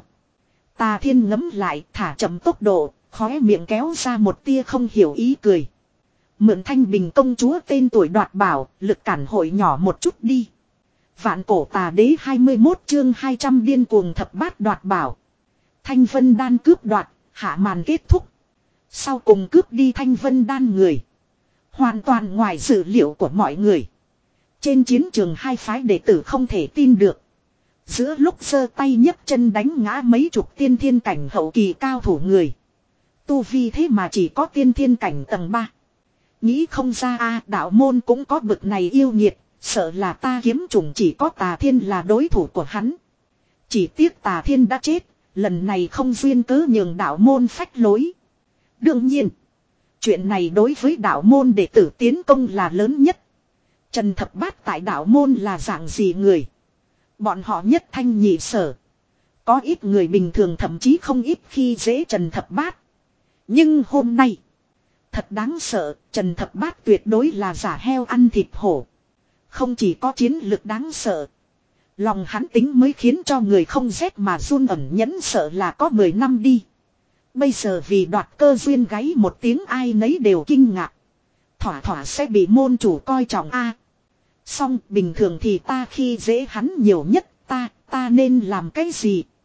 Tà Thiên ngấm lại, thả chậm tốc độ, khóe miệng kéo ra một tia không hiểu ý cười. Mượn Thanh Bình công chúa tên tuổi đoạt bảo, lực cản hội nhỏ một chút đi. Vạn cổ tà đế hai mươi mốt chương hai trăm điên cuồng thập bát đoạt bảo. Thanh Vân Đan cướp đoạt, hạ màn kết thúc. Sau cùng cướp đi Thanh Vân Đan người. Hoàn toàn ngoài dự liệu của mọi người. Trên chiến trường hai phái đệ tử không thể tin được. Giữa lúc giơ tay nhấc chân đánh ngã mấy chục tiên thiên cảnh hậu kỳ cao thủ người. Tu vi thế mà chỉ có tiên thiên cảnh tầng ba. Nghĩ không ra a, đạo môn cũng có bực này yêu nghiệt. Sợ là ta kiếm trùng chỉ có Tà Thiên là đối thủ của hắn. Chỉ tiếc Tà Thiên đã chết. Lần này không duyên cớ nhường đạo môn phách lối. Đương nhiên. Chuyện này đối với đạo môn đệ tử tiến công là lớn nhất. Trần Thập Bát tại đạo môn là dạng gì người? Bọn họ nhất thanh nhị sở. Có ít người bình thường thậm chí không ít khi dễ Trần Thập Bát. Nhưng hôm nay. Thật đáng sợ. Trần Thập Bát tuyệt đối là giả heo ăn thịt hổ. Không chỉ có chiến lực đáng sợ. Lòng hắn tính mới khiến cho người không rét mà run, ẩn nhẫn sợ là có mười năm đi. Bây giờ vì đoạt cơ duyên gáy một tiếng ai nấy đều kinh ngạc. Thỏa thỏa sẽ bị môn chủ coi trọng a. À, xong bình thường thì ta khi dễ hắn nhiều nhất, ta, ta nên làm cái gì?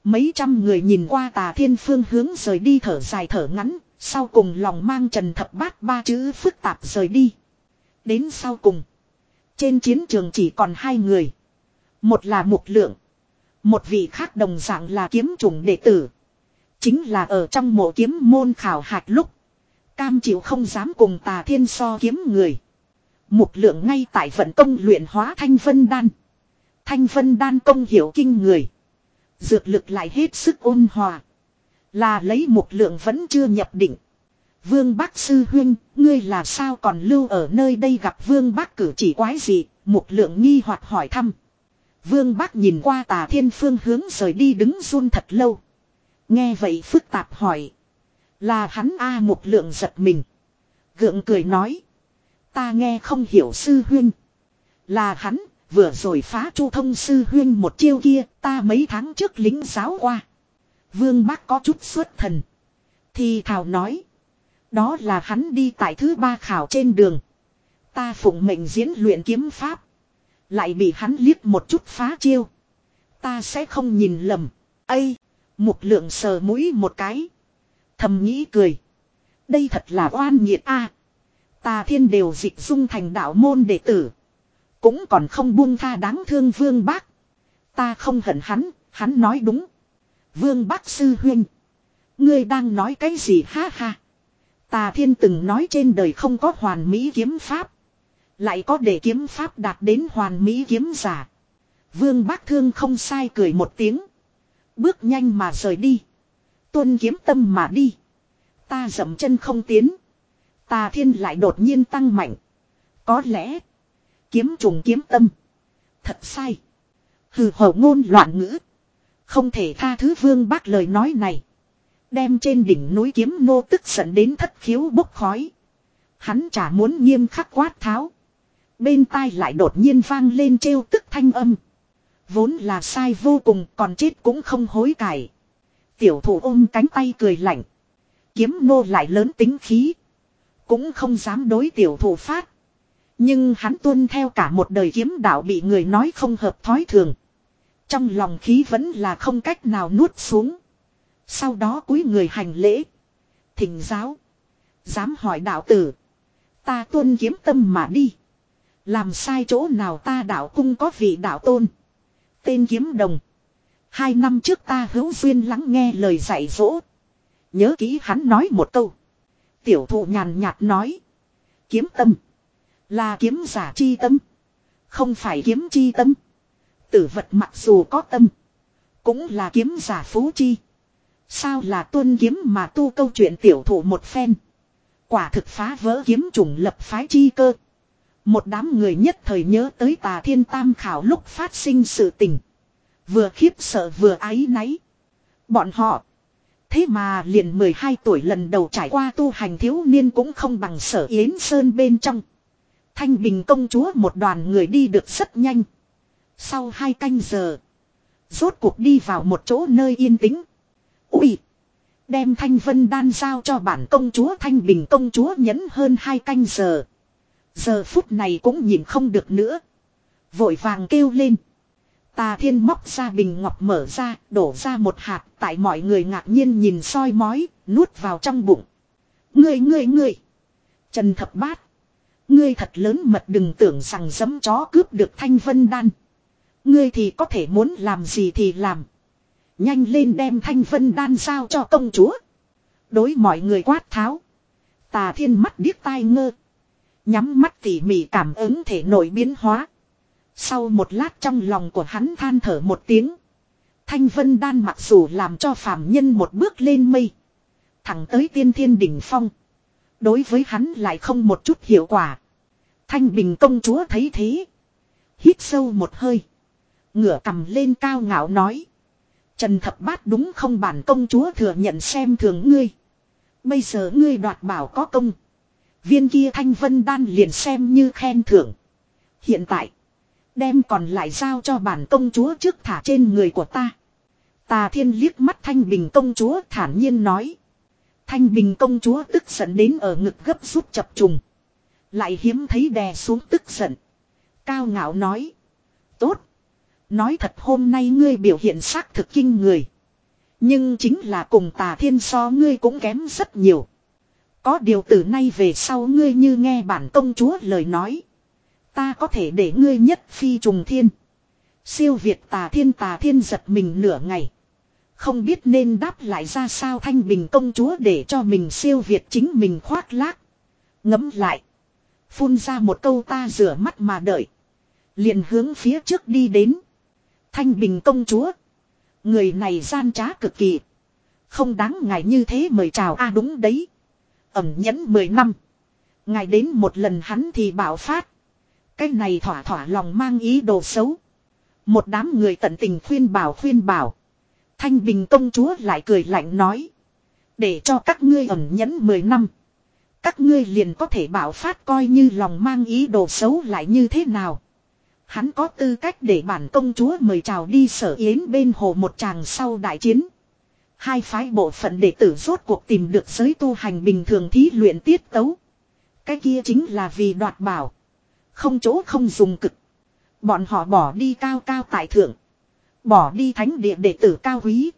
Mấy trăm người nhìn qua Tà Thiên phương hướng rời đi thở dài thở ngắn, sau cùng lòng mang Trần Thập Bát ba chữ phức tạp rời đi. Đến sau cùng, trên chiến trường chỉ còn hai người. Một là Mục Lượng, một vị khác đồng dạng là kiếm chủng đệ tử. Chính là ở trong mộ kiếm môn khảo hạch lúc, cam chịu không dám cùng Tà Thiên so kiếm người. Mục Lượng ngay tại vận công luyện hóa Thanh Vân Đan. Thanh Vân Đan công hiểu kinh người, dược lực lại hết sức ôn hòa. Là lấy Mục Lượng vẫn chưa nhập định. Vương Bác sư huynh, ngươi là sao còn lưu ở nơi đây gặp Vương Bác cử chỉ quái gì? Mục Lượng nghi hoặc hỏi thăm. Vương Bác nhìn qua Tà Thiên phương hướng rời đi đứng run thật lâu. Nghe vậy phức tạp hỏi. Là hắn a Mục Lượng giật mình. Gượng cười nói. Ta nghe không hiểu sư huynh. Là hắn, vừa rồi phá Chu Thông sư huynh một chiêu kia, ta mấy tháng trước lính giáo qua. Vương Bác có chút xuất thần. Thì thào nói. Đó là hắn đi tại thứ ba khảo trên đường. Ta phụng mệnh diễn luyện kiếm pháp. Lại bị hắn liếc một chút phá chiêu. Ta sẽ không nhìn lầm. Ây! Mục Lượng sờ mũi một cái. Thầm nghĩ cười. Đây thật là oan nghiệt a. Tà Thiên đều dịch dung thành đạo môn đệ tử. Cũng còn không buông tha đáng thương Vương Bác. Ta không hận hắn, hắn nói đúng. Vương Bác sư huynh. Ngươi đang nói cái gì ha ha. Tà Thiên từng nói trên đời không có hoàn mỹ kiếm pháp. Lại có để kiếm pháp đạt đến hoàn mỹ kiếm giả. Vương Bác thương không sai cười một tiếng. Bước nhanh mà rời đi. Tuân kiếm tâm mà đi. Ta dậm chân không tiến. Tà Thiên lại đột nhiên tăng mạnh. Có lẽ. Kiếm trùng kiếm tâm. Thật sai. Hừ hầu ngôn loạn ngữ. Không thể tha thứ Vương Bác lời nói này. Đem trên đỉnh núi kiếm nô tức giận đến thất khiếu bốc khói. Hắn chả muốn nghiêm khắc quát tháo. Bên tai lại đột nhiên vang lên trêu tức thanh âm. Vốn là sai vô cùng, còn chết cũng không hối cải. Tiểu thủ ôm cánh tay cười lạnh. Kiếm nô lại lớn tính khí. Cũng không dám đối tiểu thủ phát. Nhưng hắn tuân theo cả một đời kiếm đạo bị người nói không hợp thói thường. Trong lòng khí vẫn là không cách nào nuốt xuống. Sau đó cúi người hành lễ. Thỉnh giáo. Dám hỏi đạo tử. Ta tuân kiếm tâm mà đi. Làm sai chỗ nào ta đạo cung có vị đạo tôn. Tên kiếm đồng. Hai năm trước ta hữu duyên lắng nghe lời dạy dỗ. Nhớ kỹ hắn nói một câu. Tiểu thụ nhàn nhạt nói. Kiếm tâm. Là kiếm giả chi tâm. Không phải kiếm chi tâm. Tử vật mặc dù có tâm. Cũng là kiếm giả phú chi. Sao là tuân kiếm mà tu câu chuyện tiểu thụ một phen. Quả thực phá vỡ kiếm chủng lập phái chi cơ. Một đám người nhất thời nhớ tới Tà Thiên tam khảo lúc phát sinh sự tình. Vừa khiếp sợ vừa áy náy. Bọn họ. Thế mà liền mười hai tuổi lần đầu trải qua tu hành thiếu niên cũng không bằng Sở Yến Sơn bên trong. Thanh Bình công chúa một đoàn người đi được rất nhanh. Sau hai canh giờ. Rốt cuộc đi vào một chỗ nơi yên tĩnh. Ui! Đem Thanh Vân Đan giao cho bản công chúa Thanh Bình công chúa nhẫn hơn hai canh giờ. Giờ phút này cũng nhìn không được nữa. Vội vàng kêu lên. Tà Thiên móc ra bình ngọc mở ra, đổ ra một hạt, tại mọi người ngạc nhiên nhìn soi mói, nuốt vào trong bụng. Ngươi ngươi ngươi! Trần Thập Bát! Ngươi thật lớn mật, đừng tưởng rằng giấm chó cướp được Thanh Vân Đan. Ngươi thì có thể muốn làm gì thì làm. Nhanh lên đem Thanh Vân Đan giao cho công chúa. Đối mọi người quát tháo. Tà Thiên mắt điếc tai ngơ. Nhắm mắt tỉ mỉ cảm ứng thể nội biến hóa. Sau một lát trong lòng của hắn than thở một tiếng. Thanh Vân Đan mặc dù làm cho phàm nhân một bước lên mây. Thẳng tới tiên thiên đỉnh phong. Đối với hắn lại không một chút hiệu quả. Thanh Bình công chúa thấy thế. Hít sâu một hơi. Ngửa cầm lên cao ngạo nói. Trần Thập Bát đúng không, bản công chúa thừa nhận xem thường ngươi. Bây giờ ngươi đoạt bảo có công. Viên kia Thanh Vân Đan liền xem như khen thưởng. Hiện tại. Đem còn lại giao cho bản công chúa trước thả trên người của ta. Tà Thiên liếc mắt Thanh Bình công chúa thản nhiên nói. Thanh Bình công chúa tức giận đến ở ngực gấp rút chập trùng. Lại hiếm thấy đè xuống tức giận. Cao ngạo nói. Tốt. Nói thật hôm nay ngươi biểu hiện xác thực kinh người. Nhưng chính là cùng Tà Thiên so ngươi cũng kém rất nhiều. Có điều từ nay về sau ngươi như nghe bản công chúa lời nói. Ta có thể để ngươi nhất phi trùng thiên. Siêu việt Tà Thiên. Tà Thiên giật mình nửa ngày. Không biết nên đáp lại ra sao. Thanh Bình công chúa để cho mình siêu việt chính mình khoác lác. Ngẫm lại. Phun ra một câu ta rửa mắt mà đợi. Liền hướng phía trước đi đến. Thanh Bình công chúa. Người này gian trá cực kỳ. Không đáng ngài như thế mời chào. À đúng đấy. Ẩn nhẫn mười năm. Ngài đến một lần hắn thì bảo phát. Cái này thỏa thỏa lòng mang ý đồ xấu. Một đám người tận tình khuyên bảo khuyên bảo. Thanh Bình công chúa lại cười lạnh nói. Để cho các ngươi ẩn nhẫn mười năm. Các ngươi liền có thể bảo phát coi như lòng mang ý đồ xấu lại như thế nào. Hắn có tư cách để bản công chúa mời chào đi Sở Yến bên hồ một tràng sau đại chiến. Hai phái bộ phận đệ tử rốt cuộc tìm được giới tu hành bình thường thí luyện tiết tấu. Cái kia chính là vì đoạt bảo. Không chỗ không dùng cực. Bọn họ bỏ đi cao cao tại thượng. Bỏ đi thánh địa đệ tử cao quý.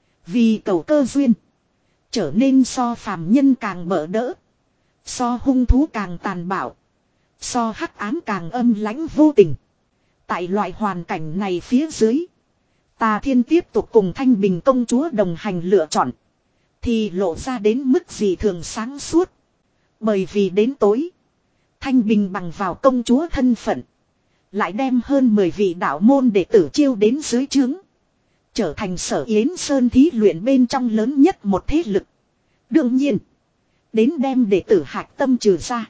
Vì cầu cơ duyên. Trở nên so phàm nhân càng bỡ đỡ. So hung thú càng tàn bạo. So hắc ám càng âm lãnh vô tình. Tại loại hoàn cảnh này phía dưới. Tà Thiên tiếp tục cùng Thanh Bình công chúa đồng hành lựa chọn. Thì lộ ra đến mức gì thường sáng suốt. Bởi vì đến tối. Thanh Bình bằng vào công chúa thân phận. Lại đem hơn mười vị đạo môn đệ tử chiêu đến dưới trướng. Trở thành Sở Yến Sơn thí luyện bên trong lớn nhất một thế lực. Đương nhiên. Đến đem đệ tử hạch tâm trừ ra.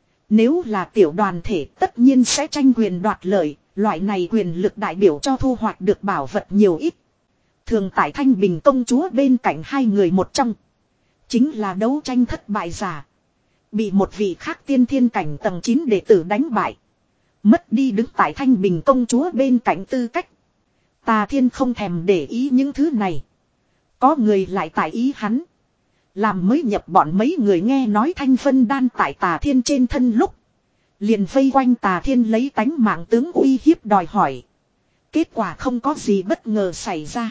Nếu là tiểu đoàn thể tất nhiên sẽ tranh quyền đoạt lợi. Loại này quyền lực đại biểu cho thu hoạch được bảo vật nhiều ít. Thường tại Thanh Bình công chúa bên cạnh hai người một trong. Chính là đấu tranh thất bại giả. Bị một vị khác tiên thiên cảnh tầng chín đệ tử đánh bại. Mất đi đứng tại Thanh Bình công chúa bên cạnh tư cách. Tà Thiên không thèm để ý những thứ này. Có người lại tại ý hắn. Làm mới nhập bọn mấy người nghe nói Thanh Vân đan tại Tà Thiên trên thân lúc. Liền vây quanh Tà Thiên lấy tánh mạng tướng uy hiếp đòi hỏi. Kết quả không có gì bất ngờ xảy ra.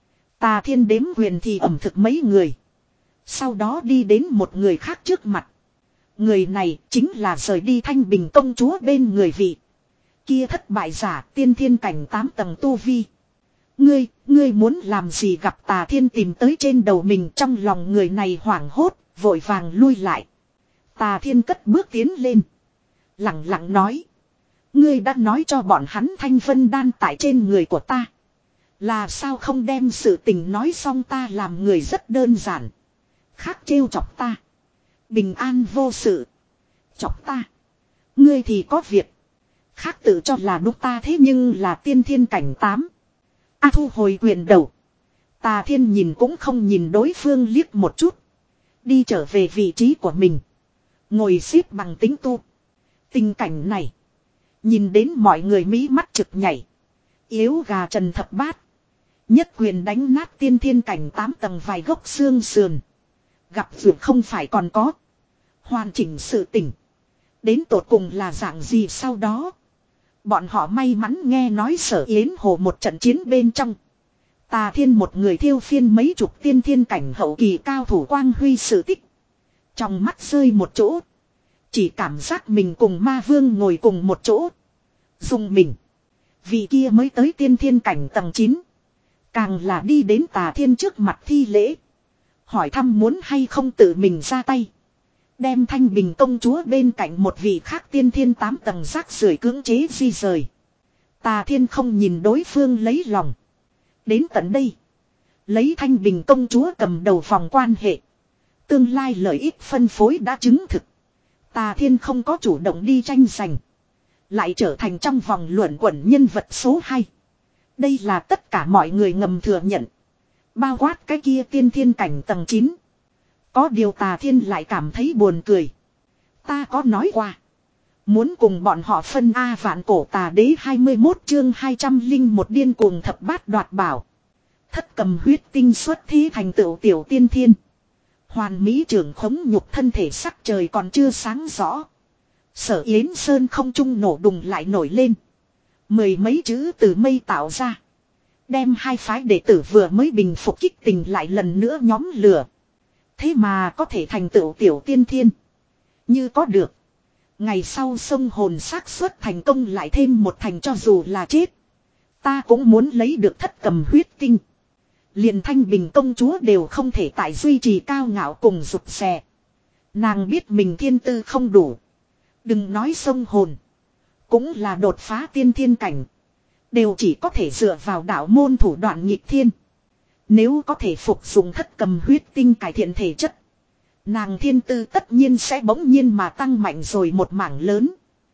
Tà Thiên đếm quyền thì ẩm thực mấy người. Sau đó đi đến một người khác trước mặt. Người này chính là rời đi Thanh Bình công chúa bên người vị. Kia thất bại giả tiên thiên cảnh tám tầng tu vi. Ngươi, ngươi muốn làm gì gặp Tà Thiên tìm tới trên đầu mình trong lòng người này hoảng hốt, vội vàng lui lại. Tà Thiên cất bước tiến lên. Lặng lặng nói. Ngươi đã nói cho bọn hắn Thanh Vân đan tại trên người của ta. Là sao không đem sự tình nói xong ta làm người rất đơn giản. Khác trêu chọc ta. Bình an vô sự. Chọc ta. Ngươi thì có việc. Khác tự cho là đúng ta thế nhưng là tiên thiên cảnh tám. A thu hồi quyền đầu. Tà Thiên nhìn cũng không nhìn đối phương liếc một chút. Đi trở về vị trí của mình. Ngồi xếp bằng tính tu. Tình cảnh này. Nhìn đến mọi người mỹ mắt trực nhảy. Yếu gà Trần Thập Bát. Nhất quyền đánh nát tiên thiên cảnh tám tầng vài gốc xương sườn. Gặp vượt không phải còn có. Hoàn chỉnh sự tỉnh. Đến tột cùng là dạng gì sau đó. Bọn họ may mắn nghe nói Sở Yến hồ một trận chiến bên trong. Tà Thiên một người thiêu phiên mấy chục tiên thiên cảnh hậu kỳ cao thủ quang huy sự tích. Trong mắt rơi một chỗ. Chỉ cảm giác mình cùng ma vương ngồi cùng một chỗ. Dùng mình. Vị kia mới tới tiên thiên cảnh tầng chín. Càng là đi đến Tà Thiên trước mặt thi lễ. Hỏi thăm muốn hay không tự mình ra tay. Đem Thanh Bình công chúa bên cạnh một vị khác tiên thiên tám tầng rác rưởi cưỡng chế di rời. Tà Thiên không nhìn đối phương lấy lòng. Đến tận đây. Lấy Thanh Bình công chúa cầm đầu phòng quan hệ. Tương lai lợi ích phân phối đã chứng thực. Tà Thiên không có chủ động đi tranh giành. Lại trở thành trong vòng luận quẩn nhân vật số hai. Đây là tất cả mọi người ngầm thừa nhận. Bao quát cái kia tiên thiên cảnh tầng chín. Có điều Tà Thiên lại cảm thấy buồn cười. Ta có nói qua. Muốn cùng bọn họ phân A vạn cổ tà đế hai mươi mốt chương hai trăm linh một điên cuồng thập bát đoạt bảo. Thất cầm huyết tinh xuất thí thành tựu tiểu tiên thiên. Hoàn mỹ trưởng khống nhục thân thể sắc trời còn chưa sáng rõ. Sở Yến Sơn không trung nổ đùng lại nổi lên. Mười mấy chữ từ mây tạo ra. Đem hai phái đệ tử vừa mới bình phục kích tình lại lần nữa nhóm lửa. Thế mà có thể thành tựu tiểu tiên thiên. Như có được. Ngày sau sông hồn xác suất thành công lại thêm một thành cho dù là chết. Ta cũng muốn lấy được thất cầm huyết tinh. Liền Thanh Bình công chúa đều không thể tại duy trì cao ngạo cùng rụt rè. Nàng biết mình thiên tư không đủ. Đừng nói sông hồn. Cũng là đột phá tiên thiên cảnh. Đều chỉ có thể dựa vào đạo môn thủ đoạn nghịch thiên. Nếu có thể phục dụng thất cầm huyết tinh cải thiện thể chất. Nàng thiên tư tất nhiên sẽ bỗng nhiên mà tăng mạnh rồi một mảng lớn.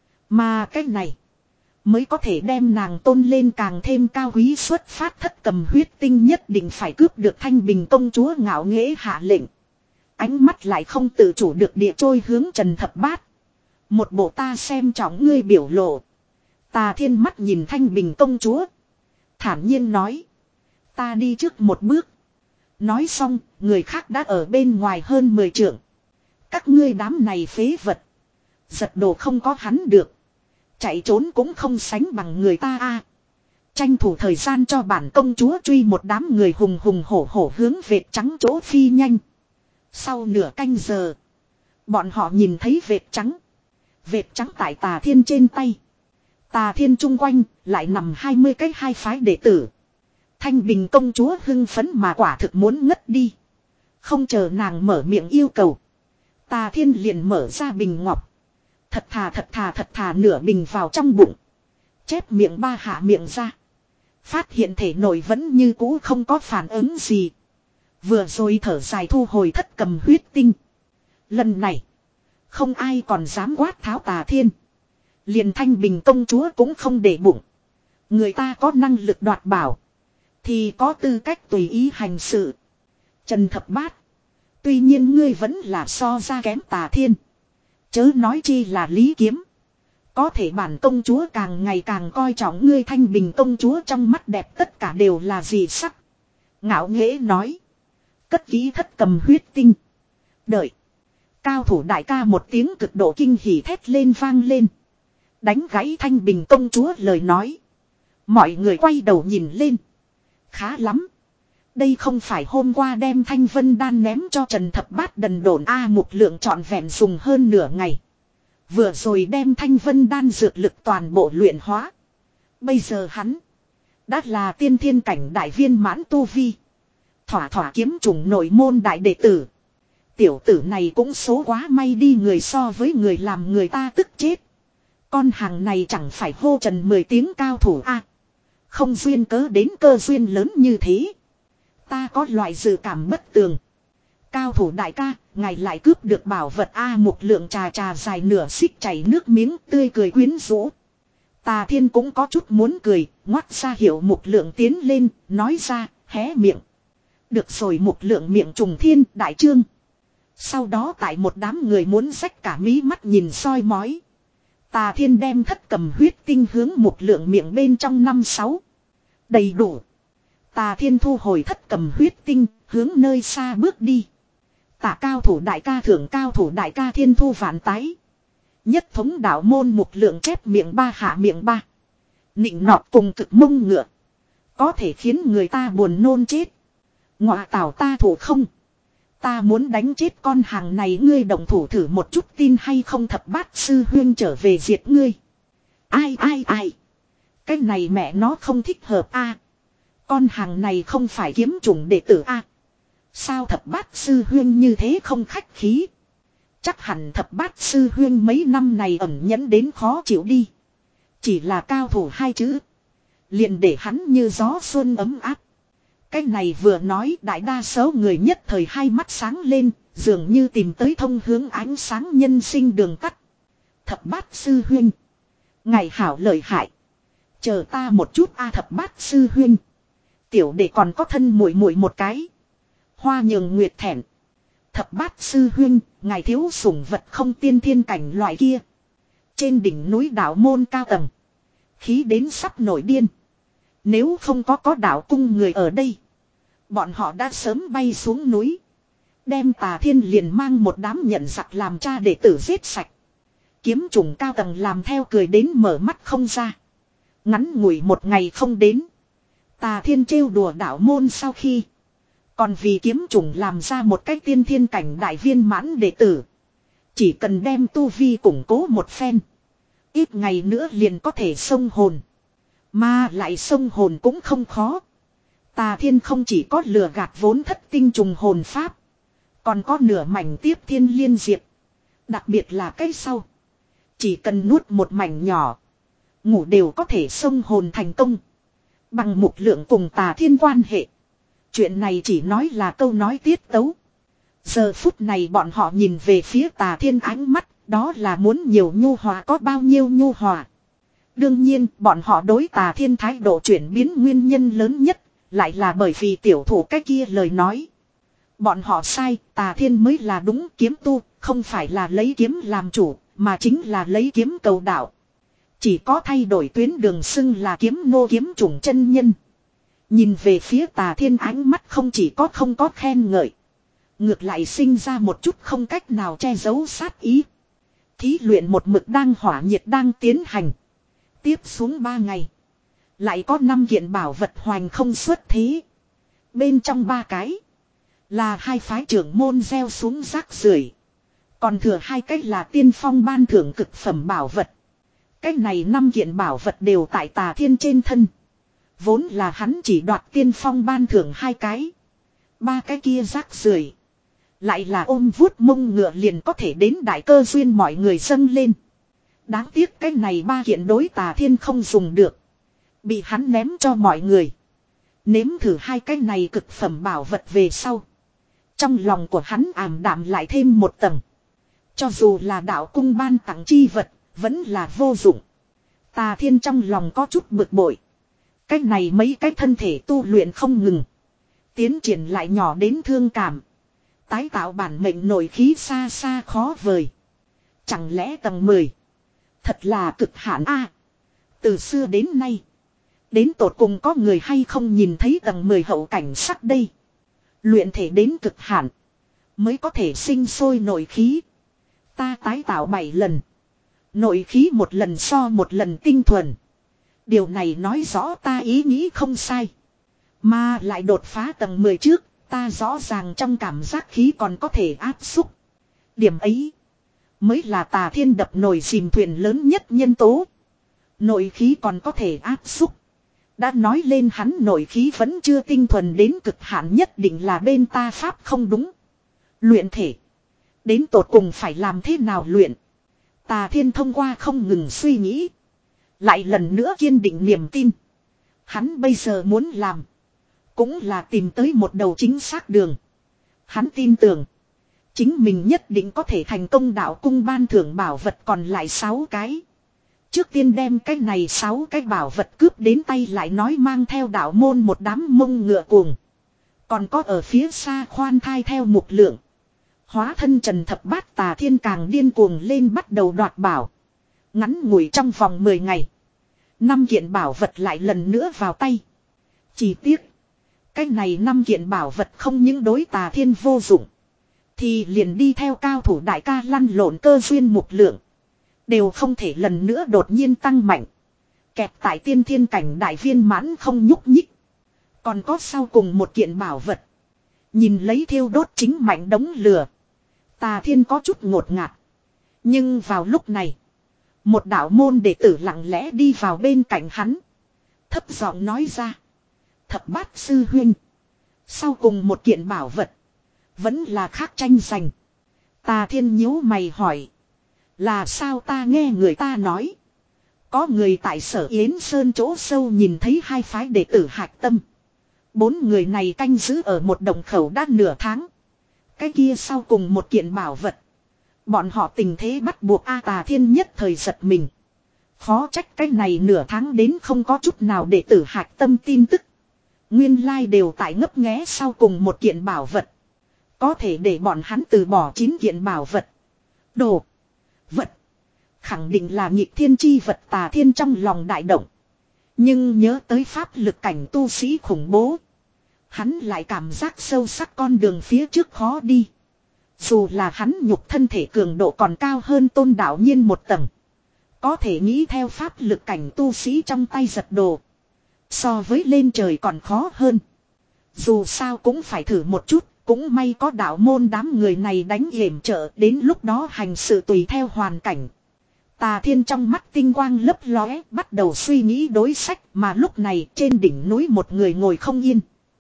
Mà cái này mới có thể đem nàng tôn lên càng thêm cao quý. Xuất phát thất cầm huyết tinh nhất định phải cướp được Thanh Bình công chúa ngạo nghễ hạ lệnh. Ánh mắt lại không tự chủ được địa trôi hướng Trần Thập Bát. Một bộ ta xem trọng ngươi biểu lộ. Tà Thiên mắt nhìn Thanh Bình công chúa. Thản nhiên nói. Ta đi trước một bước. Nói xong, người khác đã ở bên ngoài hơn mười trượng. Các ngươi đám này phế vật. Giật đồ không có hắn được. Chạy trốn cũng không sánh bằng người ta a. Tranh thủ thời gian cho bản công chúa truy một đám người hùng hùng hổ hổ hướng vệt trắng chỗ phi nhanh. Sau nửa canh giờ. Bọn họ nhìn thấy vệt trắng. Vệt trắng tại Tà Thiên trên tay. Tà Thiên chung quanh lại nằm hai mươi cái hai phái đệ tử. Thanh Bình công chúa hưng phấn mà quả thực muốn ngất đi. Không chờ nàng mở miệng yêu cầu. Tà Thiên liền mở ra bình ngọc. Thật thà thật thà thật thà nửa bình vào trong bụng. Chép miệng ba hạ miệng ra. Phát hiện thể nội vẫn như cũ không có phản ứng gì. Vừa rồi thở dài thu hồi thất cầm huyết tinh. Lần này. Không ai còn dám quát tháo Tà Thiên. Liền Thanh Bình công chúa cũng không để bụng. Người ta có năng lực đoạt bảo. Thì có tư cách tùy ý hành sự. Trần Thập Bát. Tuy nhiên ngươi vẫn là so ra kém Tà Thiên. Chớ nói chi là Lý Kiếm. Có thể bản công chúa càng ngày càng coi trọng ngươi. Thanh Bình công chúa trong mắt đẹp tất cả đều là gì sắc. Ngạo nghễ nói. Cất kỹ thất cầm huyết tinh. Đợi. Cao thủ đại ca một tiếng cực độ kinh hỉ thét lên vang lên. Đánh gãy Thanh Bình công chúa lời nói. Mọi người quay đầu nhìn lên. Khá lắm. Đây không phải hôm qua đem Thanh Vân Đan ném cho Trần Thập Bát đần độn A một lượng trọn vẹn dùng hơn nửa ngày. Vừa rồi đem Thanh Vân Đan dược lực toàn bộ luyện hóa. Bây giờ hắn đã là tiên thiên cảnh đại viên mãn tu vi. Thỏa thỏa kiếm trùng nội môn đại đệ tử. Tiểu tử này cũng số quá may đi, người so với người làm người ta tức chết. Con hàng này chẳng phải hô Trần mười tiếng cao thủ A. Không duyên cớ đến cơ duyên lớn như thế. Ta có loại dự cảm bất tường. Cao thủ đại ca, ngài lại cướp được bảo vật A. Một lượng trà trà dài nửa xích chảy nước miếng tươi cười quyến rũ. Tà Thiên cũng có chút muốn cười, ngoắt ra hiệu một lượng tiến lên, nói ra, hé miệng. Được rồi, một lượng miệng trùng thiên, đại trương. Sau đó tại một đám người muốn rách cả mí mắt nhìn soi mói. Tà Thiên đem thất cầm huyết tinh hướng một lượng miệng bên trong năm sáu. Đầy đủ. Tà Thiên thu hồi thất cầm huyết tinh, hướng nơi xa bước đi. Tả cao thủ đại ca thưởng cao thủ đại ca thiên thu vạn tái. Nhất thống đạo môn một lượng chép miệng ba hạ miệng ba. Nịnh nọt cùng cực mông ngựa. Có thể khiến người ta buồn nôn chết. Ngọa tảo ta thủ không. Ta muốn đánh chết con hàng này, ngươi đồng thủ thử một chút tin hay không. Thập Bát sư huyên trở về diệt ngươi. Ai ai ai. Cái này mẹ nó không thích hợp a. Con hàng này không phải kiếm chủng đệ tử a. Sao Thập Bát sư huyên như thế không khách khí. Chắc hẳn Thập Bát sư huyên mấy năm này ẩn nhẫn đến khó chịu đi. Chỉ là cao thủ hai chữ. Liền để hắn như gió xuân ấm áp. Cái này vừa nói đại đa số người nhất thời hai mắt sáng lên, dường như tìm tới thông hướng ánh sáng nhân sinh đường tắt. Thập Bát sư huynh. Ngày hảo lợi hại. Chờ ta một chút a. Thập Bát sư huynh. Tiểu đệ còn có thân muội muội một cái. Hoa nhường nguyệt thẹn. Thập Bát sư huynh, ngài thiếu sủng vật không tiên thiên cảnh loại kia. Trên đỉnh núi đạo môn cao tầng. Khí đến sắp nổi điên. Nếu không có có đạo cung người ở đây. Bọn họ đã sớm bay xuống núi. Đem Tà Thiên liền mang một đám nhận giặc làm cha đệ tử giết sạch. Kiếm trùng cao tầng làm theo cười đến mở mắt không ra. Ngắn ngủi một ngày không đến. Tà Thiên trêu đùa đạo môn sau khi. Còn vì kiếm chủng làm ra một cách tiên thiên cảnh đại viên mãn đệ tử. Chỉ cần đem tu vi củng cố một phen. Ít ngày nữa liền có thể xông hồn. Mà lại xông hồn cũng không khó. Tà Thiên không chỉ có lừa gạt vốn thất tinh trùng hồn pháp. Còn có nửa mảnh tiếp thiên liên diệp. Đặc biệt là cái sau. Chỉ cần nuốt một mảnh nhỏ. Ngủ đều có thể xông hồn thành công. Bằng mục lượng cùng Tà Thiên quan hệ. Chuyện này chỉ nói là câu nói tiết tấu. Giờ phút này bọn họ nhìn về phía Tà Thiên ánh mắt. Đó là muốn nhiều nhu hòa có bao nhiêu nhu hòa. Đương nhiên bọn họ đối Tà Thiên thái độ chuyển biến nguyên nhân lớn nhất. Lại là bởi vì tiểu thủ cái kia lời nói. Bọn họ sai, Tà Thiên mới là đúng kiếm tu, không phải là lấy kiếm làm chủ, mà chính là lấy kiếm cầu đạo. Chỉ có thay đổi tuyến đường xưng là kiếm nô kiếm chủng chân nhân. Nhìn về phía Tà Thiên ánh mắt không chỉ có không có khen ngợi. Ngược lại sinh ra một chút không cách nào che giấu sát ý. Thí luyện một mực đang hỏa nhiệt đang tiến hành. Tiếp xuống ba ngày. Lại có năm kiện bảo vật hoành không xuất thế. Bên trong ba cái. Là hai phái trưởng môn gieo xuống rác rưởi. Còn thừa hai cách là tiên phong ban thưởng cực phẩm bảo vật. Cách này năm kiện bảo vật đều tại Tà Thiên trên thân. Vốn là hắn chỉ đoạt tiên phong ban thưởng hai cái. Ba cái kia rác rưởi. Lại là ôm vuốt mông ngựa liền có thể đến đại cơ duyên mọi người dâng lên. Đáng tiếc cái này ba kiện đối Tà Thiên không dùng được. Bị hắn ném cho mọi người. Nếm thử hai cái này cực phẩm bảo vật về sau. Trong lòng của hắn ảm đạm lại thêm một tầng. Cho dù là đạo cung ban tặng chi vật, vẫn là vô dụng. Tà Thiên trong lòng có chút bực bội. Cái này mấy cái thân thể tu luyện không ngừng. Tiến triển lại nhỏ đến thương cảm. Tái tạo bản mệnh nội khí xa xa khó vời. Chẳng lẽ tầng mười. Thật là cực hạn a. Từ xưa đến nay. Đến tột cùng có người hay không nhìn thấy tầng mười hậu cảnh sắc đây. Luyện thể đến cực hạn. Mới có thể sinh sôi nội khí. Ta tái tạo bảy lần. Nội khí một lần so một lần tinh thuần. Điều này nói rõ ta ý nghĩ không sai. Mà lại đột phá tầng mười trước. Ta rõ ràng trong cảm giác khí còn có thể áp xúc. Điểm ấy. Mới là Tà Thiên đập nồi chìm thuyền lớn nhất nhân tố. Nội khí còn có thể áp xúc. Đã nói lên hắn nội khí vẫn chưa tinh thuần đến cực hạn, nhất định là bên ta pháp không đúng. Luyện thể. Đến tột cùng phải làm thế nào luyện. Tà Thiên thông qua không ngừng suy nghĩ. Lại lần nữa kiên định niềm tin. Hắn bây giờ muốn làm. Cũng là tìm tới một đầu chính xác đường. Hắn tin tưởng. Chính mình nhất định có thể thành công đạo cung ban thưởng bảo vật còn lại sáu cái. Trước tiên đem cái này sáu cái bảo vật cướp đến tay lại nói mang theo đạo môn một đám mông ngựa cuồng. Còn có ở phía xa khoan thai theo mục lượng. Hóa thân Trần Thập Bát Tà Thiên càng điên cuồng lên bắt đầu đoạt bảo. Ngắn ngủi trong vòng mười ngày. Năm kiện bảo vật lại lần nữa vào tay. Chỉ tiếc. Cái này năm kiện bảo vật không những đối Tà Thiên vô dụng. Thì liền đi theo cao thủ đại ca lăn lộn cơ duyên mục lượng. Đều không thể lần nữa đột nhiên tăng mạnh. Kẹp tại tiên thiên cảnh đại viên mãn không nhúc nhích. Còn có sau cùng một kiện bảo vật. Nhìn lấy thiêu đốt chính mạnh đống lửa. Tà Thiên có chút ngột ngạt. Nhưng vào lúc này. Một đạo môn đệ tử lặng lẽ đi vào bên cạnh hắn. Thấp giọng nói ra. Thập Bát sư huynh. Sau cùng một kiện bảo vật. Vẫn là khác tranh giành. Tà Thiên nhíu mày hỏi. Là sao ta nghe người ta nói. Có người tại Sở Yến Sơn chỗ sâu nhìn thấy hai phái đệ tử hạch tâm. Bốn người này canh giữ ở một đồng khẩu đã nửa tháng. Cái kia sau cùng một kiện bảo vật. Bọn họ tình thế bắt buộc A. Tà Thiên nhất thời giật mình. Khó trách cái này nửa tháng đến không có chút nào đệ tử hạch tâm tin tức. Nguyên lai đều tại ngấp nghé sau cùng một kiện bảo vật. Có thể để bọn hắn từ bỏ chín kiện bảo vật. Đồ. Vật. Khẳng định là nhịp thiên chi vật. Tà Thiên trong lòng đại động. Nhưng nhớ tới pháp lực cảnh tu sĩ khủng bố. Hắn lại cảm giác sâu sắc con đường phía trước khó đi. Dù là hắn nhục thân thể cường độ còn cao hơn Tôn Đạo Nhiên một tầng. Có thể nghĩ theo pháp lực cảnh tu sĩ trong tay giật đồ. So với lên trời còn khó hơn. Dù sao cũng phải thử một chút. Cũng may có đạo môn đám người này đánh yểm trợ. Đến lúc đó hành sự tùy theo hoàn cảnh. Tà Thiên trong mắt tinh quang lấp lóe. Bắt đầu suy nghĩ đối sách. Mà lúc này trên đỉnh núi một người ngồi không yên.